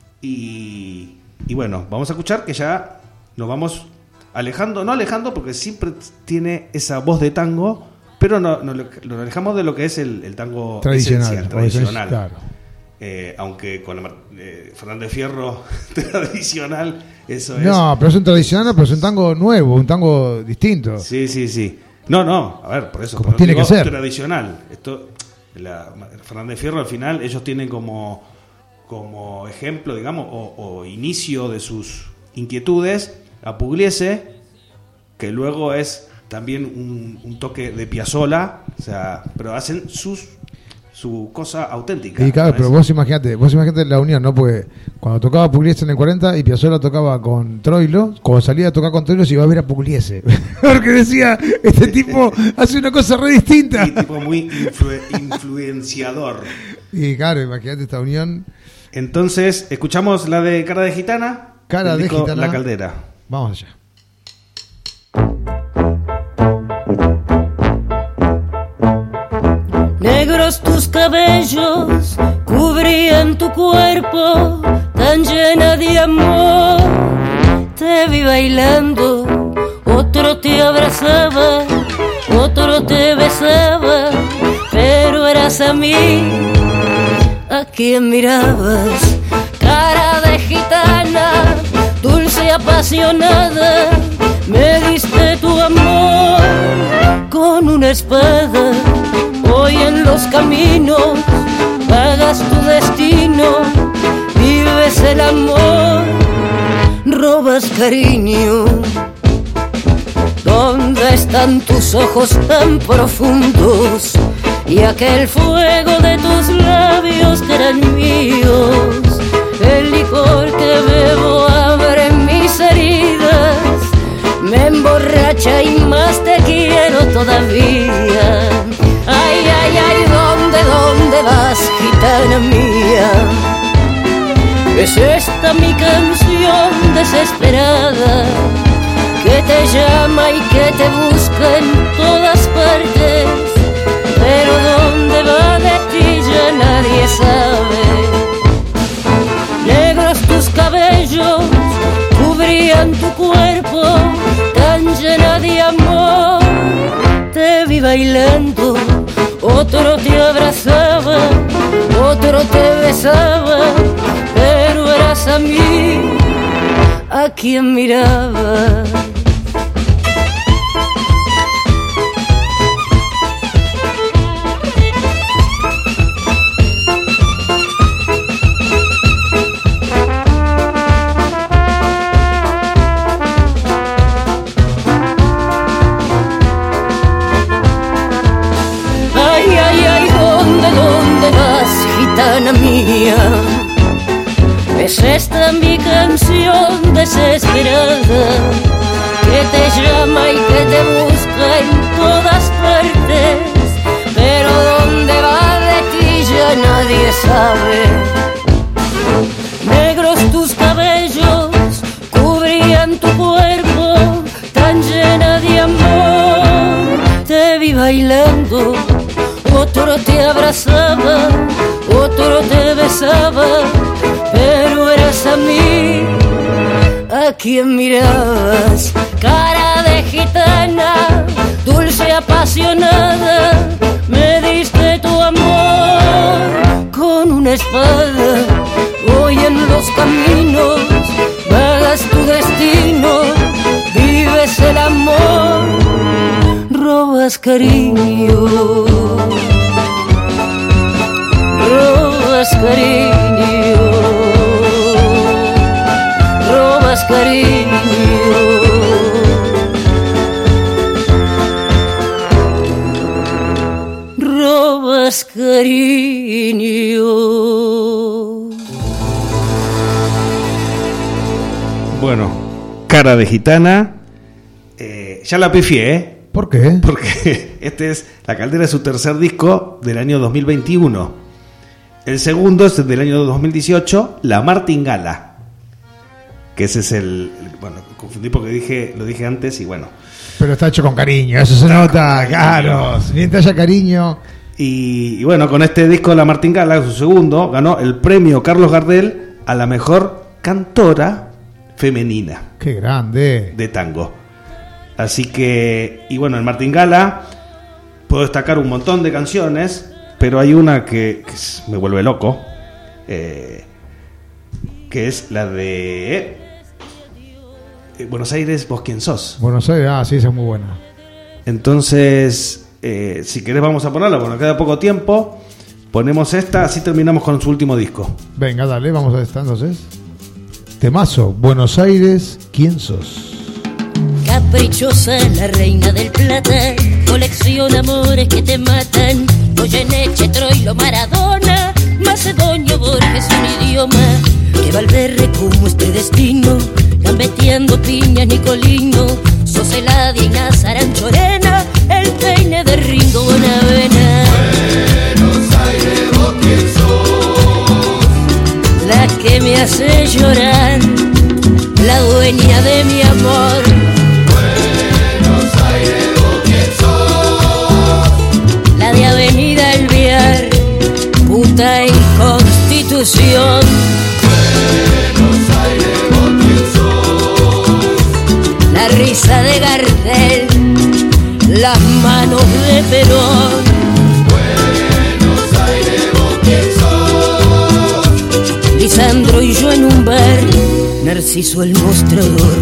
Y bueno, vamos a escuchar que ya nos vamos alejando, no alejando porque siempre tiene esa voz de tango, pero no lo alejamos de lo que es el tango tradicional. Claro. Aunque con Fernández Fierro tradicional, eso es. No, pero es un tradicional, pero es un tango nuevo, un tango distinto. Sí. No, a ver, por eso. Como tiene que ser. Tradicional. Fernández Fierro al final, ellos tienen como ejemplo, digamos, o inicio de sus inquietudes a Pugliese, que luego es también un toque de Piazzolla, o sea, pero hacen su cosa auténtica. Y claro, ¿no? pero vos imaginate la unión, ¿no? Porque cuando tocaba Pugliese en el 40 y Piazzolla tocaba con Troilo, cuando salía a tocar con Troilo se iba a ver a Pugliese. Porque decía, este tipo hace una cosa re distinta. Y tipo muy influenciador. Y claro, imagínate esta unión. Entonces, escuchamos la de Cara de Gitana. Cara de Gitana. La Caldera. Vamos allá. Negros tus cabellos cubrían tu cuerpo tan llena de amor. Te vi bailando, otro te abrazaba, otro te besaba, pero eras a mí a quien mirabas. Cara de gitana, dulce y apasionada, me diste tu amor con una espada. Hoy en los caminos pagas tu destino, vives el amor, robas cariño. ¿Dónde están tus ojos tan profundos y aquel fuego de tus labios que eran míos? El licor que bebo abre mis heridas, me emborracha y más te quiero todavía. Ay, ay, ay, ¿dónde vas, gitana mía? Es esta mi canción desesperada, que te llama y que te busca en todas partes, pero dónde va de ti ya nadie sabe. Negros tus cabellos cubrían tu cuerpo tan llena de amor. Te vi bailando, otro te abrazaba, otro te besaba, pero eras a mí a quien miraba. Gitana mía, es esta mi canción desesperada, que te llama y que te busca en todas partes, pero dónde va de ti ya nadie sabe. Negros tus cabellos cubrían tu cuerpo tan llena de amor. Te vi bailando, otro te abrazaba, otro te besaba, pero eras a mí ¿A quién mirabas? Cara de gitana, dulce apasionada, me diste tu amor con una espada. Hoy en los caminos vagas tu destino, vives el amor, robas cariño, robas cariño, robas cariño. Robas cariño. Bueno, cara de gitana. Ya la pifié, ¿eh? ¿Por qué? Porque La Caldera es su tercer disco del año 2021. El segundo es del año 2018, La Martingala. Que ese es bueno, confundí porque lo dije antes y bueno. Pero está hecho con cariño, eso se nota, claro. Mientras haya cariño. Y bueno, con este disco La Martingala, su segundo, ganó el premio Carlos Gardel a la mejor cantora femenina. ¡Qué grande! De tango. Así que, y bueno, en Martingala puedo destacar un montón de canciones, pero hay una que me vuelve loco, que es la de Buenos Aires, ¿vos quién sos? Buenos Aires, sí, esa es muy buena. Entonces, si querés vamos a ponerla, bueno, queda poco tiempo, ponemos esta, así terminamos con su último disco. Venga, dale, vamos a esta entonces. Temazo, Buenos Aires, ¿quién sos? Caprichosa, la reina del plata, colecciona amores que te matan. Goyeneche, Troilo, Maradona, Macedonio, Borges, un idioma. Que Valverde como este destino, gambeteando Piña, Nicolino. Sos Eladia, Inás, Aranchorena, el peine de Ringo Bonavena. Buenos Aires, vos quién sos. La que me hace llorar, la dueña de mi amor. Buenos Aires, vos quién sos. La de Avenida Alvear, puta en Constitución. Buenos Aires, vos quién sos. La risa de Gardel, las manos de Perón. Buenos Aires, vos quién sos. Lisandro y yo en un bar, Narciso el mostrador.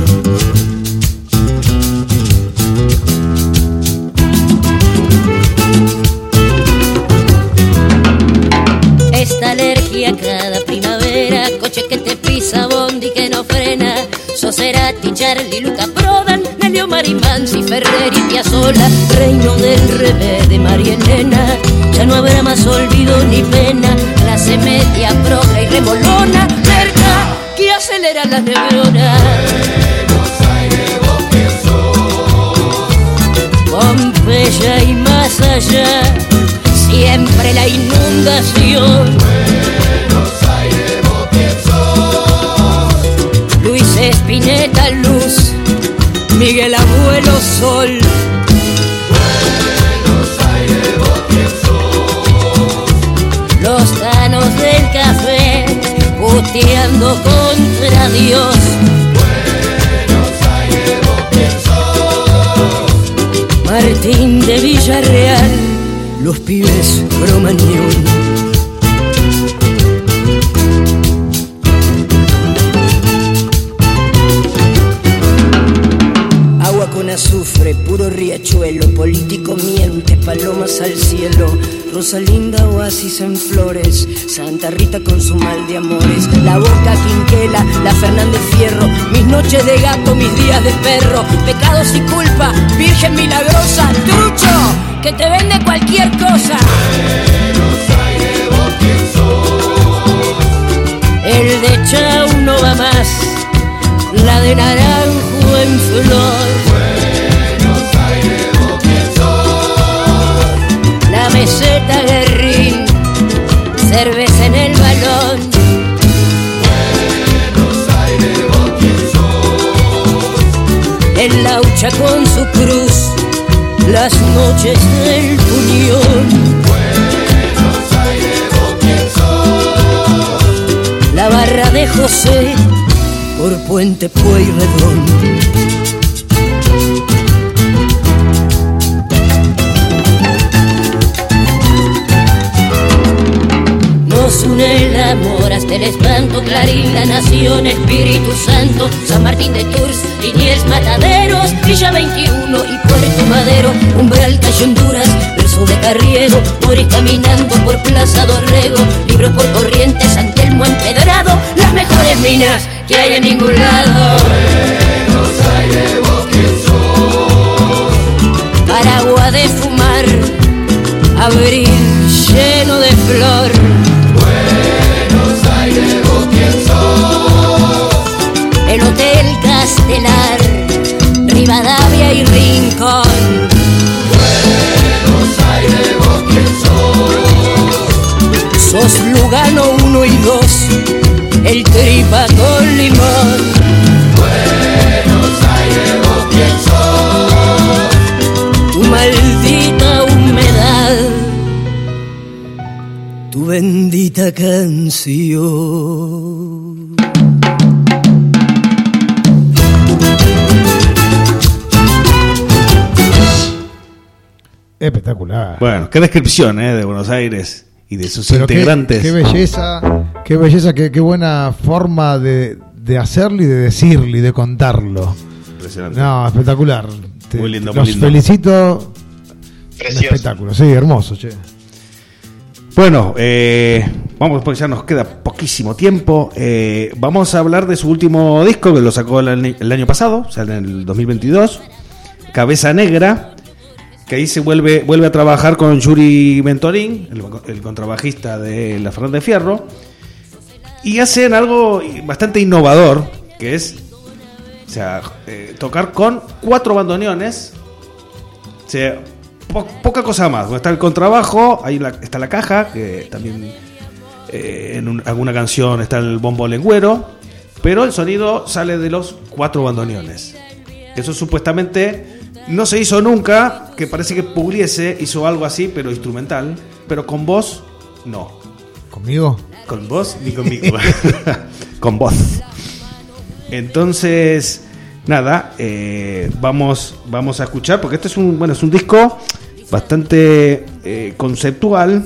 Esta alergia cada primavera, coche que te pisa, bondi que no frena. Soserati, Charlie, Luca Prodan, Nelio Marimansi, Ferrer y Piazzolla, reino del revés de María Elena. Ya no habrá más olvido ni pena, clase media, progre y remolona, merca que acelera las neuronas. Buenos Aires, vos quién sos. Pompeya y más allá, siempre la inundación. Buenos Aires, vos quién sos. Luis Espineta, Luz, Miguel Abuelo, Sol. Buenos Aires, vos quién sos. Los tanos del café, puteando contra Dios. Buenos Aires, vos quién sos. Martín de Villarreal, los pibes Cromañón. Agua con azufre, puro riachuelo, político miente, palomas al cielo. Rosalinda, oasis en flores, Santa Rita con su mal de amores. La Boca, Quinquela, la Fernández Fierro, mis noches de gato, mis días de perro. Pecados y culpa, Virgen milagrosa, trucho, que te vende cualquier cosa. Buenos Aires, vos quién sos. El de Chau no va más, la de Naranjo en flor. Buenos Aires, vos quién sos. La meseta Guerrín, cerveza en el balón. Buenos Aires, vos quién sos. El Laucha con su cruz, las noches del puñón. Buenos Aires, vos quién sos. La barra de José, por por Puente Pueyrredón. Nos une el amor hasta el espanto, Clarín, La Nación, Espíritu Santo, San Martín de Tours, Liniers, Mataderos, Villa 21 y Puerto Madero, Umbral, Cayo Honduras, verso de Carriero, Moris caminando por Plaza Dorrego, Libros por Corrientes, San Telmo empedrado, las mejores minas que hay en ningún lado. Buenos Aires, vos quién sos. Aragua de fumar, abril lleno de flor. Buenos Aires, vos quién sos. El Hotel Castelar, Rivadavia y Rincón. Buenos Aires, vos quién sos. Sos Lugano 1 y 2, el Tripa con limón. Buenos Aires, vos quién sos. Tu maldita humedad, tu bendita canción. Espectacular. Bueno, qué descripción de Buenos Aires y de sus Pero integrantes. Qué belleza, qué buena forma de hacerlo y de decirlo y de contarlo. Impresionante. No, espectacular. Muy lindo, muy los lindo. felicito. Precioso. Espectáculo, sí, hermoso, che. Bueno, vamos, porque ya nos queda poquísimo tiempo. Vamos a hablar de su último disco, que lo sacó el año pasado, o sea, en el 2022, Cabeza Negra, que ahí se vuelve a trabajar con Yuri Ventorín, el contrabajista de La Fernández Fierro, y hacen algo bastante innovador, que es, o sea, tocar con 4 bandoneones, o sea, poca cosa más. Está el contrabajo, ahí está la caja, que también en alguna canción está el bombo lengüero, pero el sonido sale de los 4 bandoneones. Eso supuestamente no se hizo nunca, que parece que Pugliese hizo algo así, pero instrumental, pero con voz, no. ¿Conmigo? Con voz ni conmigo. Con voz. Entonces, nada, vamos a escuchar, porque este es un disco bastante conceptual,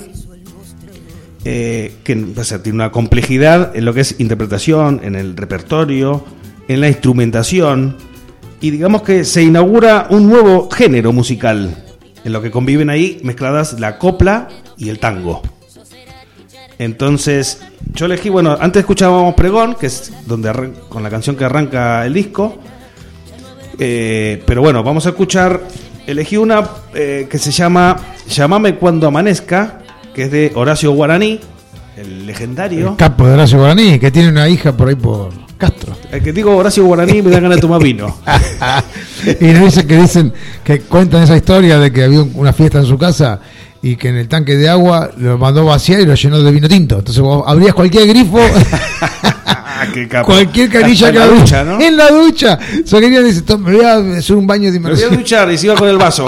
que o sea, tiene una complejidad en lo que es interpretación, en el repertorio, en la instrumentación, y digamos que se inaugura un nuevo género musical, en lo que conviven ahí mezcladas la copla y el tango. Entonces, yo elegí, bueno, antes escuchábamos Pregón, que es donde con la canción que arranca el disco, pero bueno, vamos a escuchar, elegí una que se llama Llámame cuando amanezca, que es de Horacio Guaraní, el legendario. El capo de Horacio Guaraní, que tiene una hija por ahí por Castro. El que digo Horacio Guaraní me da ganas de tomar vino. Y nos dicen que cuentan esa historia de que había una fiesta en su casa y que en el tanque de agua lo mandó vaciar y lo llenó de vino tinto. Entonces vos abrías cualquier grifo, cualquier canilla que abrías ducha, ¿no? en la ducha. So quería decir, me voy a hacer un baño de Me voy inmersión. a duchar y se iba con el vaso.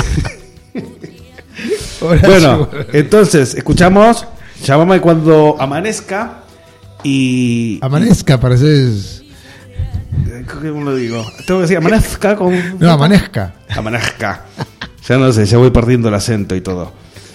Bueno, entonces escuchamos Llámame cuando amanezca y... Amanezca, pareces... ¿Cómo lo digo? Tengo que decir amanezca con... No, amanezca. Amanezca. Ya no sé, ya voy perdiendo el acento y todo.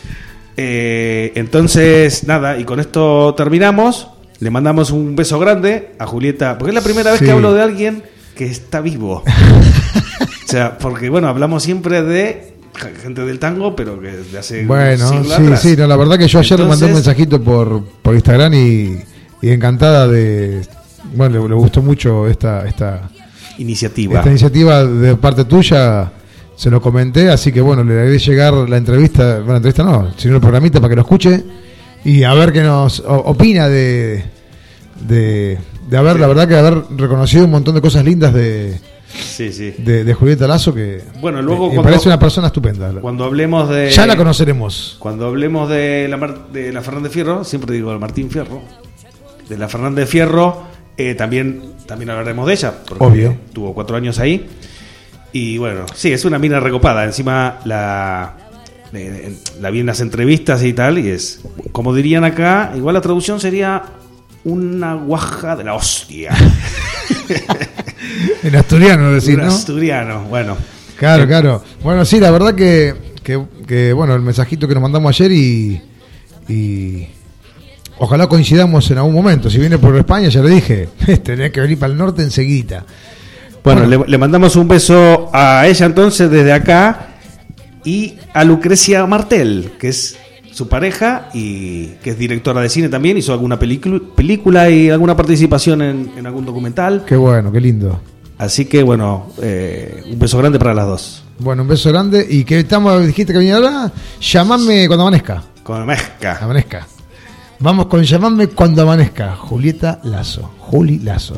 Entonces, nada, y con esto terminamos. Le mandamos un beso grande a Julieta, porque es la primera vez que hablo de alguien que está vivo. O sea, porque bueno, hablamos siempre de gente del tango, pero que desde hace bueno, siglos sí, atrás. sí, no, la verdad que yo ayer le mandé un Entonces, mensajito por Instagram y encantada de... Bueno, le gustó mucho esta iniciativa. Esta iniciativa de parte tuya, se lo comenté, así que bueno, le haré llegar la entrevista, bueno, la entrevista no, sino el programita para que lo escuche y a ver qué nos opina de haber, la verdad que haber reconocido un montón de cosas lindas de Julieta Lazo, que bueno, luego me parece una persona estupenda. Cuando hablemos de... Ya la conoceremos. Cuando hablemos de la Fernández Fierro, siempre digo el Martín Fierro, de la Fernández Fierro, también hablaremos de ella, porque obvio, tuvo 4 años ahí. Y bueno, sí, es una mina recopada. Encima la vi en las entrevistas y tal, y es, como dirían acá, igual la traducción sería una guaja de la hostia. En asturiano decís, ¿no? En asturiano, bueno. Claro, claro. Bueno, sí, la verdad que bueno, el mensajito que nos mandamos ayer y ojalá coincidamos en algún momento. Si viene por España, ya le dije, tenés que venir para el norte enseguida. Bueno, le mandamos un beso a ella entonces desde acá y a Lucrecia Martel, que es su pareja y que es directora de cine también. Hizo alguna película y alguna participación en algún documental. Qué bueno, qué lindo. Así que bueno, un beso grande para las dos. Bueno, un beso grande. ¿Y que dijiste que venía ahora? Llamame cuando amanezca. Cuando amanezca. Vamos con Llamame cuando amanezca. Julieta Lazo. Juli Lazo.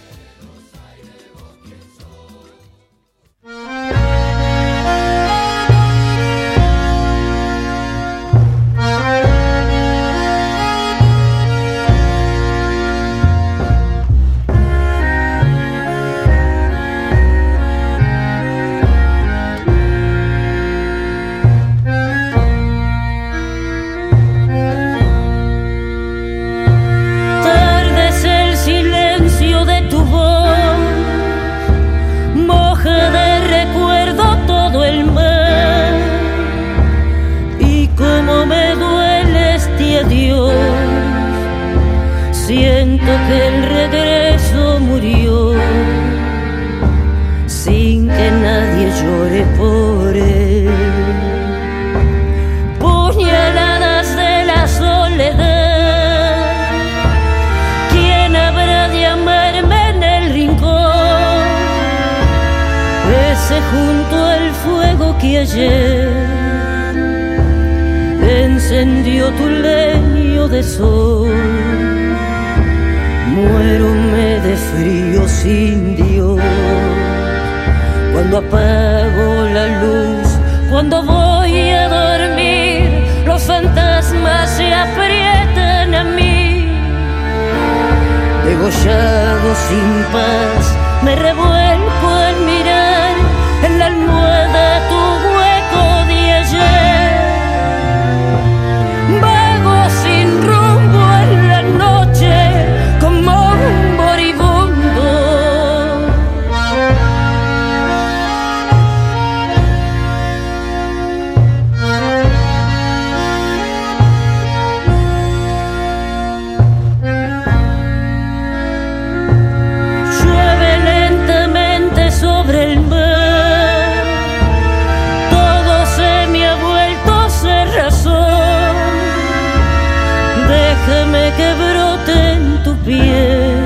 Siento que el regreso murió sin que nadie llore por él. Puñaladas de la soledad, ¿quién habrá de amarme en el rincón? Ese junto al fuego que ayer encendió tu leño de sol. Muérome de frío sin Dios cuando apago la luz, cuando voy a dormir, los fantasmas se aprietan a mí. Degollado sin paz, me revuelco al mirar en la almohada tu hueco de ayer. Vago sin rumbo en la noche, como un moribundo. Llueve lentamente sobre el mar, todo se me ha vuelto cerrazón. Déjame que brote en tu piel,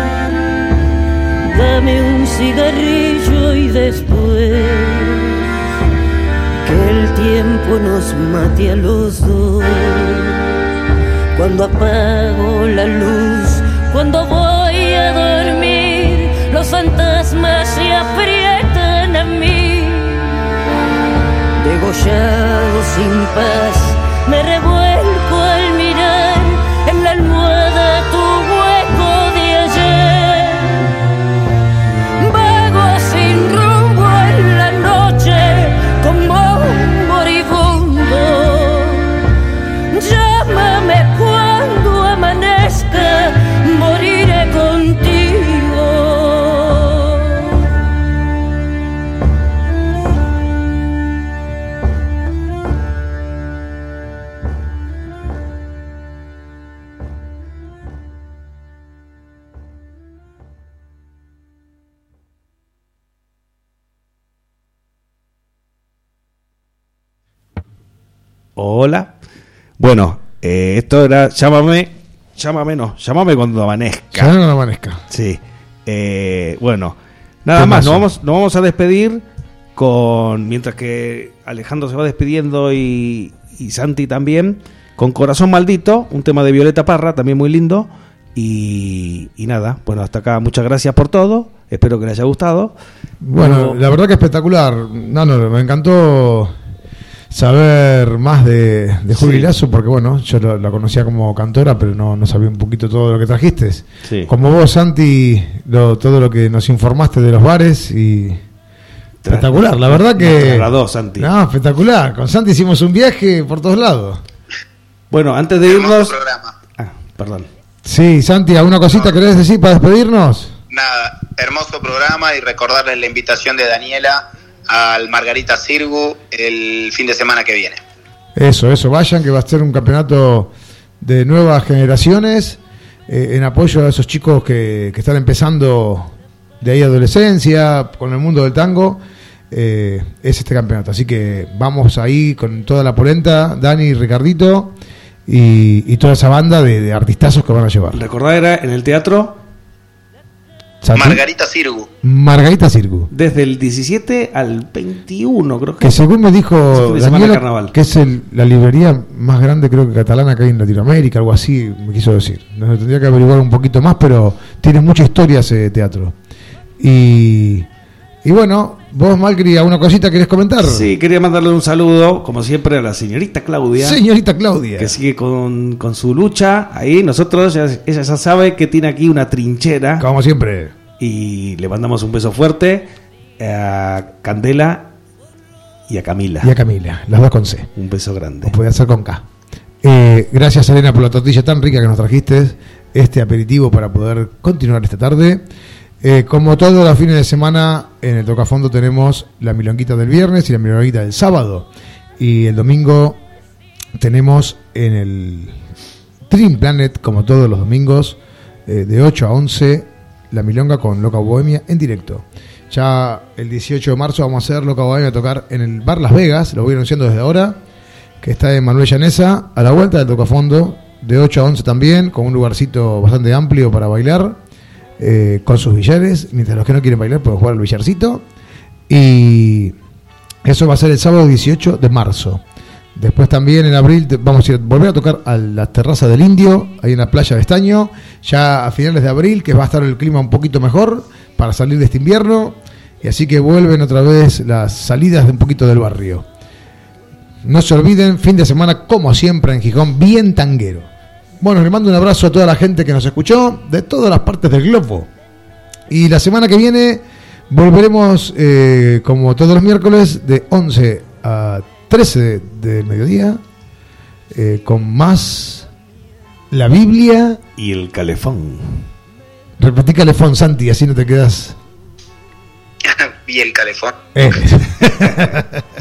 dame un cigarrillo y después que el tiempo nos mate a los dos. Cuando apago la luz, cuando voy a dormir, los fantasmas se aprietan a mí. Degollado sin paz, me revuelco al mirar en la almohada tu hueco de ayer. Vago sin rumbo en la noche, como un moribundo. Llámame cuando amanezca, moriré contigo. Hola. Bueno, esto era Llámame cuando amanezca. Llámame cuando amanezca. Sí. Bueno, nada más, nos vamos a despedir mientras que Alejandro se va despidiendo y Santi también, con Corazón Maldito, un tema de Violeta Parra, también muy lindo. Y nada, bueno, hasta acá, muchas gracias por todo, espero que les haya gustado. Bueno, la verdad que espectacular. No, me encantó saber más de Juli Lazo, porque bueno, yo la conocía como cantora, pero no sabía un poquito todo lo que trajiste. Sí. Como vos, Santi, todo lo que nos informaste de los bares y espectacular, la verdad que Santi. No, espectacular. Con Santi hicimos un viaje por todos lados. Bueno, antes de irnos, perdón. Sí, Santi, ¿alguna cosita querés decir para despedirnos? Nada, hermoso programa y recordarles la invitación de Daniela al Margarita Sirgu el fin de semana que viene. Eso, vayan, que va a ser un campeonato de nuevas generaciones, en apoyo a esos chicos que están empezando de ahí adolescencia, con el mundo del tango, es este campeonato. Así que vamos ahí con toda la polenta, Dani y Ricardito, y toda esa banda de artistazos que van a llevar. Recordá, era en el teatro Margarita Sirgu. Margarita Sirgu. Desde el 17 al 21, creo que según me dijo Daniela, carnaval. que es la librería más grande, creo que catalana, que hay en Latinoamérica, algo así, me quiso decir. Nos tendría que averiguar un poquito más, pero tiene mucha historia ese teatro. Y bueno, vos, Malcri, ¿alguna cosita querés comentar? Sí, quería mandarle un saludo, como siempre, a la señorita Claudia. Señorita Claudia. Que sigue con su lucha ahí. Nosotros, ella ya sabe que tiene aquí una trinchera. Como siempre. Y le mandamos un beso fuerte a Candela y a Camila. Las dos con C. Un beso grande. O puede ser con K. Gracias, Elena, por la tortilla tan rica que nos trajiste. Este aperitivo para poder continuar esta tarde. Como todos los fines de semana, en el Tocafondo tenemos la milonguita del viernes y la milonguita del sábado. Y el domingo tenemos en el Dream Planet, como todos los domingos, de 8 a 11, la milonga con Loca Bohemia en directo. Ya el 18 de marzo vamos a hacer Loca Bohemia a tocar en el Bar Las Vegas, lo voy anunciando desde ahora, que está en Manuel Llanesa, a la vuelta del Tocafondo, de 8 a 11 también, con un lugarcito bastante amplio para bailar, con sus billares, mientras los que no quieren bailar pueden jugar al billarcito. Y eso va a ser el sábado 18 de marzo. Después también en abril vamos a volver a tocar a la terraza del Indio, ahí en la playa de Estaño, ya a finales de abril, que va a estar el clima un poquito mejor para salir de este invierno, y así que vuelven otra vez las salidas de un poquito del barrio. No se olviden, fin de semana como siempre en Gijón, bien tanguero. Bueno, le mando un abrazo a toda la gente que nos escuchó de todas las partes del globo, y la semana que viene volveremos como todos los miércoles de 11 a 13 del mediodía, con más la Biblia y el calefón. Repetí calefón, Santi, así no te quedas. Y el calefón.